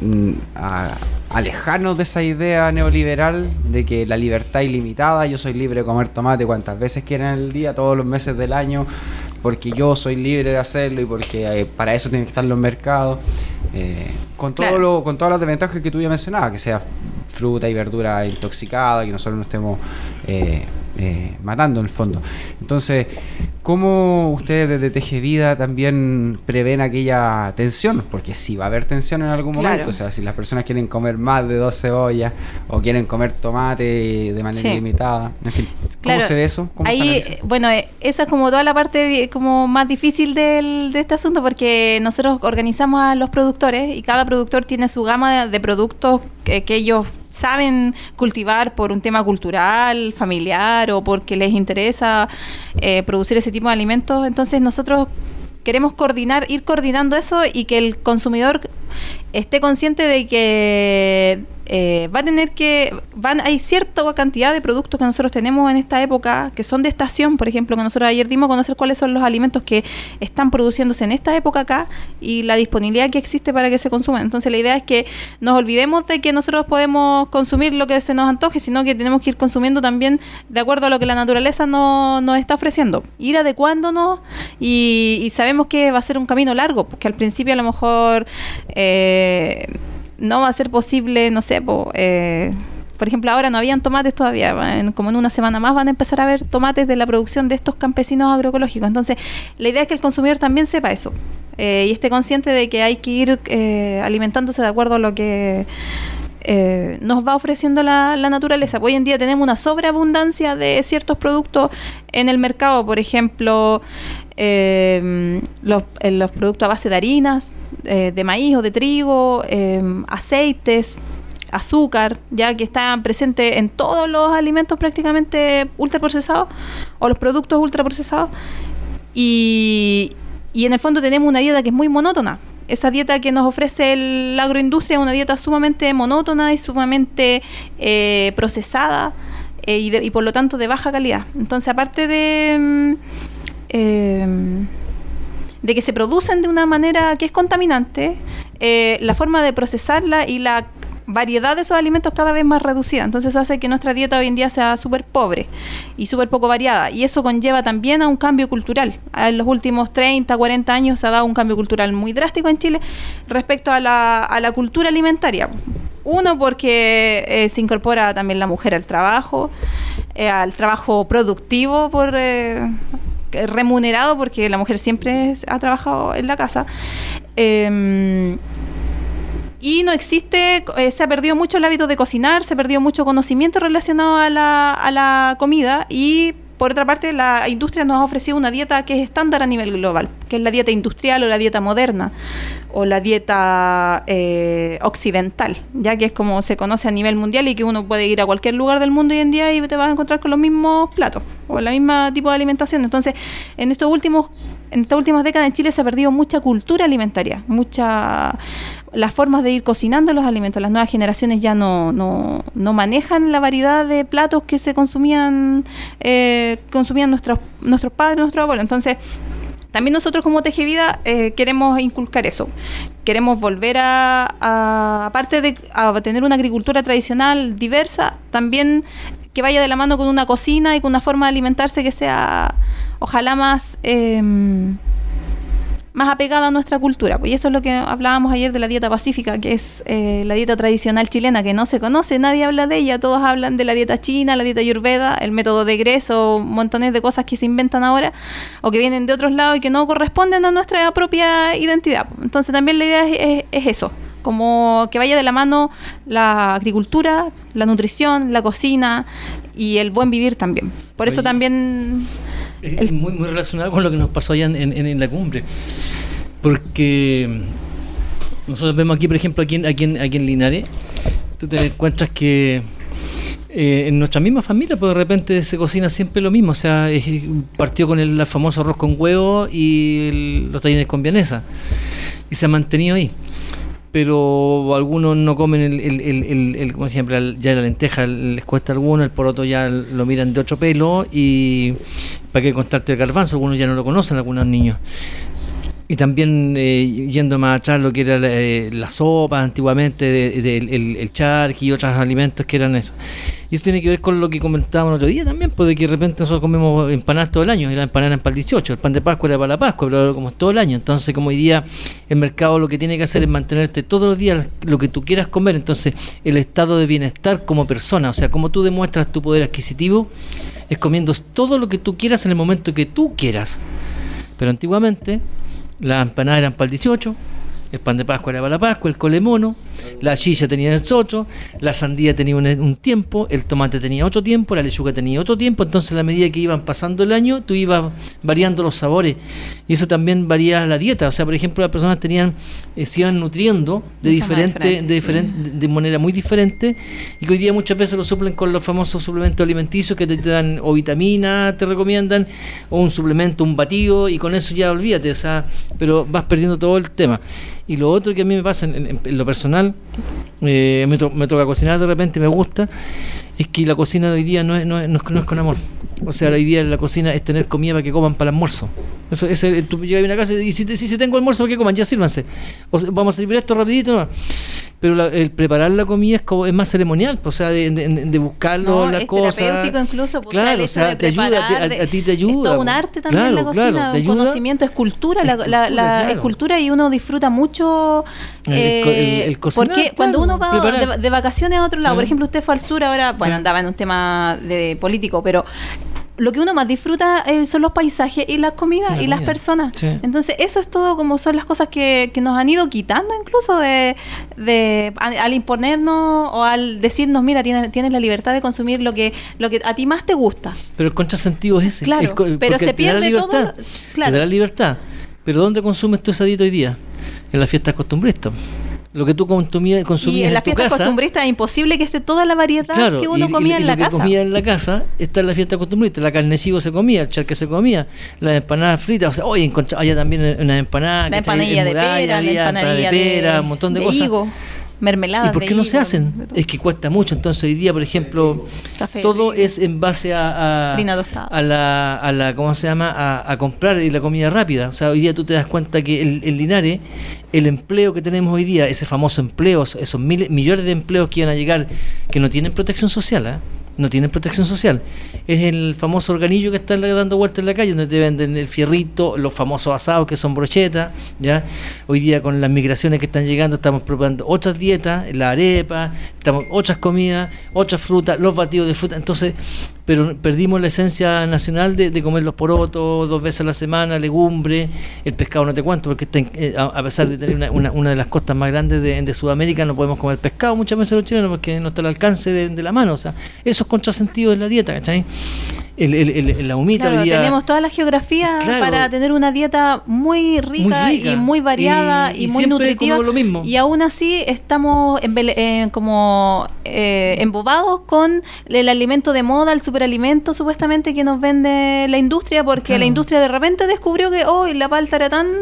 a alejarnos de esa idea neoliberal de que la libertad ilimitada, yo soy libre de comer tomate cuantas veces quiera en el día, todos los meses del año, porque yo soy libre de hacerlo y porque eh, para eso tienen que estar los mercados, eh, con todo claro. lo, con todas las desventajas que tú ya mencionabas, que sea fruta y verdura intoxicada, que nosotros no estemos eh, eh, matando en el fondo. Entonces, ¿cómo ustedes desde Teje Vida también prevén aquella tensión? Porque sí va a haber tensión en algún Claro. momento. O sea, si las personas quieren comer más de dos cebollas o quieren comer tomate de manera Sí. ilimitada. En fin, ¿cómo Claro, se ve eso? ¿Cómo se ahí, analiza? bueno, eh, esa es como toda la parte di- como más difícil del, de este asunto, porque nosotros organizamos a los productores y cada productor tiene su gama de, de productos que, que ellos saben cultivar por un tema cultural, familiar o porque les interesa eh, producir ese tipo de alimentos. Entonces nosotros queremos coordinar, ir coordinando eso y que el consumidor esté consciente de que eh, va a tener que, van, hay cierta cantidad de productos que nosotros tenemos en esta época que son de estación, por ejemplo, que nosotros ayer dimos a conocer cuáles son los alimentos que están produciéndose en esta época acá y la disponibilidad que existe para que se consuman. Entonces la idea es que nos olvidemos de que nosotros podemos consumir lo que se nos antoje, sino que tenemos que ir consumiendo también de acuerdo a lo que la naturaleza no, nos está ofreciendo, ir adecuándonos y, y sabemos que va a ser un camino largo, porque al principio a lo mejor eh, no va a ser posible, no sé, po, eh, por ejemplo, ahora no habían tomates todavía, en, como en una semana más van a empezar a haber tomates de la producción de estos campesinos agroecológicos. Entonces, la idea es que el consumidor también sepa eso eh, y esté consciente de que hay que ir eh, alimentándose de acuerdo a lo que eh, nos va ofreciendo la, la naturaleza. Hoy en día tenemos una sobreabundancia de ciertos productos en el mercado, por ejemplo, eh, los, eh, los productos a base de harinas, eh, de maíz o de trigo, eh, aceites, azúcar, ya que están presentes en todos los alimentos prácticamente ultraprocesados o los productos ultraprocesados, y, y en el fondo tenemos una dieta que es muy monótona. Esa dieta que nos ofrece el, la agroindustria es una dieta sumamente monótona y sumamente eh, procesada eh, y, de, y por lo tanto de baja calidad. Entonces, aparte de eh, de que se producen de una manera que es contaminante, eh, la forma de procesarla y la variedad de esos alimentos cada vez más reducida. Entonces eso hace que nuestra dieta hoy en día sea súper pobre y súper poco variada, y eso conlleva también a un cambio cultural. En los últimos treinta, cuarenta años se ha dado un cambio cultural muy drástico en Chile respecto a la, a la cultura alimentaria. Uno, porque eh, se incorpora también la mujer al trabajo, eh, al trabajo productivo por... Eh, remunerado, porque la mujer siempre ha trabajado en la casa, eh, y no existe, eh, se ha perdido mucho el hábito de cocinar, se ha perdido mucho conocimiento relacionado a la, a la comida, y por otra parte la industria nos ha ofrecido una dieta que es estándar a nivel global, que es la dieta industrial o la dieta moderna o la dieta eh, occidental, ya que es como se conoce a nivel mundial y que uno puede ir a cualquier lugar del mundo hoy en día y te vas a encontrar con los mismos platos o el mismo tipo de alimentación. Entonces, en estos últimos en estas últimas décadas en Chile se ha perdido mucha cultura alimentaria, mucha las formas de ir cocinando los alimentos. Las nuevas generaciones ya no, no, no manejan la variedad de platos que se consumían eh, consumían nuestros nuestros padres, nuestros abuelos. Entonces, también nosotros como Teje Vida eh, queremos inculcar eso. Queremos volver a, a aparte de a tener una agricultura tradicional diversa, también que vaya de la mano con una cocina y con una forma de alimentarse que sea, ojalá, más eh, más apegada a nuestra cultura. Pues, y eso es lo que hablábamos ayer de la dieta pacífica, que es eh, la dieta tradicional chilena, que no se conoce, nadie habla de ella, todos hablan de la dieta china, la dieta ayurveda, el método de Greso, montones de cosas que se inventan ahora o que vienen de otros lados y que no corresponden a nuestra propia identidad. Entonces también la idea es, es, es eso, como que vaya de la mano la agricultura, la nutrición, la cocina y el buen vivir también. Por eso Oye, también... Es el, muy, muy relacionado con lo que nos pasó allá en, en, en la cumbre. Porque nosotros vemos aquí, por ejemplo, aquí en, aquí en, aquí en Linares, tú te encuentras que Eh, en nuestra misma familia, pues de repente se cocina siempre lo mismo, o sea, eh, partió con el famoso arroz con huevo y el, los tallarines con vienesa, y se ha mantenido ahí. Pero algunos no comen el, el, el, el, el como siempre, ya la lenteja les cuesta a algunos, el poroto ya lo miran de otro pelo, y para qué contarte el garbanzo, algunos ya no lo conocen, algunos niños. Y también eh, yendo más atrás lo que era la, eh, la sopa antiguamente, de, de, el, el, el charqui y otros alimentos que eran eso. Y eso tiene que ver con lo que comentábamos el otro día también, pues de que de repente nosotros comemos empanadas todo el año, y la empanada era para el dieciocho, el pan de Pascua era para la Pascua, pero ahora como es todo el año. Entonces, como hoy día el mercado lo que tiene que hacer es mantenerte todos los días lo que tú quieras comer, entonces el estado de bienestar como persona, o sea, como tú demuestras tu poder adquisitivo, es comiendo todo lo que tú quieras en el momento que tú quieras. Pero antiguamente las empanadas eran para el dieciocho, el pan de Pascua era para la Pascua, el cole mono, la chicha tenía el otro, la sandía tenía un, un tiempo, el tomate tenía otro tiempo, la lechuga tenía otro tiempo. Entonces, a la medida que iban pasando el año, tú ibas variando los sabores, y eso también varía la dieta. O sea, por ejemplo, las personas tenían eh, se iban nutriendo de diferente, de, diferente sí. de manera muy diferente, y que hoy día muchas veces lo suplen con los famosos suplementos alimenticios que te, te dan o vitaminas, te recomiendan, o un suplemento, un batido, y con eso ya olvídate, o sea, pero vas perdiendo todo el tema. Y lo otro que a mí me pasa en, en, en lo personal, eh, me, to, me toca cocinar de repente, me gusta, es que la cocina de hoy día no es, no es, no es, no es con amor. O sea, hoy día la cocina es tener comida para que coman para el almuerzo. Eso, ese, tú llegas a una casa y si, si, si tengo almuerzo, ¿para qué coman? Ya sírvanse. O sea, vamos a servir esto rapidito, ¿no? Pero la, el preparar la comida es, como, es más ceremonial, o sea, de, de, de buscarlo, no, la es cosa. terapéutico incluso, pues, claro, o sea, te ayuda, a, a, a ti te ayuda. Es todo un arte también, claro, la cocina, claro, un conocimiento, es cultura, la, la, la claro. es cultura, y uno disfruta mucho eh, el, el, el cocinar, porque claro, cuando uno va de, de vacaciones a otro lado, sí. Por ejemplo, usted fue al sur ahora, bueno, sí. andaba en un tema de político, pero lo que uno más disfruta eh, son los paisajes y las comidas la y comida. Las personas. Sí. Entonces, eso es todo, como son las cosas que, que nos han ido quitando incluso de, de a, al imponernos o al decirnos, mira, tienes, tienes la libertad de consumir lo que lo que a ti más te gusta. Pero el contrasentido es ese. Claro, el, pero se pierde la libertad, todo. Claro. Te da la libertad. Pero ¿dónde consumes tu asadito hoy día? En las fiestas costumbristas. Lo que tú consumías, consumías y en, en la tu fiesta casa, costumbrista es imposible que esté toda la variedad claro, que uno y, comía y, en y la lo casa. que comía en la casa está en la fiesta costumbrista. La carne chivo se comía, el charque se comía, las empanadas fritas, o sea, hoy encontraba allá también unas empanadas, la empanadilla de pera, la empanadilla de pera, un montón de, de cosas. Higo. Mermelada. ¿Y por qué no se hacen? Es que cuesta mucho. Entonces hoy día, por ejemplo, café, todo rico. Es en base a, a, a la, a la, ¿cómo se llama? A, a comprar la comida rápida. O sea, hoy día tú te das cuenta que el, el Linares, el empleo que tenemos hoy día, ese famoso empleo, esos miles, millones de empleos que iban a llegar, que no tienen protección social, ¿eh? No tienen protección social. Es el famoso organillo que está dando vueltas en la calle, donde te venden el fierrito, los famosos asados que son brochetas, ¿ya? Hoy día con las migraciones que están llegando estamos probando otras dietas, la arepa, estamos otras comidas, otras frutas, los batidos de fruta. Entonces, pero perdimos la esencia nacional de, de comer los porotos dos veces a la semana, legumbre, el pescado no te cuento, porque está en, eh, a, a pesar de tener una, una, una de las costas más grandes de, de Sudamérica, no podemos comer pescado muchas veces los chilenos porque no está al alcance de, de la mano. O sea, esos contrasentidos en la dieta, ¿cachai? El, el, el, la humita claro, hoy día, tenemos toda la geografía claro, para tener una dieta muy rica, muy rica y muy variada y, y, y muy nutritiva, lo mismo. Y aún así estamos embele- eh, como eh, embobados con el alimento de moda, el superalimento supuestamente que nos vende la industria, porque claro. la industria de repente descubrió que hoy oh, la palta era tan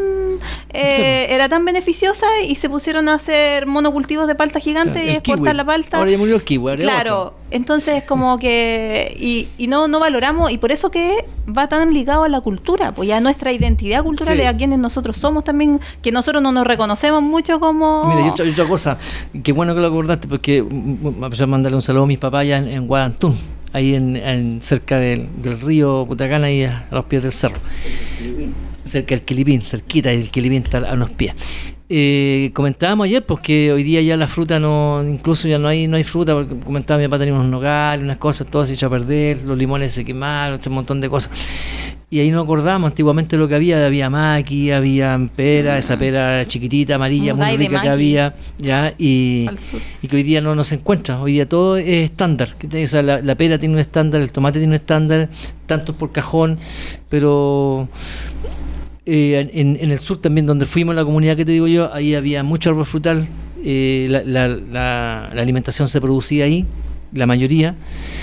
eh, sí. era tan beneficiosa y se pusieron a hacer monocultivos de palta gigante claro, y exportar kiwi. La palta. Ahora ya murió el kiwi, ahora claro, ocho. Entonces como que y, y no no valoramos, y por eso que va tan ligado a la cultura, pues ya nuestra identidad cultural sí. es a quienes nosotros somos también, que nosotros no nos reconocemos mucho como... Mira, y otra, y otra cosa, qué bueno que lo acordaste, porque me empezó a mandarle un saludo a mis papás allá en, en Guadantún, ahí en, en cerca del, del río Putacán, ahí a, a los pies del cerro, cerca del Quilipín, cerquita del Quilipín está a unos pies. Eh, comentábamos ayer pues que hoy día ya la fruta no, incluso ya no hay no hay fruta, porque comentaba mi papá tenía unos nogales, unas cosas, todo se echó a perder, los limones se quemaron, un montón de cosas. Y ahí nos acordamos antiguamente lo que había, había maqui, había pera, esa pera chiquitita, amarilla, muy rica que había, ya, y, y que hoy día no, no se encuentra. Hoy día todo es estándar, o sea, la, la pera tiene un estándar, el tomate tiene un estándar, tantos por cajón, pero Eh, en, en el sur también, donde fuimos, la comunidad que te digo yo, ahí había mucho árbol frutal, eh, la, la, la, la alimentación se producía ahí, la mayoría.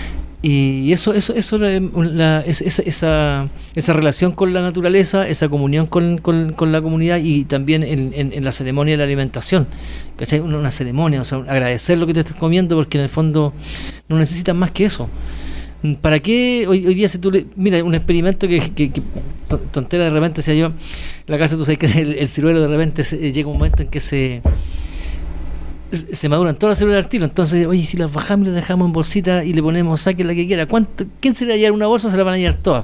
Y eso, eso, eso la, es, esa, esa, esa relación con la naturaleza, esa comunión con, con, con la comunidad y también en, en, en la ceremonia de la alimentación, ¿cachai? Una, una ceremonia, o sea, agradecer lo que te estás comiendo, porque en el fondo no necesitas más que eso. ¿Para qué hoy, hoy día si tú le, mira, un experimento que, que, que tontera de repente decía yo, la casa tú sabes que el, el ciruelo de repente se, llega un momento en que se se maduran todas las células del tiro, entonces, oye, si las bajamos y las dejamos en bolsita y le ponemos, saque la que quiera, ¿cuánto, ¿quién se le va a llevar una bolsa o se la van a llevar todas?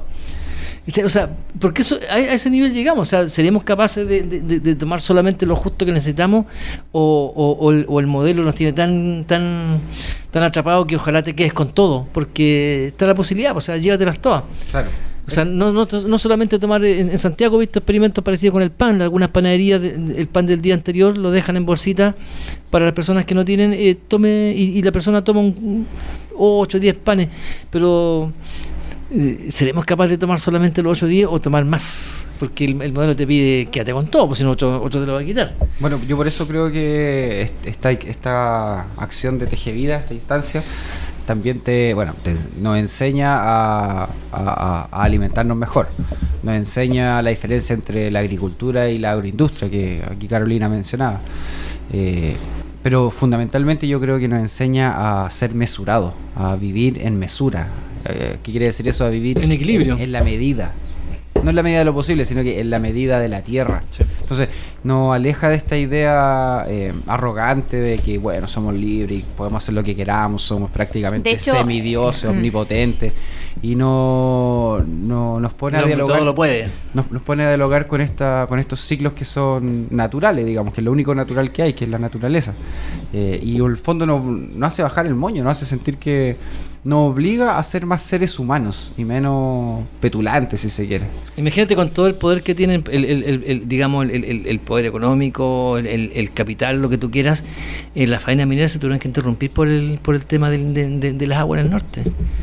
O sea, porque eso, a, a ese nivel llegamos, o sea, ¿seríamos capaces de, de, de tomar solamente lo justo que necesitamos o, o, o, el, o el modelo nos tiene tan tan tan atrapado que ojalá te quedes con todo? Porque está la posibilidad, o sea, llévatelas todas. Claro. O sea, no, no, no solamente tomar, en, en Santiago he visto experimentos parecidos con el pan, algunas panaderías, de, el pan del día anterior lo dejan en bolsita para las personas que no tienen, eh, tome y, y la persona toma un ocho o diez panes, pero eh, ¿seremos capaces de tomar solamente los ocho o diez o tomar más? Porque el, el modelo te pide quédate con todo, pues si no otro, otro te lo va a quitar. Bueno, yo por eso creo que esta, esta acción de Tejevida, esta instancia, también te, bueno, te, nos enseña a, a, a alimentarnos mejor. Nos enseña la diferencia entre la agricultura y la agroindustria, que aquí Carolina mencionaba. Eh, pero fundamentalmente yo creo que nos enseña a ser mesurados, a vivir en mesura. Eh, ¿Qué quiere decir eso? A vivir en equilibrio. En, en la medida. No en la medida de lo posible, sino que en la medida de la tierra. Sí. Entonces, nos aleja de esta idea eh, arrogante de que, bueno, somos libres y podemos hacer lo que queramos, somos prácticamente hecho, semidioses, eh, omnipotentes, y no, no nos pone a dialogar. Todo lo puede. Nos, nos pone a dialogar con esta, con estos ciclos que son naturales, digamos, que es lo único natural que hay, que es la naturaleza. Eh, y el fondo nos, nos hace bajar el moño, nos hace sentir que nos obliga a ser más seres humanos y menos petulantes, si se quiere. Imagínate con todo el poder que tienen, el, el, el, el, digamos, el, el, el poder económico, el, el, el capital, lo que tú quieras, eh, las faenas mineras se tuvieron que interrumpir por el por el tema de, de, de, de las aguas en el norte.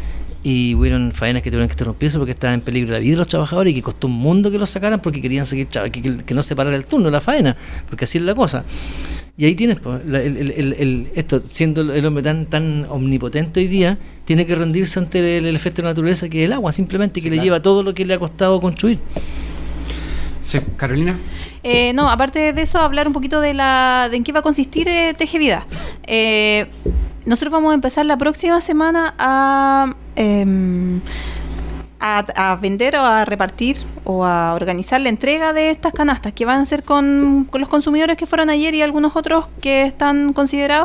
Y hubieron faenas que tuvieron que interrumpirse porque estaban en peligro la vida de los trabajadores y que costó un mundo que los sacaran porque querían seguir, que, que, que no se parara el turno, la faena, porque así es la cosa. Y ahí tienes, pues, el, el, el, el, esto, siendo el hombre tan tan omnipotente hoy día, tiene que rendirse ante el, el efecto de la naturaleza, que es el agua, simplemente, que sí, le claro. lleva todo lo que le ha costado construir. Sí, Carolina. Eh, no, aparte de eso, hablar un poquito de la de en qué va a consistir eh, Tejevida. Eh, nosotros vamos a empezar la próxima semana a... Eh, A, a vender o a repartir o a organizar la entrega de estas canastas que van a ser con, con los consumidores que fueron ayer y algunos otros que están considerados,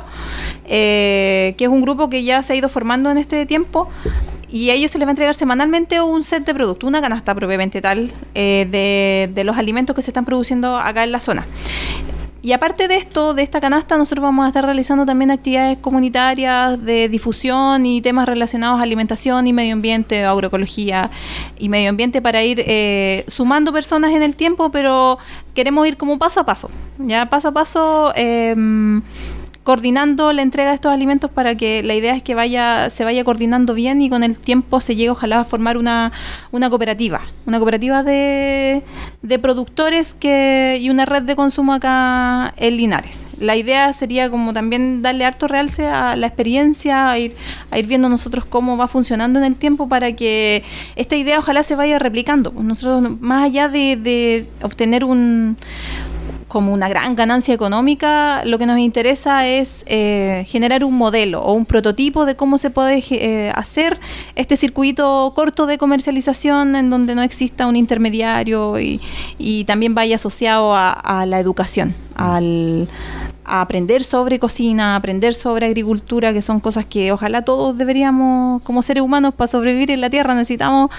eh, que es un grupo que ya se ha ido formando en este tiempo, y a ellos se les va a entregar semanalmente un set de productos, una canasta propiamente tal, eh, de, de los alimentos que se están produciendo acá en la zona. Y aparte de esto, de esta canasta, nosotros vamos a estar realizando también actividades comunitarias de difusión y temas relacionados a alimentación y medio ambiente, agroecología y medio ambiente, para ir eh, sumando personas en el tiempo, pero queremos ir como paso a paso, ya paso a paso, eh, coordinando la entrega de estos alimentos, para que la idea es que vaya se vaya coordinando bien y con el tiempo se llegue ojalá a formar una, una cooperativa, una cooperativa de, de productores que y una red de consumo acá en Linares. La idea sería como también darle harto realce a la experiencia, a ir, a ir viendo nosotros cómo va funcionando en el tiempo, para que esta idea ojalá se vaya replicando. Nosotros, más allá de, de obtener un como una gran ganancia económica, lo que nos interesa es eh, generar un modelo o un prototipo de cómo se puede eh, hacer este circuito corto de comercialización en donde no exista un intermediario y, y también vaya asociado a, a la educación, al a aprender sobre cocina, a aprender sobre agricultura, que son cosas que ojalá todos deberíamos, como seres humanos, para sobrevivir en la tierra, necesitamos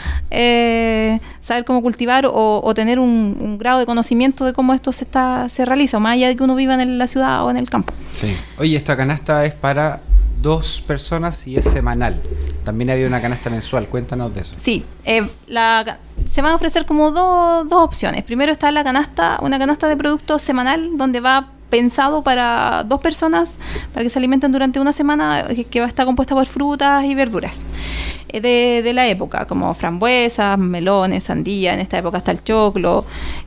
eh, saber cómo cultivar o, o tener un, un grado de conocimiento de cómo esto se está se realiza, más allá de que uno viva en la ciudad o en el campo. Sí. Oye, esta canasta es para dos personas y es semanal. También había una canasta mensual, cuéntanos de eso. Sí, eh, la, se van a ofrecer como dos, dos opciones. Primero está la canasta, una canasta de productos semanal, donde va pensado para dos personas, para que se alimenten durante una semana, que va a estar compuesta por frutas y verduras de, de la época, como frambuesas, melones, sandía, en esta época está el choclo,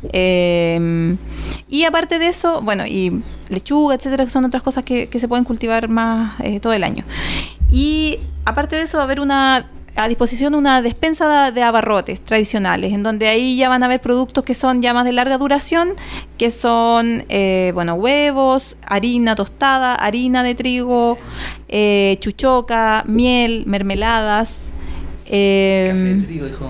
eh, y aparte de eso, bueno, y lechuga, etcétera, que son otras cosas que, que se pueden cultivar más eh, todo el año. y aparte de eso va a haber una a disposición una despensa de, de abarrotes tradicionales, en donde ahí ya van a haber productos que son ya más de larga duración, que son, eh, bueno, huevos, harina tostada, harina de trigo, eh, chuchoca, miel, mermeladas. Eh, Café de trigo, dijo.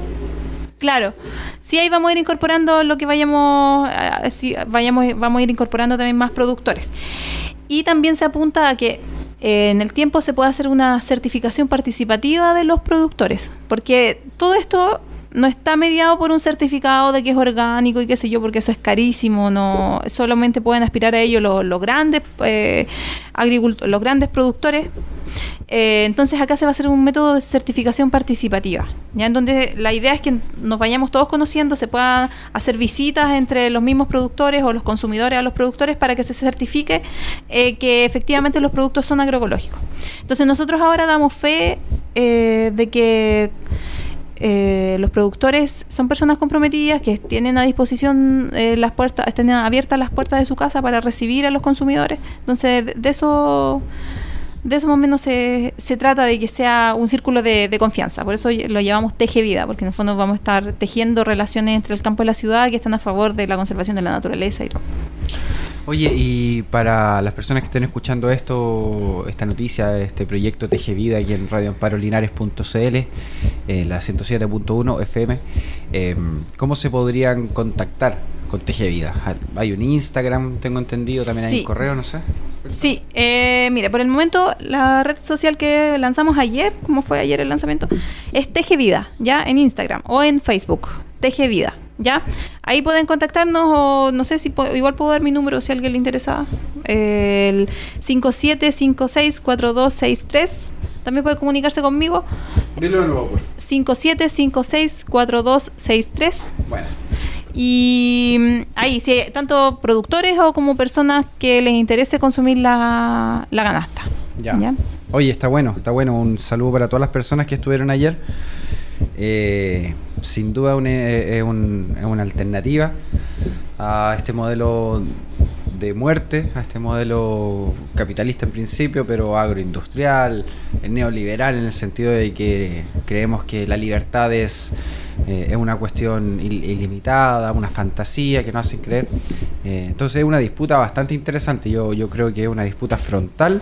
Claro, sí, ahí vamos a ir incorporando lo que vayamos, uh, sí, vayamos, vamos a ir incorporando también más productores. Y también se apunta a que eh, en el tiempo se pueda hacer una certificación participativa de los productores, porque todo esto no está mediado por un certificado de que es orgánico y qué sé yo, porque eso es carísimo, no solamente pueden aspirar a ello los, los grandes eh, agricultores, los grandes productores. Eh, entonces acá se va a hacer un método de certificación participativa, ya en donde la idea es que nos vayamos todos conociendo, se puedan hacer visitas entre los mismos productores o los consumidores a los productores para que se certifique eh, que efectivamente los productos son agroecológicos. Entonces nosotros ahora damos fe eh, de que Eh, los productores son personas comprometidas que tienen a disposición eh, las puertas, están abiertas las puertas de su casa para recibir a los consumidores. Entonces de, de eso de eso más o menos se, se trata, de que sea un círculo de, de confianza. Por eso lo llamamos Teje Vida, porque en el fondo vamos a estar tejiendo relaciones entre el campo y la ciudad que están a favor de la conservación de la naturaleza y todo. Oye, y para las personas que estén escuchando esto, esta noticia, este proyecto Teje Vida aquí en radio amparo linares punto c l, eh, la ciento siete punto uno F M, eh, ¿cómo se podrían contactar con Teje Vida? Hay un Instagram, tengo entendido, también sí. hay un correo, no sé. Sí, eh, mira, por el momento la red social que lanzamos ayer, como fue ayer el lanzamiento, es Teje Vida, ya en Instagram o en Facebook, Teje Vida. ¿Ya? Ahí pueden contactarnos, o no sé si po- igual puedo dar mi número si a alguien le interesa, eh, el cinco siete cinco seis cuatro dos seis tres. También puede comunicarse conmigo. Dilo de nuevo, pues. cinco siete cinco seis cuatro dos seis tres. Bueno. Y mm, ahí, si hay tanto productores o como personas que les interese consumir la, la canasta. Ya. ¿Ya? Oye, está bueno, está bueno. Un saludo para todas las personas que estuvieron ayer. Eh, sin duda una, eh, un, una alternativa a este modelo de muerte, a este modelo capitalista en principio, pero agroindustrial, neoliberal, en el sentido de que creemos que la libertad es, eh, es una cuestión il- ilimitada, una fantasía que nos hacen creer. Eh, entonces es una disputa bastante interesante. Yo, yo creo que es una disputa frontal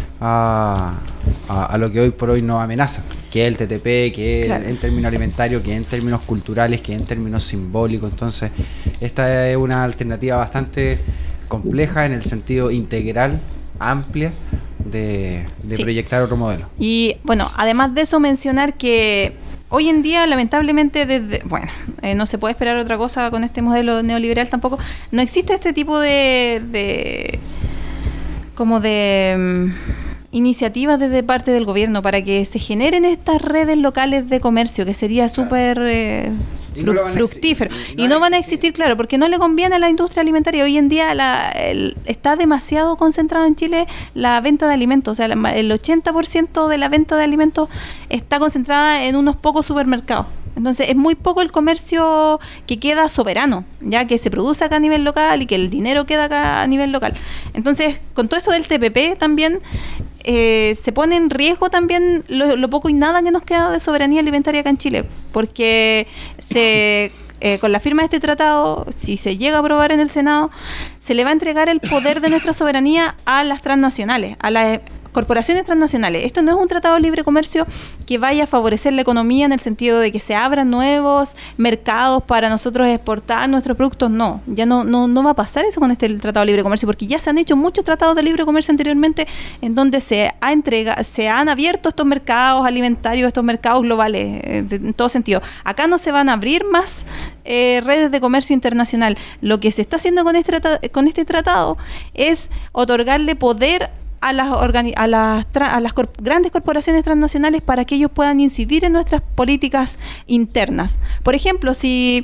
a, a, a lo que hoy por hoy nos amenaza, que es el T T P, que es claro. en términos alimentarios, que es en términos culturales, que es en términos simbólicos. Entonces esta es una alternativa bastante compleja en el sentido integral, amplia, de, de sí. proyectar otro modelo. Y bueno, además de eso, mencionar que hoy en día, lamentablemente, desde bueno, eh, no se puede esperar otra cosa con este modelo neoliberal tampoco. No existe este tipo de, de como de um, iniciativas desde parte del gobierno para que se generen estas redes locales de comercio, que sería súper claro. eh, Y no, Fru- fructífero. Y no, y no van a existir, claro, porque no le conviene a la industria alimentaria. Hoy en día la, el, está demasiado concentrado en Chile la venta de alimentos. O sea, la, el ochenta por ciento de la venta de alimentos está concentrada en unos pocos supermercados. Entonces es muy poco el comercio que queda soberano, ya que se produce acá a nivel local y que el dinero queda acá a nivel local. Entonces, con todo esto del T P P también eh, se pone en riesgo también lo, lo poco y nada que nos queda de soberanía alimentaria acá en Chile, porque se eh, con la firma de este tratado, si se llega a aprobar en el Senado, se le va a entregar el poder de nuestra soberanía a las transnacionales, a las corporaciones transnacionales. Esto no es un tratado de libre comercio que vaya a favorecer la economía en el sentido de que se abran nuevos mercados para nosotros exportar nuestros productos. No, ya no, no, no va a pasar eso con este tratado de libre comercio, porque ya se han hecho muchos tratados de libre comercio anteriormente en donde se ha entrega, se han abierto estos mercados alimentarios, estos mercados globales, eh, de, en todo sentido. Acá no se van a abrir más eh, redes de comercio internacional. Lo que se está haciendo con este, trata, con este tratado es otorgarle poder a las organi- a las, tra- a las corp- grandes corporaciones transnacionales para que ellos puedan incidir en nuestras políticas internas. Por ejemplo, si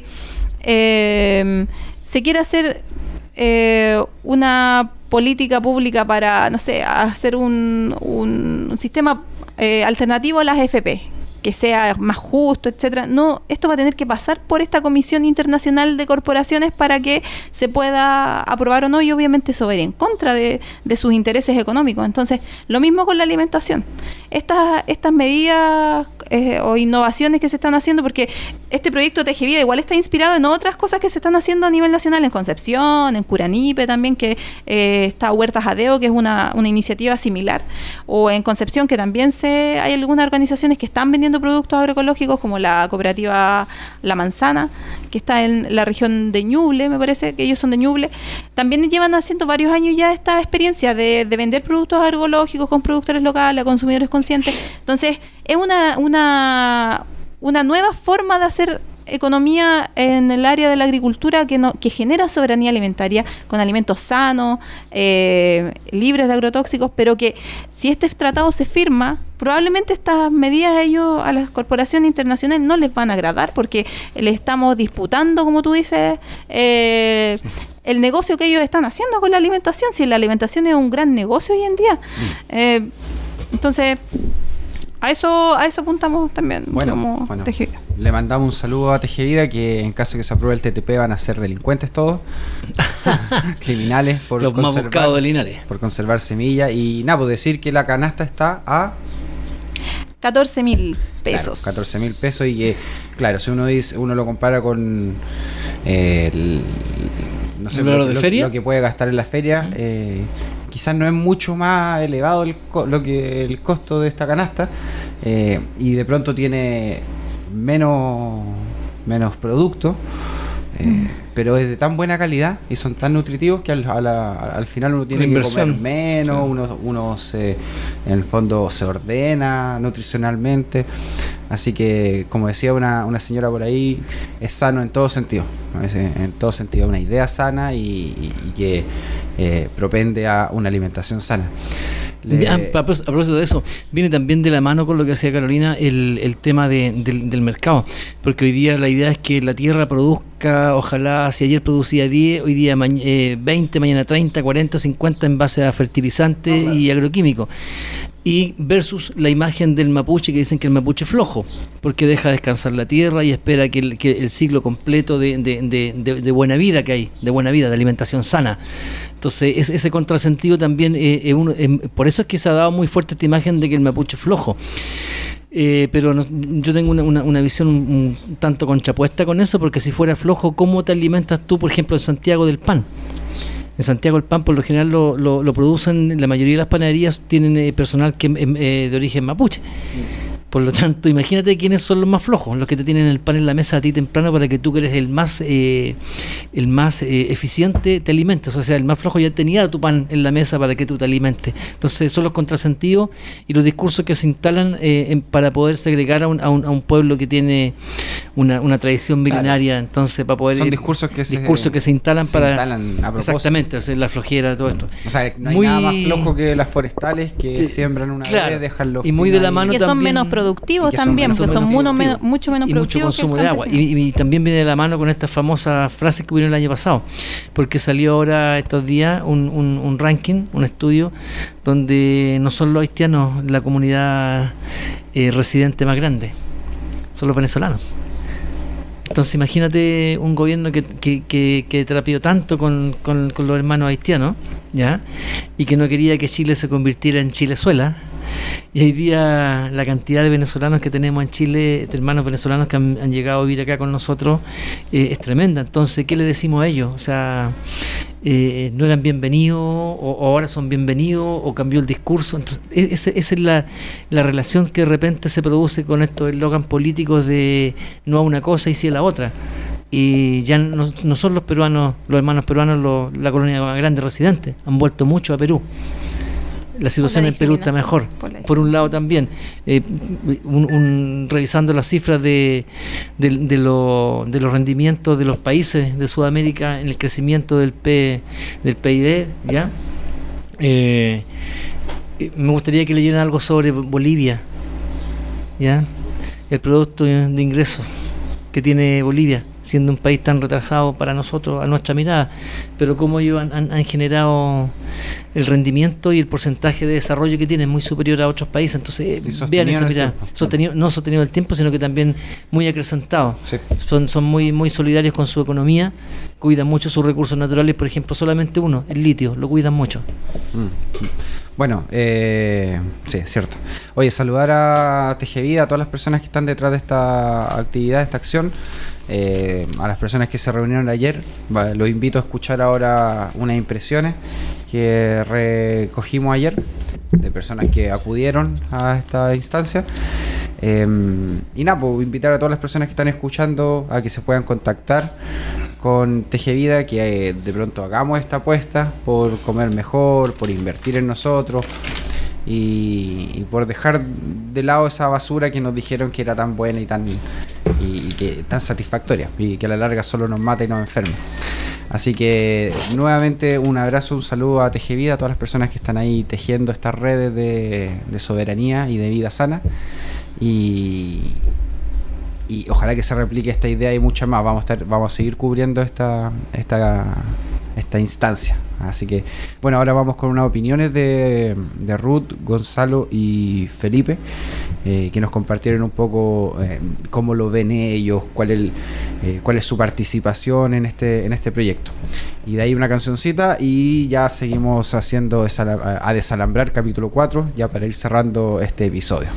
eh, se quiere hacer eh, una política pública para, no sé, hacer un, un, un sistema eh, alternativo a las F P, que sea más justo, etcétera. No, esto va a tener que pasar por esta Comisión Internacional de Corporaciones para que se pueda aprobar o no, y obviamente eso va a ir en contra de, de sus intereses económicos. Entonces, lo mismo con la alimentación. Estas, estas medidas eh, o innovaciones que se están haciendo, porque este proyecto Teje Vida igual está inspirado en otras cosas que se están haciendo a nivel nacional, en Concepción, en Curanipe también, que eh, está Huertas Adeo, que es una, una iniciativa similar, o en Concepción, que también se hay algunas organizaciones que están vendiendo productos agroecológicos, como la cooperativa La Manzana, que está en la región de Ñuble, me parece que ellos son de Ñuble. También llevan haciendo varios años ya esta experiencia de, de vender productos agroecológicos con productores locales, a consumidores conscientes. Entonces, es una, una, una nueva forma de hacer economía en el área de la agricultura que no, que genera soberanía alimentaria con alimentos sanos, eh, libres de agrotóxicos, pero que si este tratado se firma, probablemente estas medidas a ellos, a las corporaciones internacionales, no les van a agradar, porque le estamos disputando, como tú dices, eh, el negocio que ellos están haciendo con la alimentación. Si la alimentación es un gran negocio hoy en día. Eh, entonces, a eso a eso apuntamos también. Bueno, como bueno, Teje Vida. Le mandamos un saludo a Teje Vida, que en caso que se apruebe el T T P van a ser delincuentes todos, criminales por los más buscados de Linares, por conservar semillas. Y nada, pues decir que la canasta está a catorce mil pesos. Claro, catorce mil pesos. Y eh, claro, si uno dice, uno lo compara con eh, el, no sé, lo, lo, de lo, feria? lo que puede gastar en la feria, eh, quizás no es mucho más elevado el, lo que el costo de esta canasta, eh, y de pronto tiene menos menos productos, eh, mm. pero es de tan buena calidad y son tan nutritivos que al, a la, al final uno tiene que comer menos, sí. uno, uno se, en el fondo se ordena nutricionalmente. Así que, como decía una, una señora por ahí, es sano en todo sentido, ¿no? Es, en todo sentido, una idea sana y, y, y que eh, propende a una alimentación sana. Le... A propósito de eso, viene también de la mano con lo que hacía Carolina el, el tema de, del, del mercado, porque hoy día la idea es que la tierra produzca, ojalá, si ayer producía diez, hoy día eh, veinte, mañana treinta, cuarenta, cincuenta en base a fertilizantes oh, claro. y agroquímicos. Y versus la imagen del mapuche, que dicen que el mapuche es flojo, porque deja descansar la tierra y espera que el, que el ciclo completo de, de, de, de, de buena vida que hay, de buena vida, de alimentación sana. Entonces, es, ese contrasentido también, eh, eh, uno, eh, por eso es que se ha dado muy fuerte esta imagen de que el mapuche es flojo. Eh, pero no, yo tengo una, una, una visión un, un tanto contrapuesta con eso, porque si fuera flojo, ¿cómo te alimentas tú, por ejemplo, en Santiago del pan? En Santiago el pan por lo general lo, lo, lo producen, la mayoría de las panaderías tienen eh, personal que eh, de origen mapuche. Por lo tanto, imagínate quiénes son los más flojos, los que te tienen el pan en la mesa a ti temprano para que tú, que eres el más eh, el más eh, eficiente, te alimentes. O sea, el más flojo ya tenía tu pan en la mesa para que tú te alimentes. Entonces, son los contrasentidos y los discursos que se instalan eh, en, para poder segregar a un, a un, a un pueblo que tiene una, una tradición milenaria. Claro. Entonces, para poder son ir, discursos que discursos se, que se instalan se para instalan a propósito. Exactamente, o sea, la flojera, todo esto. O sea, no hay muy, nada más flojo que las forestales que eh, siembran una claro, vez, dejan los y muy de la mano que también, son menos productivos también, porque son mucho menos, mucho menos y productivos mucho consumo de agua. Y, y también viene de la mano con estas famosas frases que hubieron el año pasado, porque salió ahora estos días un, un, un ranking, un estudio donde no son los haitianos la comunidad eh, residente más grande, son los venezolanos. Entonces imagínate un gobierno que, que, que, que terapió tanto con, con, con los hermanos haitianos, ¿ya? Y que no quería que Chile se convirtiera en Chilezuela. Y hoy día la cantidad de venezolanos que tenemos en Chile, de hermanos venezolanos que han, han llegado a vivir acá con nosotros, eh, es tremenda. Entonces, ¿qué le decimos a ellos? O sea, eh, no eran bienvenidos, o, o ahora son bienvenidos, o cambió el discurso. Entonces, esa, esa es la, la relación que de repente se produce con estos eslogans políticos de no a una cosa y sí a la otra. Y ya no, no son los peruanos, los hermanos peruanos, los, la colonia más grande residente, han vuelto mucho a Perú. La situación en Perú está mejor, por, por un lado también, eh, un, un, revisando las cifras de, de, de, lo, de los rendimientos de los países de Sudamérica en el crecimiento del, P, del P I B, ¿ya? Eh, me gustaría que leyeran algo sobre Bolivia, ¿ya? El producto de ingresos que tiene Bolivia, siendo un país tan retrasado para nosotros, a nuestra mirada, pero como ellos han, han, han generado el rendimiento y el porcentaje de desarrollo que tienen muy superior a otros países. Entonces vean esa mirada, sostenido, no sostenido el tiempo, sino que también muy acrecentado. Sí. Son, son muy, muy solidarios con su economía, cuidan mucho sus recursos naturales, por ejemplo, solamente uno, el litio, lo cuidan mucho. Mm. Bueno, eh, sí, es cierto. Oye, saludar a Tejevida, a todas las personas que están detrás de esta actividad, de esta acción, eh, a las personas que se reunieron ayer. Vale, los invito a escuchar ahora unas impresiones que recogimos ayer de personas que acudieron a esta instancia. Eh, y nada, pues invitar a todas las personas que están escuchando a que se puedan contactar con Tejevida, que eh, de pronto hagamos esta apuesta por comer mejor, por invertir en nosotros y, y por dejar de lado esa basura que nos dijeron que era tan buena y tan, y, y que tan satisfactoria y que a la larga solo nos mata y nos enferma. Así que nuevamente un abrazo, un saludo a Tejevida, a todas las personas que están ahí tejiendo estas redes de, de soberanía y de vida sana. Y, y ojalá que se replique esta idea y muchas más. Vamos a estar, vamos a seguir cubriendo esta, esta, esta instancia. Así que, bueno, ahora vamos con unas opiniones de, de Ruth, Gonzalo y Felipe, eh, que nos compartieron un poco eh, cómo lo ven ellos, cuál es, eh, cuál es su participación en este, en este proyecto. Y de ahí una cancioncita y ya seguimos haciendo esa, a Desalambrar capítulo cuatro, ya para ir cerrando este episodio.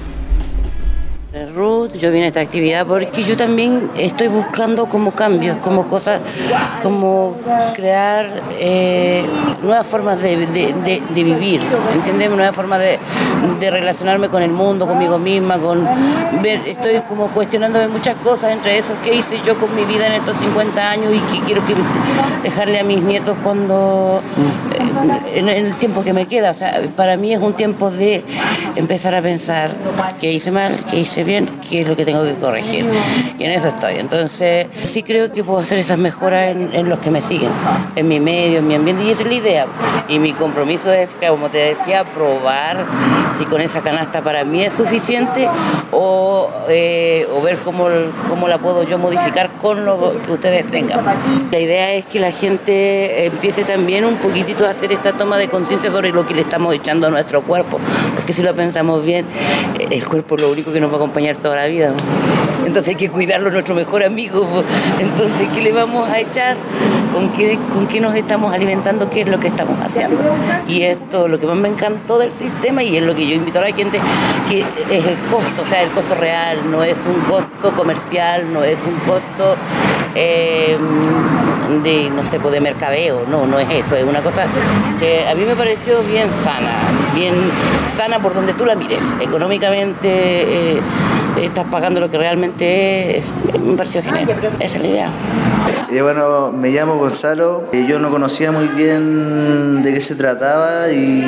Ruth, yo vine a esta actividad porque yo también estoy buscando como cambios, como cosas, como crear eh, nuevas formas de, de, de, de vivir, ¿entiendes? Nuevas formas de, de relacionarme con el mundo, conmigo misma, con ver, estoy como cuestionándome muchas cosas, entre eso qué hice yo con mi vida en estos cincuenta años y qué quiero que dejarle a mis nietos cuando en, en el tiempo que me queda. O sea, para mí es un tiempo de empezar a pensar qué hice mal, qué hice bien, qué es lo que tengo que corregir, y en eso estoy. Entonces sí creo que puedo hacer esas mejoras en, en los que me siguen, en mi medio, en mi ambiente, y esa es la idea, y mi compromiso es, como te decía, probar si con esa canasta para mí es suficiente o, eh, o ver cómo, cómo la puedo yo modificar con lo que ustedes tengan. La idea es que la gente empiece también un poquitito a hacer esta toma de conciencia sobre lo que le estamos echando a nuestro cuerpo, porque si lo pensamos bien, el cuerpo es lo único que nos va a acompañar toda la vida. Entonces hay que cuidarlo, nuestro mejor amigo. Entonces, ¿qué le vamos a echar? ¿Con qué, con qué nos estamos alimentando? ¿Qué es lo que estamos haciendo? Y esto es lo que más me encantó del sistema y es lo que yo invito a la gente, que es el costo, o sea, el costo real, no es un costo comercial, no es un costo eh, de, no sé, de mercadeo, no, no es eso, es una cosa que a mí me pareció bien sana, bien sana por donde tú la mires, económicamente eh, estás pagando lo que realmente es, me pareció genial, esa es la idea. Eh, bueno, me llamo Gonzalo, eh, yo no conocía muy bien de qué se trataba y,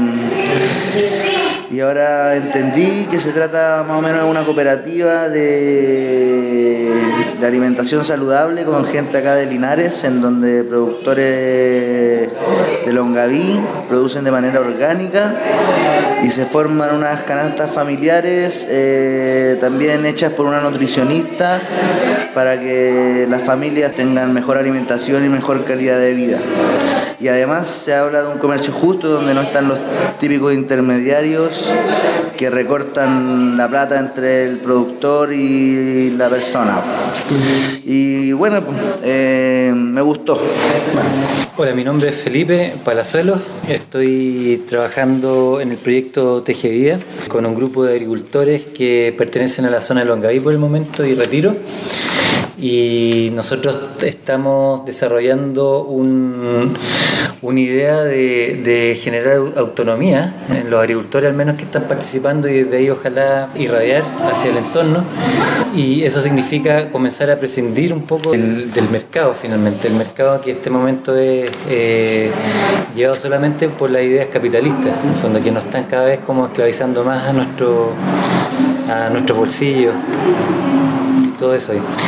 y ahora entendí que se trata más o menos de una cooperativa de, de alimentación saludable con gente acá de Linares, en donde productores de Longaví producen de manera orgánica y se forman unas canastas familiares eh, también hechas por una nutricionista para que las familias tengan mejor alimentación y mejor calidad de vida. Y además se habla de un comercio justo donde no están los típicos intermediarios que recortan la plata entre el productor y la persona. Y bueno, eh, me gustó. Hola, mi nombre es Felipe Palazuelos. Estoy trabajando en el proyecto Tejevida con un grupo de agricultores que pertenecen a la zona de Longaví por el momento y Retiro. Y nosotros estamos desarrollando un, una idea de, de generar autonomía en los agricultores, al menos que están participando, y desde ahí ojalá irradiar hacia el entorno. Y eso significa comenzar a prescindir un poco del, del mercado, finalmente. El mercado que en este momento es eh, llevado solamente por las ideas capitalistas, en el fondo, que nos están cada vez como esclavizando más a nuestro, a nuestros bolsillos y todo eso ahí.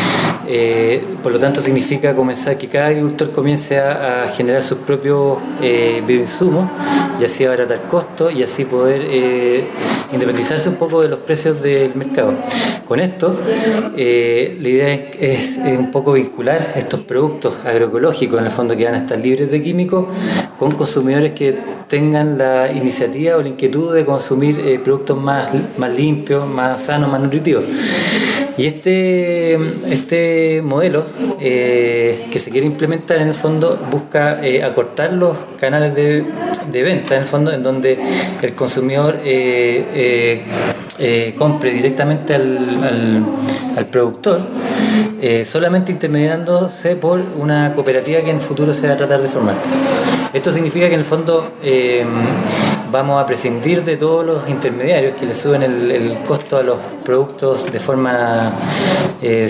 Eh, por lo tanto significa comenzar que cada agricultor comience a, a generar sus propios eh, bioinsumos y así abaratar costos y así poder eh, independizarse un poco de los precios del mercado. Con esto, eh, la idea es, es, es un poco vincular estos productos agroecológicos, en el fondo que van a estar libres de químicos, con consumidores que tengan la iniciativa o la inquietud de consumir eh, productos más, más limpios, más sanos, más nutritivos. Y este, este modelo eh, que se quiere implementar en el fondo busca eh, acortar los canales de, de venta, en el fondo, en donde el consumidor eh, eh, eh, compre directamente al, al, al productor, eh, solamente intermediándose por una cooperativa que en el futuro se va a tratar de formar. Esto significa que en el fondo eh, vamos a prescindir de todos los intermediarios que le suben el, el costo a los productos de forma eh,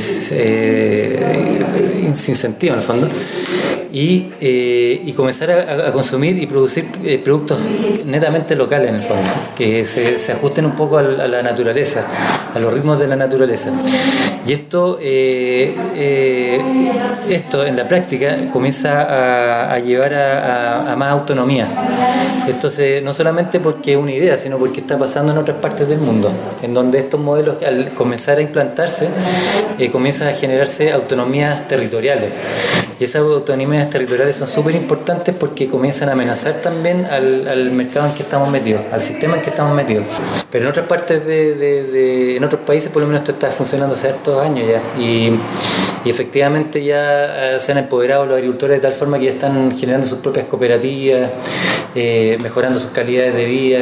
eh, sin sentido en el fondo, y, eh, y comenzar a, a consumir y producir eh, productos netamente locales en el fondo, que se, se ajusten un poco a la, a la naturaleza, a los ritmos de la naturaleza. Y esto, eh, eh, esto en la práctica comienza a, a llevar a, a, a más autonomía. Entonces, no solamente porque es una idea, sino porque está pasando en otras partes del mundo, en donde estos modelos, al comenzar a implantarse, eh, comienzan a generarse autonomías territoriales. Y esas autonomías territoriales son súper importantes porque comienzan a amenazar también al, al mercado en que estamos metidos, al sistema en que estamos metidos. Pero en otras partes de, de, de en otros países, por lo menos esto está funcionando hace hartos años ya. Y, y efectivamente ya se han empoderado los agricultores de tal forma que ya están generando sus propias cooperativas, eh, mejorando sus calidades de vida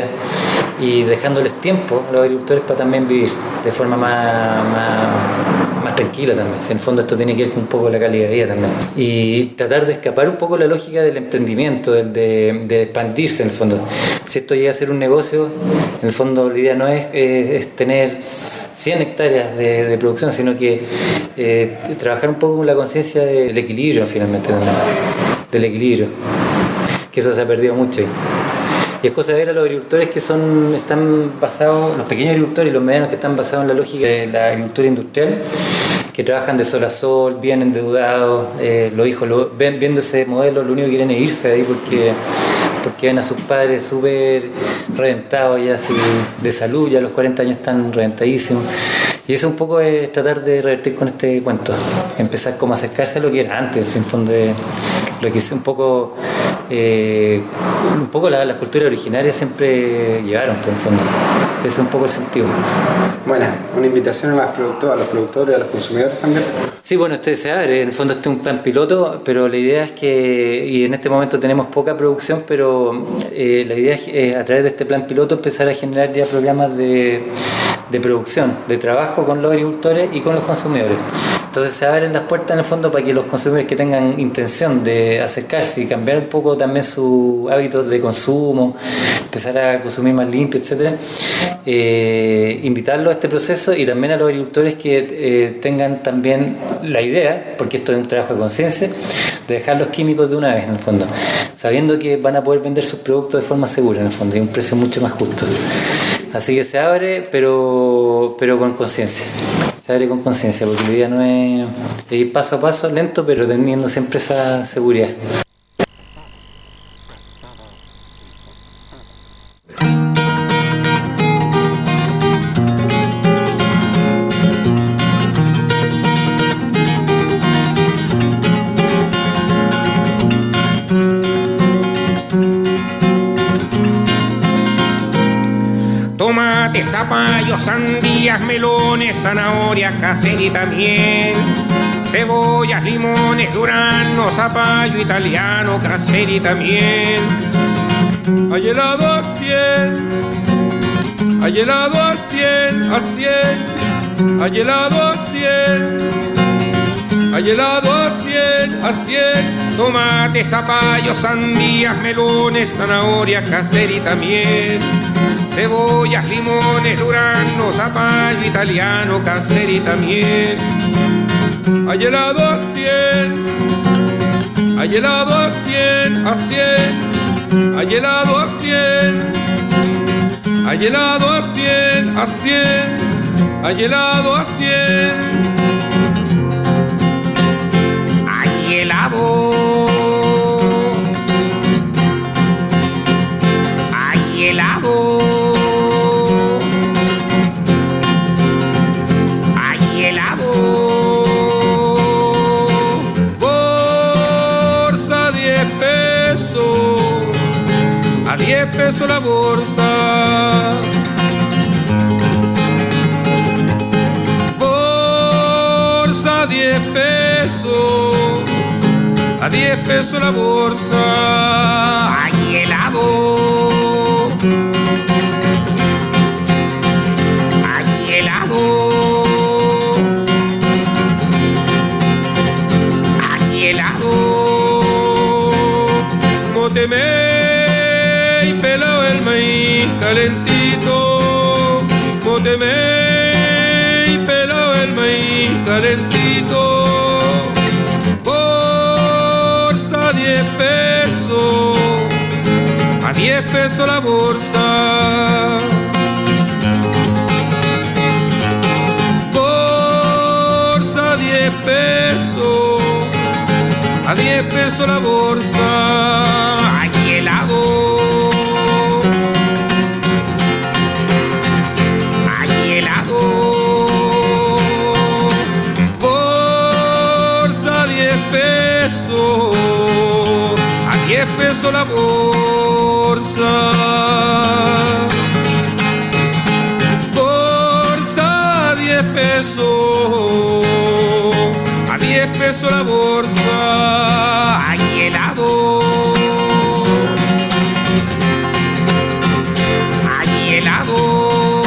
y dejándoles tiempo a los agricultores para también vivir de forma más, más, más tranquila también. Si en el fondo esto tiene que ver con un poco la calidad de vida también. Y tratar de escapar un poco la lógica del emprendimiento, de, de, de expandirse en el fondo. Si esto llega a ser un negocio, en el fondo la idea no es, eh, es tener cien hectáreas de, de producción, sino que eh, trabajar un poco con la conciencia del equilibrio finalmente también, del equilibrio, que eso se ha perdido mucho. Y es cosa de ver a los agricultores que son, están basados, los pequeños agricultores y los medianos que están basados en la lógica de la agricultura industrial, que trabajan de sol a sol, bien endeudados, eh, los hijos lo, ven, viendo ese modelo, lo único que quieren es irse de ahí porque, porque ven a sus padres súper reventados ya así, de salud, ya a los cuarenta años están reventadísimos. Y eso un poco es tratar de revertir con este cuento, empezar como a acercarse a lo que era antes, en fondo de lo que es un poco, eh, un poco la, las culturas originarias siempre llevaron, por el fondo. Ese es un poco el sentido. Bueno, una invitación a, las productores, a los productores, a los consumidores también. Sí, bueno, este se abre, en el fondo este es un plan piloto, pero la idea es que, y en este momento tenemos poca producción, pero eh, la idea es eh, a través de este plan piloto empezar a generar ya programas de, de producción, de trabajo con los agricultores y con los consumidores. Entonces se abren las puertas en el fondo para que los consumidores que tengan intención de acercarse y cambiar un poco también sus hábitos de consumo, empezar a consumir más limpio, etcétera, eh, invitarlos a este proceso, y también a los agricultores que eh, tengan también la idea, porque esto es un trabajo de conciencia, de dejar los químicos de una vez en el fondo, sabiendo que van a poder vender sus productos de forma segura en el fondo y a un precio mucho más justo. Así que se abre, pero, pero con conciencia. Se abre con conciencia, porque la idea no es, es ir paso a paso, lento, pero teniendo siempre esa seguridad. Zapallos, sandías, melones, zanahorias, caserita, miel, cebollas, limones, durazno, zapallo italiano, caserita, miel. Hay helado a cien, hay helado a cien, a cien, hay helado a cien, hay helado a cien, a cien. Tomates, zapallos, sandías, melones, zanahorias, caserita, miel, cebollas, limones, durazno, zapallo italiano, caserita, miel. Hay helado a cien, hay helado a cien, a cien, hay helado a cien, hay helado a cien, a cien, hay helado a cien. diez pesos la bolsa. Bolsa, diez pesos. A diez pesos la bolsa. ¡Ay, helado! ¡Ay, helado! ¡Ay, helado! Móteme y pelado el maíz calentito. Móteme y pelado el maíz calentito. Bolsa, diez pesos. A diez pesos la bolsa. Bolsa, diez pesos. A diez pesos la bolsa. ¡Ay, helado! ¡Ay, helado! Bolsa, diez pesos. A diez pesos la bolsa. Bolsa, diez pesos. A diez pesos la bolsa. ¡Ay, helado! ¡Ay, helado!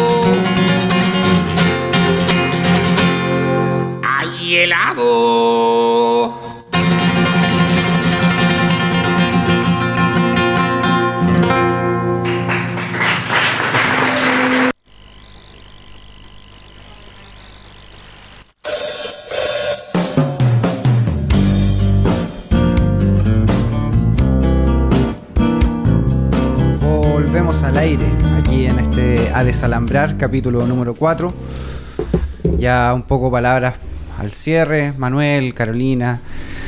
¡Ay, helado! Al aire, aquí en este A Desalambrar, capítulo número cuatro. Ya un poco palabras al cierre. Manuel, Carolina,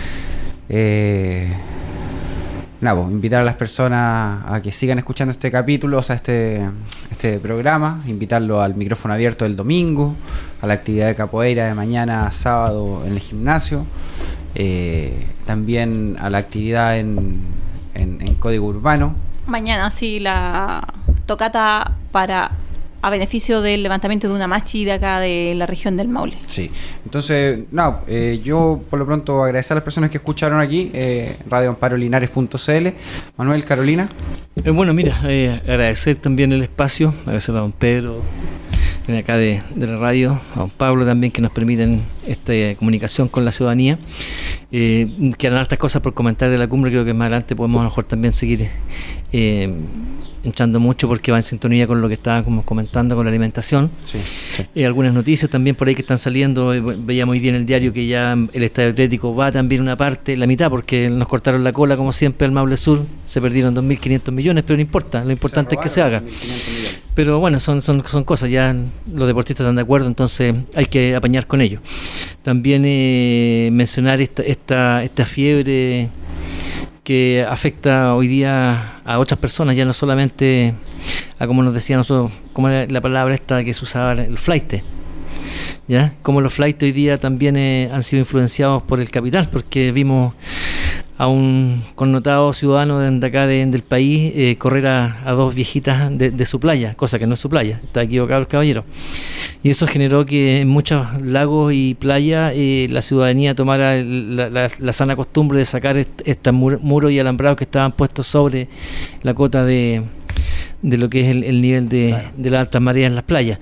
eh, nada, pues, invitar a las personas a que sigan escuchando este capítulo, o sea, este, este programa, invitarlo al micrófono abierto el domingo, a la actividad de capoeira de mañana sábado en el gimnasio, eh, también a la actividad en, en, en Código Urbano. Mañana sí, la tocata para a beneficio del levantamiento de una machi de acá de la región del Maule. Sí, entonces, no, eh, yo por lo pronto agradecer a las personas que escucharon aquí, eh, radio amparo linares punto c l. Manuel, Carolina. Eh, bueno, mira, eh, agradecer también el espacio, agradecer a don Pedro, de acá de, de la radio, a don Pablo también, que nos permiten esta eh, comunicación con la ciudadanía. Eh, quedan hartas cosas por comentar de la cumbre, creo que más adelante podemos a lo mejor también seguir eh, hinchando mucho porque va en sintonía con lo que estábamos comentando con la alimentación. Sí, sí. Eh, algunas noticias también por ahí que están saliendo. Eh, veíamos hoy día en el diario que ya el Estadio Atlético va también una parte, la mitad, porque nos cortaron la cola como siempre al Maule Sur, se perdieron dos mil quinientos millones, pero no importa, lo importante es que se haga. Pero bueno, son, son, son cosas, ya los deportistas están de acuerdo, entonces hay que apañar con ello. También eh, mencionar esta, esta, esta fiebre que afecta hoy día a otras personas, ya no solamente a, como nos decía nosotros, como era la palabra esta que se usaba, el flaite, ¿ya? Como los flaites hoy día también eh, han sido influenciados por el capital, porque vimos a un connotado ciudadano de acá de, del país eh, correr a, a dos viejitas de, de su playa, cosa que no es su playa, está equivocado el caballero. Y eso generó que en muchos lagos y playas eh, la ciudadanía tomara la, la, la sana costumbre de sacar est- estos mur- muros y alambrados que estaban puestos sobre la cota de, de lo que es el, el nivel de, claro, de las altas mareas en las playas.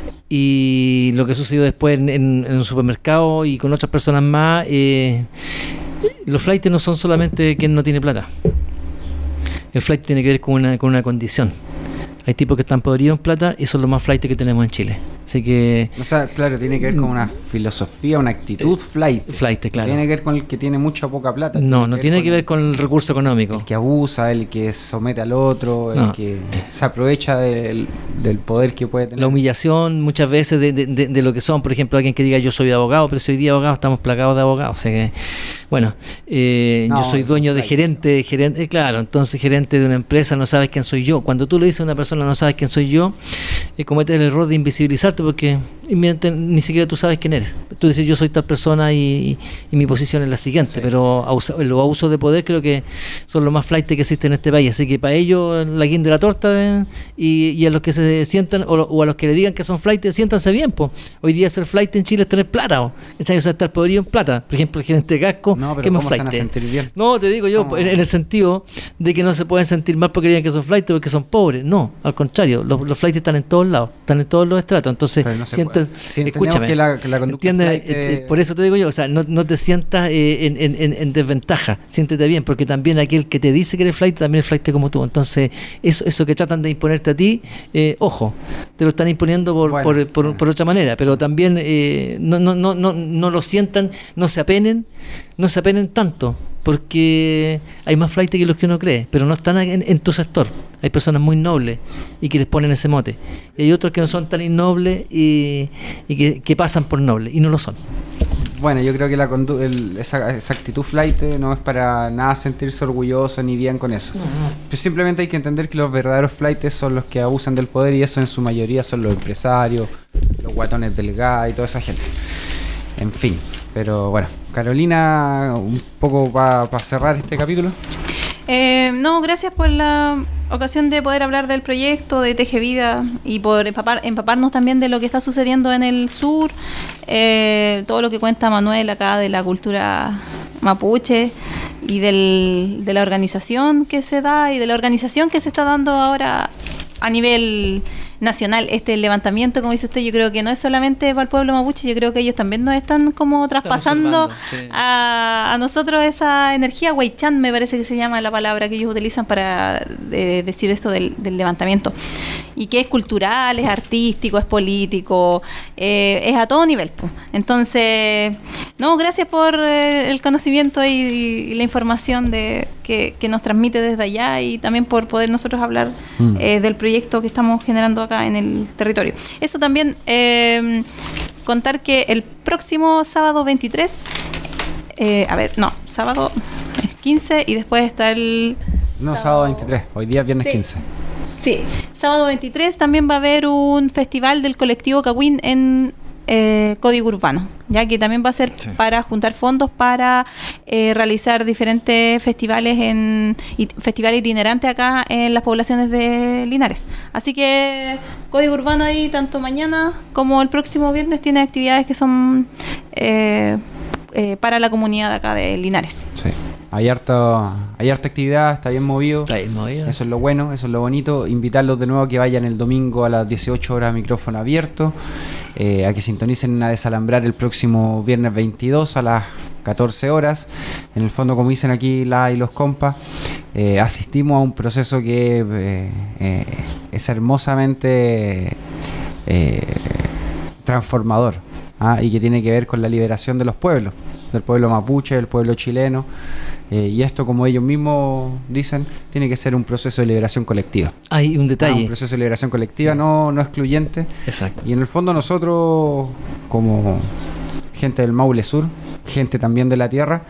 Y lo que sucedió después en, en, en un supermercado y con otras personas más, eh, los flaites no son solamente quien no tiene plata. El flight tiene que ver con una, con una condición. Hay tipos que están podridos en plata y son los más flaites que tenemos en Chile. Así que... O sea, claro, tiene que ver con una filosofía, una actitud flight. Flight, claro. Tiene que ver con el que tiene mucha o poca plata. No, tiene no que tiene ver que ver con el recurso económico. El que abusa, el que somete al otro, no. el que se aprovecha del, del poder que puede tener. La humillación muchas veces de, de, de, de lo que son. Por ejemplo, alguien que diga yo soy abogado, pero soy día abogado, estamos plagados de abogados. O sea que, bueno, eh, no, yo soy dueño de gerente, gerente, claro, entonces gerente de una empresa, no sabes quién soy yo. Cuando tú le dices a una persona no sabes quién soy yo, eh, cometes el error de invisibilizarte, presentarte porque ni siquiera tú sabes quién eres. Tú dices yo soy tal persona y, y, y mi posición es la siguiente, sí. Pero abusa, los abusos de poder creo que son los más flight que existen en este país, así que para ellos la guinda de la torta de, y, y a los que se sientan o, o a los que le digan que son flight, siéntanse bien, po. Hoy día ser flight en Chile es tener plata, o, o sea, estar podrido en plata. Por ejemplo, el gerente de casco, no, ¿qué más flight? No, te digo yo, en, en el sentido de que no se pueden sentir mal porque digan que son flight porque son pobres. No, al contrario, los, los flight están en todos lados, están en todos los estratos, entonces no sienten, si escúchame, que la, que la ¿entiendes? Eh, por eso te digo yo, o sea, no, no te sientas eh, en, en, en desventaja, siéntete bien, porque también aquel que te dice que eres flight también es flight como tú. Entonces, eso, eso que tratan de imponerte a ti, eh, ojo, te lo están imponiendo por, bueno, por, por, por otra manera, pero también eh, no, no, no, no, no lo sientan, no se apenen, no se apenen tanto, porque hay más flight que los que uno cree, pero no están en, en tu sector. Hay personas muy nobles y que les ponen ese mote, y hay otros que no son tan innobles y, y que, que pasan por nobles y no lo son. Bueno, yo creo que la condu- el, esa, esa actitud flight no es para nada sentirse orgulloso ni bien con eso. No, no. Pero simplemente hay que entender que los verdaderos flightes son los que abusan del poder, y eso en su mayoría son los empresarios, los guatones del G A y toda esa gente. En fin, pero bueno, Carolina, un poco para pa cerrar este capítulo. Eh, no, gracias por la ocasión de poder hablar del proyecto de Teje Vida y por empapar, empaparnos también de lo que está sucediendo en el sur, eh, todo lo que cuenta Manuel acá de la cultura mapuche y del, de la organización que se da y de la organización que se está dando ahora a nivel nacional. Este levantamiento, como dice usted, yo creo que no es solamente para el pueblo mapuche, yo creo que ellos también nos están como traspasando sí. a, a nosotros esa energía. Huaychán me parece que se llama la palabra que ellos utilizan para de, decir esto del, del levantamiento, y que es cultural, es artístico, es político, eh, es a todo nivel, pues. Entonces, no, gracias por eh, el conocimiento y, y la información de que, que nos transmite desde allá, y también por poder nosotros hablar mm. eh, del proyecto que estamos generando acá en el territorio. Eso también, eh, contar que el próximo sábado veintitrés, eh, a ver, no, sábado quince y después está el... No, sábado, sábado veintitrés, hoy día viernes sí. quince. Sí, sábado veintitrés también va a haber un festival del colectivo Cagüín en eh, Código Urbano, ya que también va a ser sí. para juntar fondos para eh, realizar diferentes festivales en it, festivales itinerantes acá en las poblaciones de Linares. Así que Código Urbano ahí tanto mañana como el próximo viernes tiene actividades que son eh, eh, para la comunidad de acá de Linares. Sí. Hay harta, hay harta actividad, está bien movido. Está bien movido. Eso es lo bueno, eso es lo bonito. Invitarlos de nuevo a que vayan el domingo a las dieciocho horas a micrófono abierto, eh, a que sintonicen a Desalambrar el próximo viernes veintidós a las catorce horas. En el fondo, como dicen aquí la y los compas, eh, asistimos a un proceso que eh, eh, es hermosamente eh, transformador, ¿ah? Y que tiene que ver con la liberación de los pueblos, del pueblo mapuche, del pueblo chileno, eh, y esto, como ellos mismos dicen, tiene que ser un proceso de liberación colectiva. Hay un detalle. Ah, un proceso de liberación colectiva, sí. no, no excluyente. Exacto. Y en el fondo nosotros, como gente del Maule Sur, gente también de la tierra,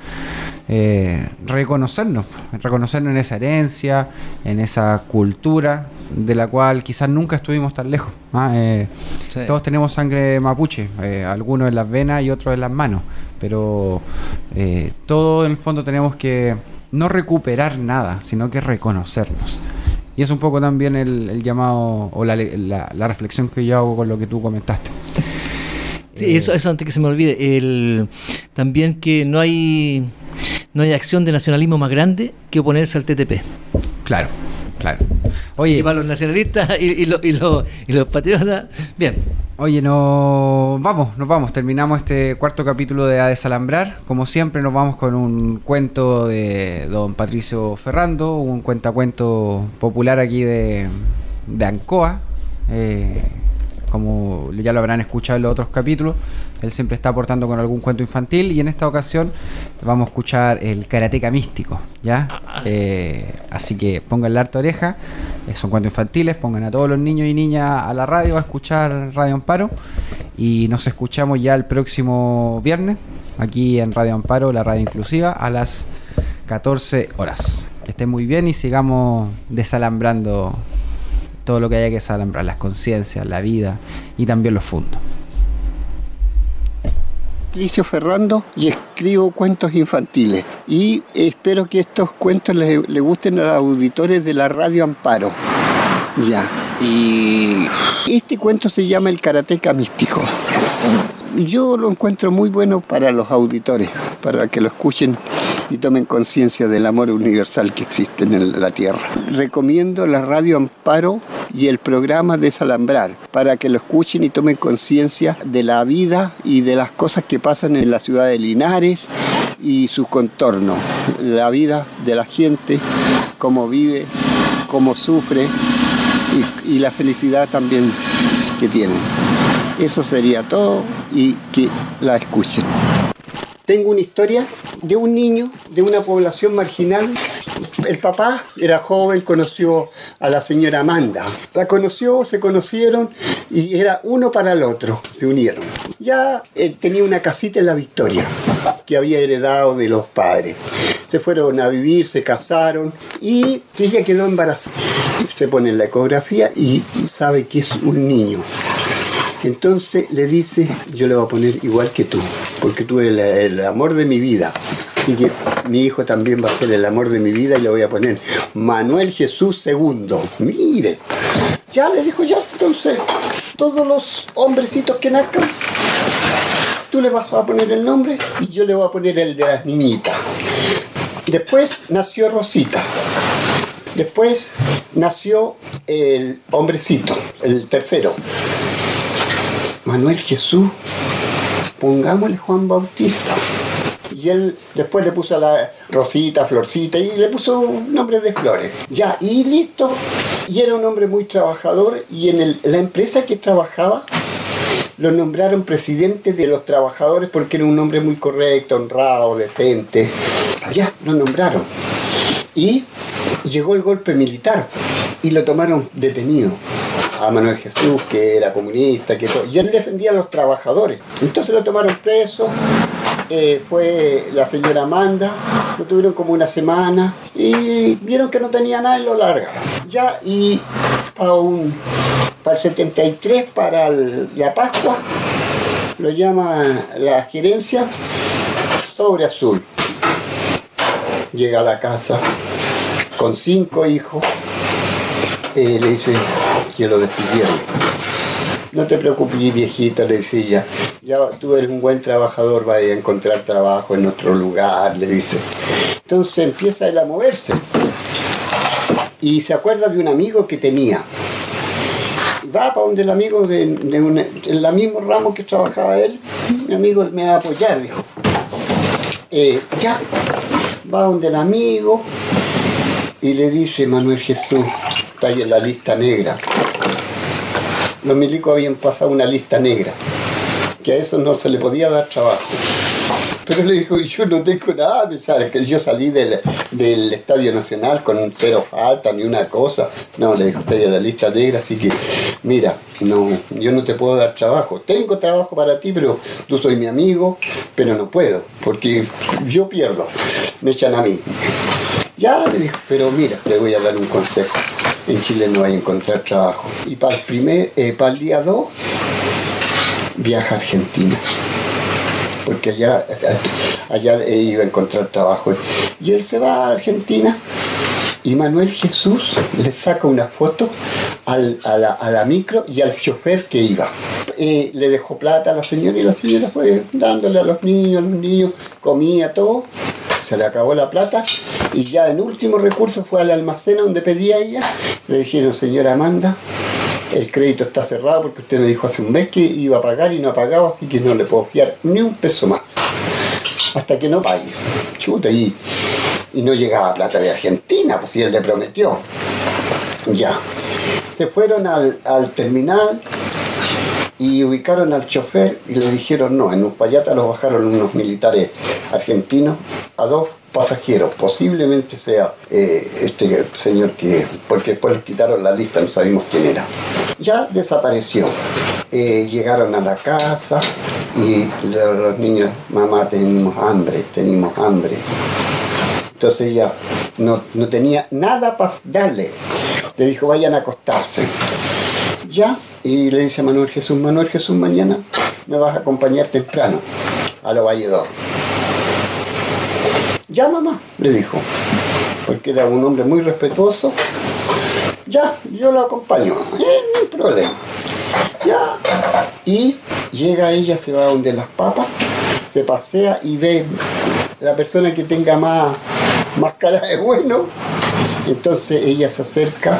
eh, reconocernos, reconocernos en esa herencia, en esa cultura de la cual quizás nunca estuvimos tan lejos. ¿ah? Eh, sí. Todos tenemos sangre mapuche, eh, algunos en las venas y otros en las manos, pero eh, todos en el fondo tenemos que no recuperar nada, sino que reconocernos. Y es un poco también el, el llamado o la, la, la reflexión que yo hago con lo que tú comentaste. Sí, eh, eso, eso antes que se me olvide, el, también que no hay no hay acción de nacionalismo más grande que oponerse al T T P. Claro, claro. Oye, sí, para los nacionalistas y, y, lo, y, lo, y los patriotas, bien. Oye, no, vamos, nos vamos. Terminamos este cuarto capítulo de A Desalambrar. Como siempre, nos vamos con un cuento de don Patricio Ferrando, un cuentacuento popular aquí de, de Ancoa. Eh, como ya lo habrán escuchado en los otros capítulos, él siempre está aportando con algún cuento infantil, y en esta ocasión vamos a escuchar el Karateka Místico, ¿ya? Eh, así que pongan la harta oreja, eh, son cuentos infantiles, pongan a todos los niños y niñas a la radio a escuchar Radio Amparo, y nos escuchamos ya el próximo viernes, aquí en Radio Amparo, la radio inclusiva, a las catorce horas. Que estén muy bien y sigamos desalambrando todo lo que haya que salambrar, las conciencias, la vida y también los fundos. Patricio Ferrando y escribo cuentos infantiles y espero que estos cuentos les, les gusten a los auditores de la Radio Amparo. Ya. Y este cuento se llama El Karateka Místico. Yo lo encuentro muy bueno para los auditores, para que lo escuchen y tomen conciencia del amor universal que existe en la Tierra. Recomiendo la Radio Amparo y el programa Desalambrar, para que lo escuchen y tomen conciencia de la vida y de las cosas que pasan en la ciudad de Linares y su contorno, la vida de la gente, cómo vive, cómo sufre y, y la felicidad también que tienen. Eso sería todo y que la escuchen. Tengo una historia de un niño de una población marginal. El papá era joven, conoció a la señora Amanda. La conoció, se conocieron y era uno para el otro, se unieron. Ya él tenía una casita en La Victoria que había heredado de los padres. Se fueron a vivir, se casaron y ella quedó embarazada. Se pone en la ecografía y sabe que es un niño. Entonces le dice, yo le voy a poner igual que tú, porque tú eres el, el amor de mi vida. Así que mi hijo también va a ser el amor de mi vida y le voy a poner Manuel Jesús segundo. Mire, ya le dijo ya, entonces, todos los hombrecitos que nazcan, tú le vas a poner el nombre y yo le voy a poner el de las niñitas. Después nació Rosita. Después nació el hombrecito, el tercero. Manuel Jesús, pongámosle Juan Bautista. Y él después le puso a la Rosita, Florcita, y le puso un nombre de flores. Ya, y listo. Y era un hombre muy trabajador, y en el, la empresa que trabajaba lo nombraron presidente de los trabajadores porque era un hombre muy correcto, honrado, decente. Ya, lo nombraron. Y llegó el golpe militar y lo tomaron detenido a Manuel Jesús, que era comunista, que todo. Y él defendía a los trabajadores. Entonces lo tomaron preso, eh, fue la señora Amanda, lo tuvieron como una semana y vieron que no tenía nada y lo largaron. Ya, y para, un, para el setenta y tres, para el, la Pascua, lo llama la gerencia sobre azul. Llega a la casa con cinco hijos, eh, le dice que lo despidieron. No te preocupes, viejito, le dice ella, ya tú eres un buen trabajador, vas a encontrar trabajo en otro lugar, le dice. Entonces empieza él a moverse y se acuerda de un amigo que tenía. Va para donde el amigo de, de una, en el mismo ramo que trabajaba él, mi amigo me va a apoyar, dijo. Eh, ya, va donde el amigo y le dice, Manuel Jesús, está ahí en la lista negra. Los milicos habían pasado una lista negra, que a eso no se le podía dar trabajo. Pero le dijo, yo no tengo nada, me sale que yo salí del, del Estadio Nacional con cero falta, ni una cosa. No, le dijo, está ahí en la lista negra, así que, mira, no, yo no te puedo dar trabajo. Tengo trabajo para ti, pero tú soy mi amigo, pero no puedo, porque yo pierdo, me echan a mí. Ya le dijo, pero mira, te voy a dar un consejo. En Chile no hay a encontrar trabajo. Y para el, primer, eh, para el día dos, viaja a Argentina. Porque allá, allá iba a encontrar trabajo. Y él se va a Argentina y Manuel Jesús le saca una foto al, a, la, a la micro y al chofer que iba. Eh, le dejó plata a la señora y la señora fue dándole a los niños, a los niños comía todo. Se le acabó la plata y ya en último recurso fue al almacén donde pedía ella. Le dijeron, señora Amanda, el crédito está cerrado porque usted me dijo hace un mes que iba a pagar y no ha pagado, así que no le puedo fiar ni un peso más hasta que no pague. Chuta, y, y no llegaba plata de Argentina, pues si él le prometió. Ya, se fueron al, al terminal y ubicaron al chofer y le dijeron no, en Uspallata los bajaron unos militares argentinos a dos pasajeros, posiblemente sea eh, este señor que, porque después les quitaron la lista, no sabemos quién era. Ya desapareció. Eh, llegaron a la casa y los niños, mamá, tenemos hambre, tenemos hambre. Entonces ella no, no tenía nada para darle. Le dijo, vayan a acostarse. Ya, y le dice a Manuel Jesús, Manuel Jesús, mañana me vas a acompañar temprano a los Valledor. Ya, mamá, le dijo, porque era un hombre muy respetuoso. Ya, yo lo acompaño, eh, no hay problema. Ya, y llega ella, se va donde las papas, se pasea y ve la persona que tenga más, más cara de bueno. Entonces ella se acerca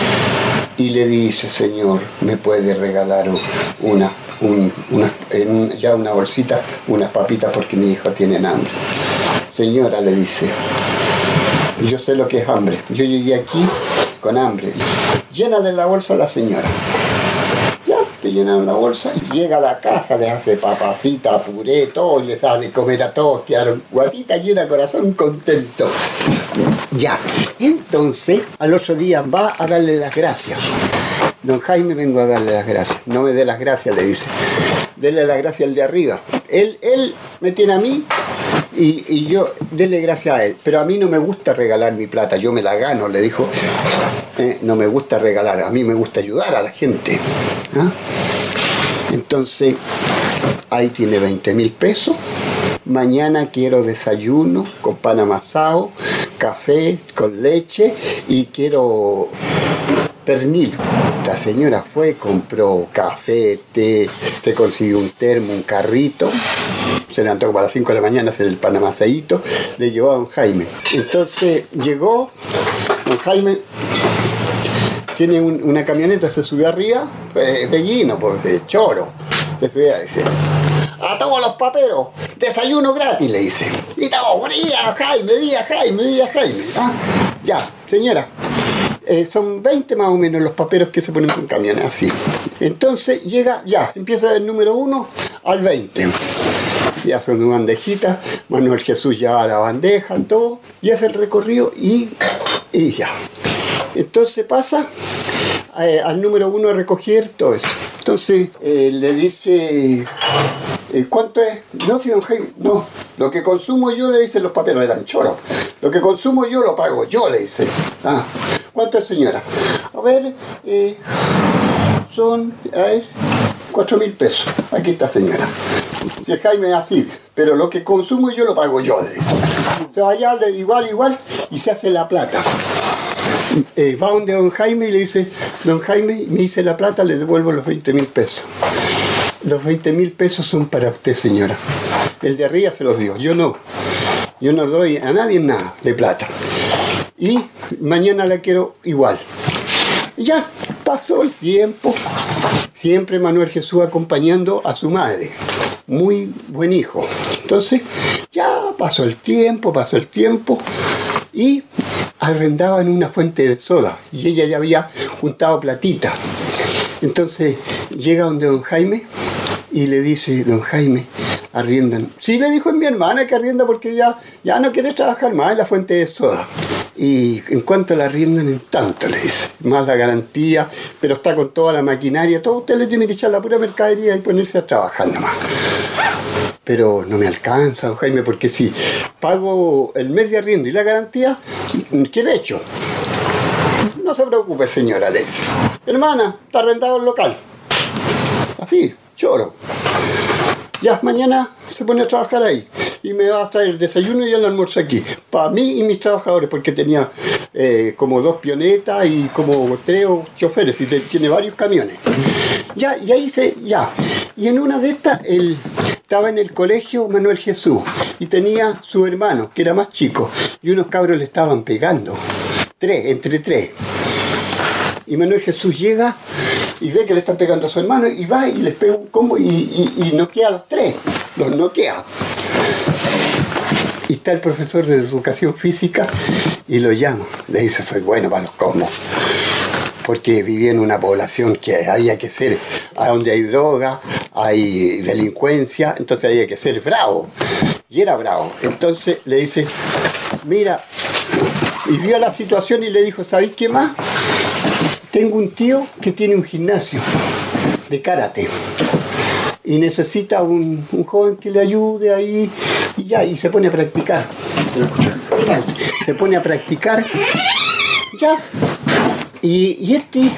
y le dice, Señor, ¿me puede regalar una, un, una, en ya una bolsita, unas papitas porque mi hijo tiene hambre? Señora, le dice, yo sé lo que es hambre, yo llegué aquí con hambre. Llénale la bolsa a la señora. Ya, le llenaron la bolsa y llega a la casa, les hace papa frita, puré, todo, y les da de comer a todos, quedaron guatita llena, corazón contento. Ya, entonces al otro día va a darle las gracias. Don Jaime, vengo a darle las gracias. No me dé las gracias, le dice. Dele las gracias al de arriba. Él, él me tiene a mí y, y yo, dele gracias a él. Pero a mí no me gusta regalar mi plata, yo me la gano, le dijo. Eh, no me gusta regalar, a mí me gusta ayudar a la gente. ¿Ah? Entonces, ahí tiene veinte mil pesos. Mañana quiero desayuno con pan amasado, café con leche y quiero pernil. La señora fue, compró café, té, se consiguió un termo, un carrito, se levantó como a las cinco de la mañana a hacer el pan amasadito, le llevó a don Jaime. Entonces llegó, don Jaime tiene un, una camioneta, se subió arriba, eh, Bellino, por de choro, se subió a decir, a todos los paperos, desayuno gratis, le dice. Y todo, vía Jaime, vía Jaime, vía Jaime. ¿Ah? Ya, señora. Eh, son veinte más o menos los paperos que se ponen con camiones así. Entonces llega, ya, empieza del número uno al veinte. Ya son una bandejita, Manuel Jesús lleva la bandeja, todo, y hace el recorrido y, y ya. Entonces pasa eh, al número uno a recoger todo eso. Entonces eh, le dice, eh, ¿cuánto es? No, si don Jaime, no. Lo que consumo yo, le dicen los paperos, eran choros. Lo que consumo yo lo pago yo, le dice. Ah, ¿cuánto es, señora? A ver, eh, son, a ver, cuatro mil pesos. Aquí está, señora. Si el Jaime es así, pero lo que consumo yo lo pago yo, le dice. Se va allá, igual, igual, y se hace la plata. Eh, va donde don Jaime y le dice, don Jaime, me hice la plata, le devuelvo los veinte mil pesos. Los veinte mil pesos son para usted, señora. El de arriba se los dio, yo no. Yo no doy a nadie nada de plata. Y mañana la quiero igual. Ya pasó el tiempo. Siempre Manuel Jesús acompañando a su madre. Muy buen hijo. Entonces, ya pasó el tiempo, pasó el tiempo. Y arrendaban una fuente de soda. Y ella ya había juntado platita. Entonces llega donde don Jaime y le dice, don Jaime, arriendan. Sí, le dijo a mi hermana que arrienda porque ya, ya no quiere trabajar más en la fuente de soda. Y en cuanto la arriendan, en tanto, le dice, más la garantía, pero está con toda la maquinaria, todo usted le tiene que echar la pura mercadería y ponerse a trabajar nomás. Pero no me alcanza, don Jaime, porque si pago el mes de arriendo y la garantía, ¿qué le echo? No se preocupe, señora, le dice. Hermana, está arrendado el local. Así, choro. Ya, mañana se pone a trabajar ahí. Y me va a traer el desayuno y el almuerzo aquí. Para mí y mis trabajadores, porque tenía eh, como dos pionetas y como tres choferes. Y te, tiene varios camiones. Ya, y ahí se, ya. Y en una de estas, él estaba en el colegio Manuel Jesús. Y tenía su hermano, que era más chico. Y unos cabros le estaban pegando. Tres, entre tres. Y Manuel Jesús llega y ve que le están pegando a su hermano y va y les pega un combo y, y, y noquea a los tres, los noquea. Y está el profesor de educación física y lo llama, le dice, soy bueno para los combos. Porque vivía en una población que había que ser, a donde hay droga, hay delincuencia, entonces había que ser bravo. Y era bravo. Entonces le dice, mira, y vio la situación y le dijo, ¿sabéis qué más? Tengo un tío que tiene un gimnasio de karate y necesita un, un joven que le ayude ahí y ya, y se pone a practicar. Se pone a practicar, ya, Y, y este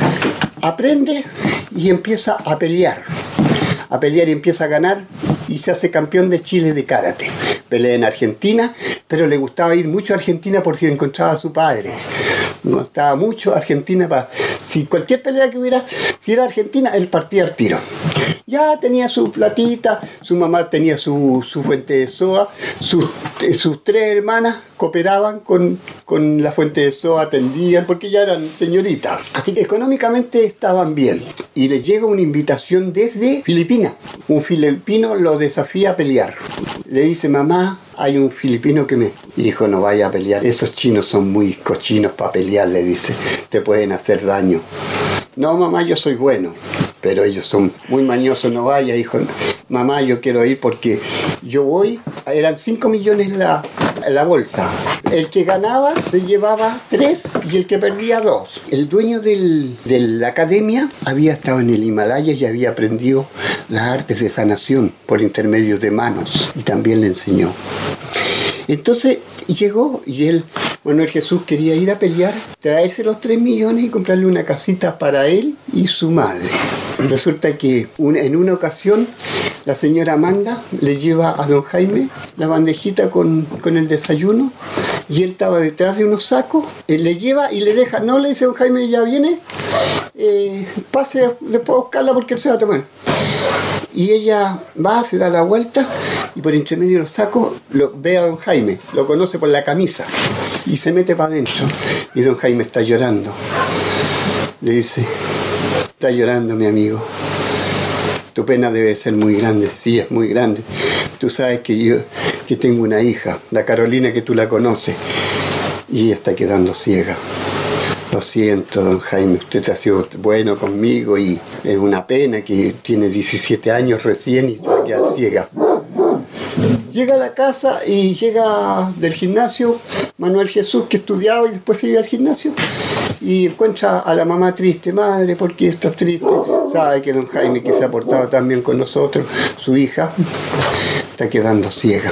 aprende y empieza a pelear. A pelear y empieza a ganar y se hace campeón de Chile de karate. Pelea en Argentina, pero le gustaba ir mucho a Argentina por si encontraba a su padre. Le gustaba mucho a Argentina para... Si cualquier pelea que hubiera, si era Argentina, él partía al tiro. Ya tenía su platita, su mamá tenía su, su fuente de soda, sus, sus tres hermanas cooperaban con, con la fuente de soda, atendían, porque ya eran señoritas. Así que económicamente estaban bien. Y les llega una invitación desde Filipinas. Un filipino lo desafía a pelear. Le dice, mamá, hay un filipino que me... Hijo, no vaya a pelear. Esos chinos son muy cochinos para pelear, le dice. Te pueden hacer daño. No, mamá, yo soy bueno. Pero ellos son muy mañosos, no vaya, hijo. Mamá, yo quiero ir porque yo voy... Eran cinco millones la, la bolsa. El que ganaba se llevaba tres y el que perdía dos. El dueño del, de la academia había estado en el Himalaya y había aprendido las artes de sanación por intermedio de manos. Y también le enseñó. Entonces llegó y él, Manuel Jesús, quería ir a pelear, traerse los tres millones y comprarle una casita para él y su madre. Resulta que una, en una ocasión la señora Amanda le lleva a don Jaime la bandejita con, con el desayuno y él estaba detrás de unos sacos, él le lleva y le deja, no, le dice don Jaime, ya viene, eh, pase después a buscarla porque él se va a tomar. Y ella va, se da la vuelta y por entre medio de los sacos lo, ve a don Jaime, lo conoce por la camisa y se mete para adentro. Y don Jaime está llorando. Le dice, está llorando mi amigo. Tu pena debe ser muy grande. Sí, es muy grande. Tú sabes que yo que tengo una hija, la Carolina, que tú la conoces, y ella está quedando ciega. Lo siento, don Jaime, usted ha sido bueno conmigo y es una pena que tiene diecisiete años recién y va a quedar ciega. Llega a la casa y llega del gimnasio Manuel Jesús, que estudiaba y después se iba al gimnasio, y encuentra a la mamá triste. Madre, ¿por qué estás triste? Sabe que don Jaime, que se ha portado tan bien con nosotros, su hija, está quedando ciega.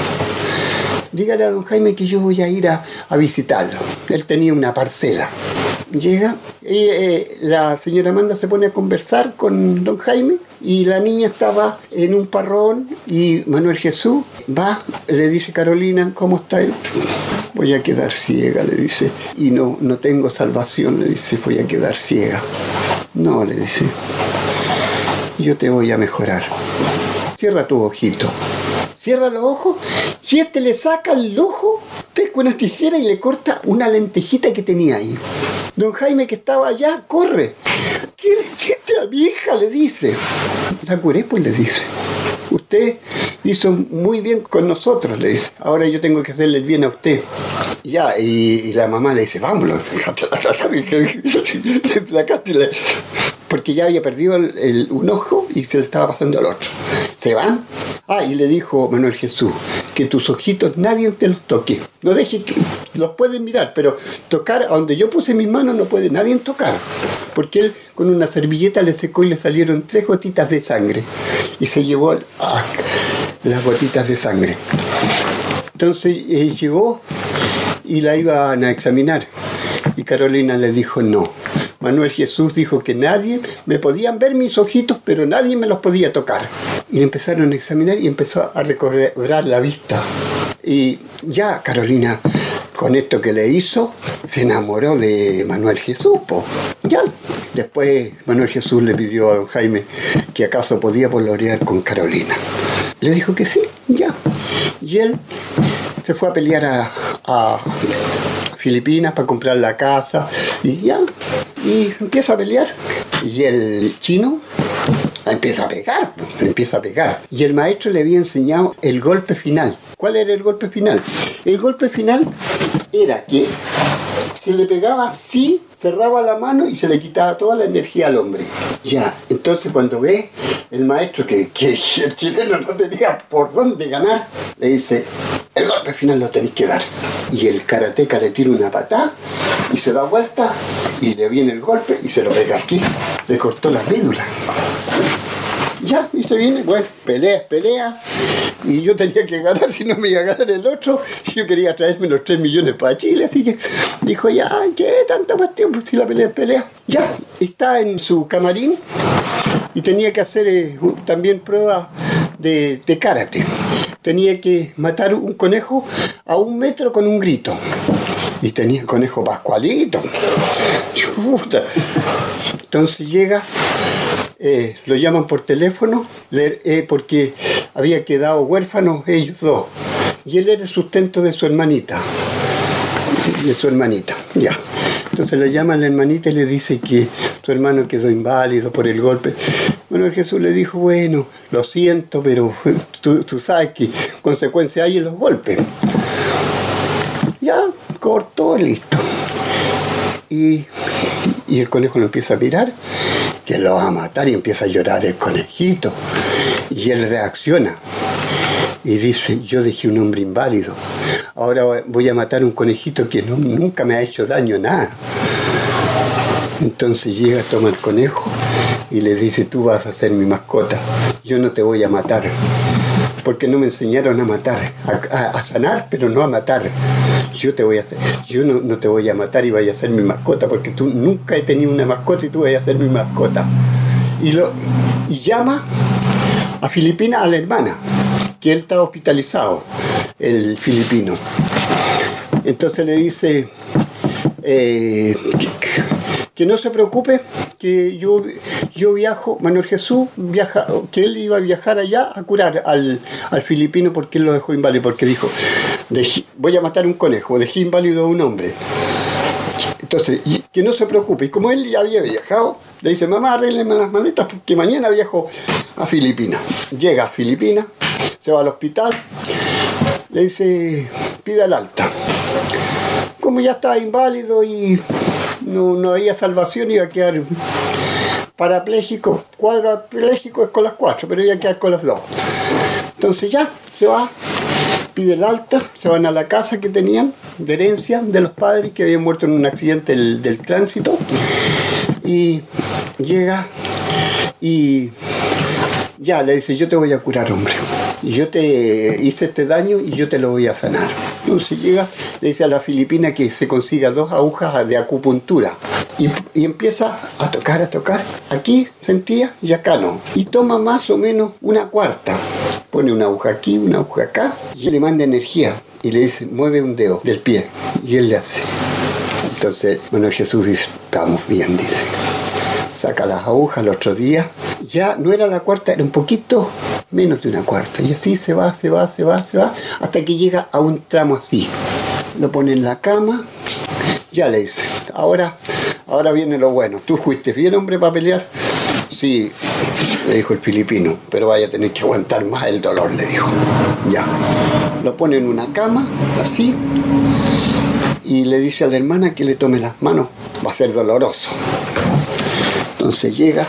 Dígale a don Jaime que yo voy a ir a, a visitarlo. Él tenía una parcela. Llega y eh, la señora Amanda se pone a conversar con don Jaime y la niña estaba en un parrón y Manuel Jesús va, le dice, Carolina, ¿cómo está él? Voy a quedar ciega, le dice, y no, no tengo salvación, le dice, voy a quedar ciega. No, le dice, yo te voy a mejorar. Cierra tu ojito. Cierra los ojos. Si este le saca el ojo, pesca una tijera y le corta una lentejita que tenía ahí. Don Jaime, que estaba allá, corre. ¿Qué le hiciste a mi hija? Le dice. La curé, pues, le dice. Usted hizo muy bien con nosotros, le dice. Ahora yo tengo que hacerle el bien a usted. Ya, y, y la mamá le dice, vámonos. Porque ya había perdido el, el, un ojo y se le estaba pasando al otro. Se van. Ah, y le dijo Manuel Jesús, que tus ojitos nadie te los toque. No dejes que los pueden mirar, pero tocar a donde yo puse mis manos no puede nadie tocar. Porque él con una servilleta le secó y le salieron tres gotitas de sangre. Y se llevó ah, las gotitas de sangre. Entonces eh, llegó y la iban a examinar. Y Carolina le dijo no. Manuel Jesús dijo que nadie, me podían ver mis ojitos, pero nadie me los podía tocar. Y le empezaron a examinar y empezó a recobrar la vista. Y ya Carolina, con esto que le hizo, se enamoró de Manuel Jesús, po. Ya. Después Manuel Jesús le pidió a don Jaime que acaso podía pololear con Carolina. Le dijo que sí, ya. Y él se fue a pelear a, a Filipinas para comprar la casa y ya. Y empieza a pelear. Y el chino empieza a pegar, empieza a pegar. Y el maestro le había enseñado el golpe final. ¿Cuál era el golpe final? El golpe final era que se le pegaba así, cerraba la mano y se le quitaba toda la energía al hombre. Ya, entonces cuando ve el maestro que, que el chileno no tenía por dónde ganar, le dice, el golpe final lo tenéis que dar. Y el karateca le tira una patada y se da vuelta y le viene el golpe y se lo pega aquí. Le cortó la médula. Ya, y se viene, bueno, pelea, pelea. y yo tenía que ganar, si no me iba a ganar el otro, yo quería traerme los tres millones para Chile, así que dijo, ya, ¿qué tanta cuestión? Pues si la pelea es pelea. Ya, está en su camarín y tenía que hacer eh, también pruebas de, de karate. Tenía que matar un conejo a un metro con un grito. Y tenía el conejo Pascualito. Chuta. Entonces llega, eh, lo llaman por teléfono, le, eh, porque había quedado huérfanos ellos dos. Y él era el sustento de su hermanita. De su hermanita, ya. Entonces le llama a la hermanita y le dice que su hermano quedó inválido por el golpe. Bueno, Jesús le dijo, bueno, lo siento, pero tú, tú sabes que consecuencias hay en los golpes. Ya, cortó, listo. Y, y el conejo lo empieza a mirar, que lo va a matar, y empieza a llorar el conejito. Y él reacciona y dice, yo dejé un hombre inválido. Ahora voy a matar un conejito que no, nunca me ha hecho daño, nada. Entonces llega, toma el conejo y le dice, tú vas a ser mi mascota. Yo no te voy a matar, porque no me enseñaron a matar, a, a, a sanar, pero no a matar. Yo te voy a hacer, yo no, no te voy a matar y vaya a ser mi mascota, porque tú nunca he tenido una mascota y tú vas a ser mi mascota. Y, lo, y llama a Filipina, a la hermana, que él está hospitalizado, el filipino. Entonces le dice eh, que, que no se preocupe, que yo, yo viajo, Manuel Jesús viaja, que él iba a viajar allá a curar al, al filipino porque él lo dejó inválido, porque dijo, dejé, voy a matar un conejo, dejé inválido a un hombre. Entonces, que no se preocupe. Y como él ya había viajado, le dice, mamá, arrégleme las maletas porque mañana viajo a Filipinas. Llega a Filipinas, se va al hospital, le dice, pida el alta. Como ya estaba inválido y no, no había salvación, iba a quedar parapléjico. Cuadrapléjico es con las cuatro, pero iba a quedar con las dos. Entonces ya, se va, pide el alta, se van a la casa que tenían de herencia de los padres que habían muerto en un accidente del, del tránsito, y llega y ya le dice, yo te voy a curar, hombre, y yo te hice este daño y yo te lo voy a sanar. Entonces llega, le dice a la filipina que se consiga dos agujas de acupuntura y, y empieza a tocar, a tocar, aquí sentía y acá no, y toma más o menos una cuarta, pone una aguja aquí, una aguja acá, y le manda energía y le dice, mueve un dedo del pie, y él le hace. Entonces, bueno, Jesús dice, estamos bien, dice. Saca las agujas el otro día, ya no era la cuarta, era un poquito menos de una cuarta, y así se va, se va, se va, se va, hasta que llega a un tramo así. Lo pone en la cama, ya le dice, ahora, ahora viene lo bueno, ¿tú fuiste bien, hombre, para pelear? Sí, le dijo el filipino, pero vaya a tener que aguantar más el dolor, le dijo. Ya, lo pone en una cama, así, y le dice a la hermana que le tome las manos, va a ser doloroso. Entonces llega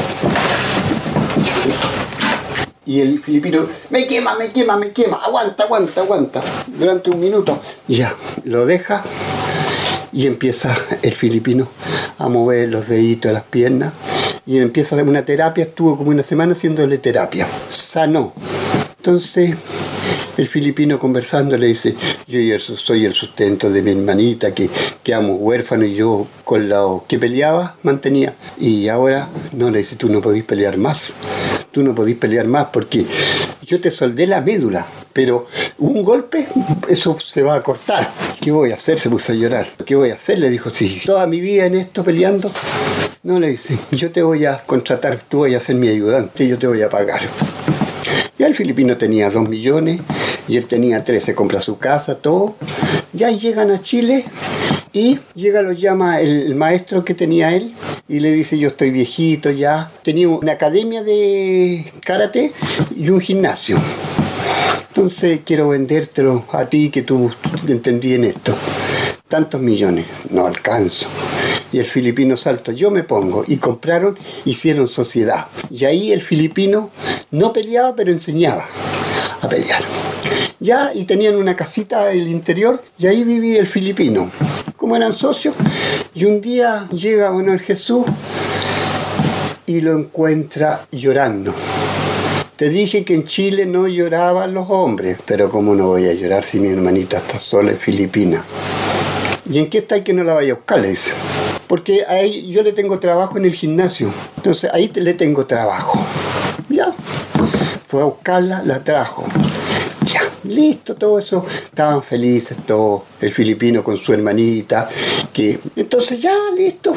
y el filipino, me quema, me quema, me quema, aguanta, aguanta, aguanta, durante un minuto. Ya, lo deja y empieza el filipino a mover los deditos de las piernas y empieza a dar una terapia, estuvo como una semana haciéndole terapia, sanó. Entonces el filipino conversando le dice, yo soy el sustento de mi hermanita que quedamos huérfanos y yo con los que peleaba mantenía, y ahora no, le dice, tú no podís pelear más, tú no podís pelear más porque yo te soldé la médula, pero un golpe, eso se va a cortar. ¿Qué voy a hacer? Se puso a llorar. ¿Qué voy a hacer? Le dijo, sí, toda mi vida en esto peleando. No, le dice, yo te voy a contratar, tú vas a ser mi ayudante, yo te voy a pagar. Ya el filipino tenía dos millones y él tenía tres, se compra su casa, todo. Ya llegan a Chile y llega, lo llama el, el maestro que tenía él y le dice, yo estoy viejito ya. Tenía una academia de karate y un gimnasio. Entonces quiero vendértelo a ti que tú, tú entendí en esto. Tantos millones, no alcanzo. Y el filipino salta, yo me pongo. Y compraron, hicieron sociedad. Y ahí el filipino no peleaba, pero enseñaba a pelear. Ya, y tenían una casita en el interior, y ahí vivía el filipino. Como eran socios, y un día llega Manuel Jesús y lo encuentra llorando. te dije que en Chile no lloraban los hombres, pero ¿cómo no voy a llorar si mi hermanita está sola en Filipinas? ¿Y en qué está y que no la vaya a buscar? Le dice. Porque ahí yo le tengo trabajo en el gimnasio, entonces ahí le tengo trabajo. Ya, fue a buscarla, la trajo. Ya, listo, todo eso. Estaban felices todos, el filipino con su hermanita. Que, entonces ya, listo.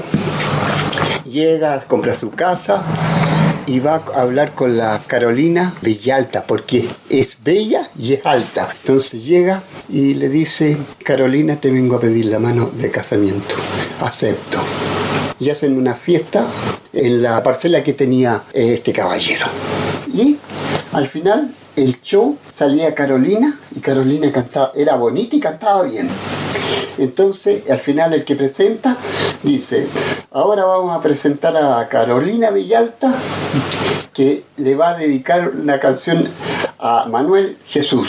Llega, compra su casa y va a hablar con la Carolina Villalta, porque es bella y es alta. Entonces llega y le dice, Carolina, te vengo a pedir la mano de casamiento. Acepto. Y hacen una fiesta en la parcela que tenía este caballero. Y al final el show salía Carolina y Carolina cantaba, era bonita y cantaba bien. Entonces al final el que presenta dice, ahora vamos a presentar a Carolina Villalta, que le va a dedicar una canción a Manuel Jesús.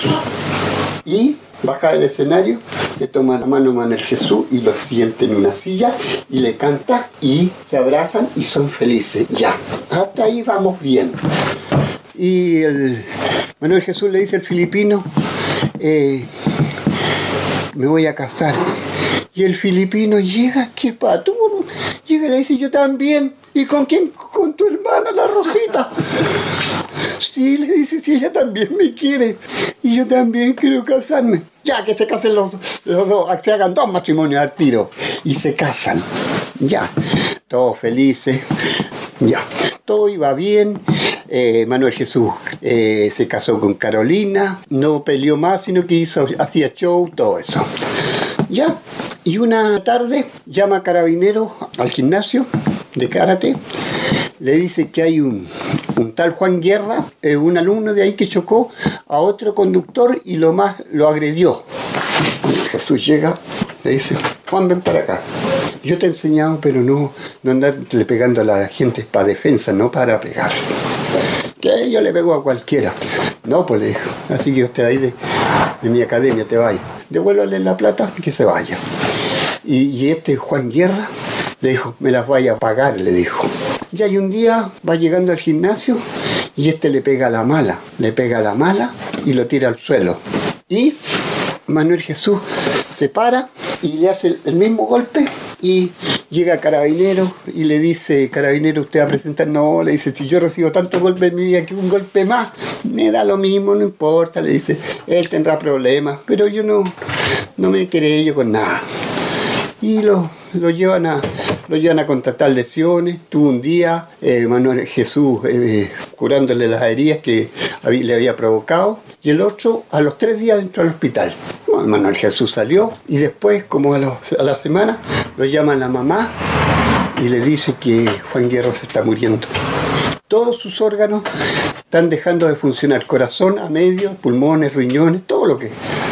Y baja del escenario, le toma la mano a Manuel Jesús y lo siente en una silla y le canta y se abrazan y son felices. Ya, hasta ahí vamos bien. Y el Manuel Jesús le dice al filipino, eh, me voy a casar. Y el filipino llega, ¿qué pa' tú? Llega y le dice, yo también. ¿Y con quién? Con tu hermana, la Rosita. Sí, le dice, sí, ella también me quiere. Y yo también quiero casarme. Ya, que se casen los, los dos, que hagan dos matrimonios al tiro. Y se casan. Ya, todos felices. Ya, todo iba bien. Eh, Manuel Jesús eh, se casó con Carolina. No peleó más, sino que hizo, hacía show, todo eso. Ya, y una tarde llama a Carabineros al gimnasio de karate. Le dice que hay un, un tal Juan Guerra, eh, un alumno de ahí que chocó a otro conductor y lo más lo agredió. Jesús llega, le dice, Juan, ven para acá. Yo te he enseñado, pero no, no andarle pegando a la gente para defensa, no para pegar. Que yo le pego a cualquiera. No, pues le dijo, así que usted ahí de, de mi academia te vaya. Devuélvale la plata y que se vaya. Y, y este Juan Guerra le dijo, me las vaya a pagar, le dijo. Ya y un día va llegando al gimnasio y este le pega a la mala, le pega a la mala y lo tira al suelo. Y Manuel Jesús se para y le hace el mismo golpe y llega Carabinero y le dice, Carabinero, usted va a presentar. No, le dice, si yo recibo tantos golpes en mi vida que un golpe más, me da lo mismo, no importa. Le dice, él tendrá problemas, pero yo no, no me querello con nada. Y lo, lo, llevan a, lo llevan a contratar lesiones. Tuvo un día eh, Manuel Jesús eh, curándole las heridas que había, le había provocado. Y el otro, a los tres días, entró al hospital. Bueno, Manuel Jesús salió y después, como a, los, a la semana, lo llama la mamá y le dice que Juan Guerra se está muriendo. Todos sus órganos están dejando de funcionar. Corazón a medio, pulmones, riñones, todo lo que...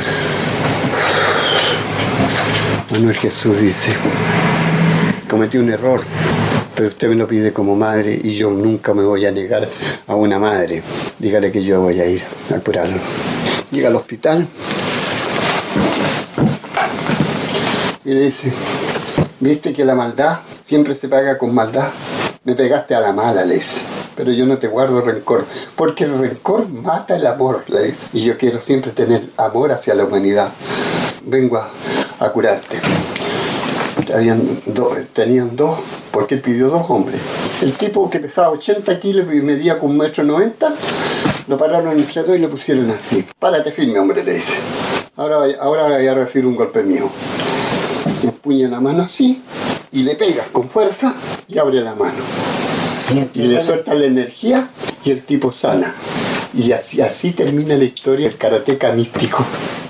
Manuel Jesús dice, cometí un error, pero usted me lo pide como madre y yo nunca me voy a negar a una madre. Dígale que yo voy a ir a curarlo. Llega al hospital y le dice, ¿viste que la maldad siempre se paga con maldad? Me pegaste a la mala, le dice, pero yo no te guardo rencor, porque el rencor mata el amor, le dice, y yo quiero siempre tener amor hacia la humanidad. Vengo a, a curarte. Habían do, tenían dos, porque él pidió dos hombres. El tipo que pesaba ochenta kilos y medía con un metro noventa, lo pararon entre dos y lo pusieron así. Párate firme, hombre, le dice. Ahora, ahora voy a recibir un golpe mío. Le empuña la mano así y le pega con fuerza y abre la mano. Y le suelta la energía y el tipo sana. Y así, así termina la historia del karateca místico.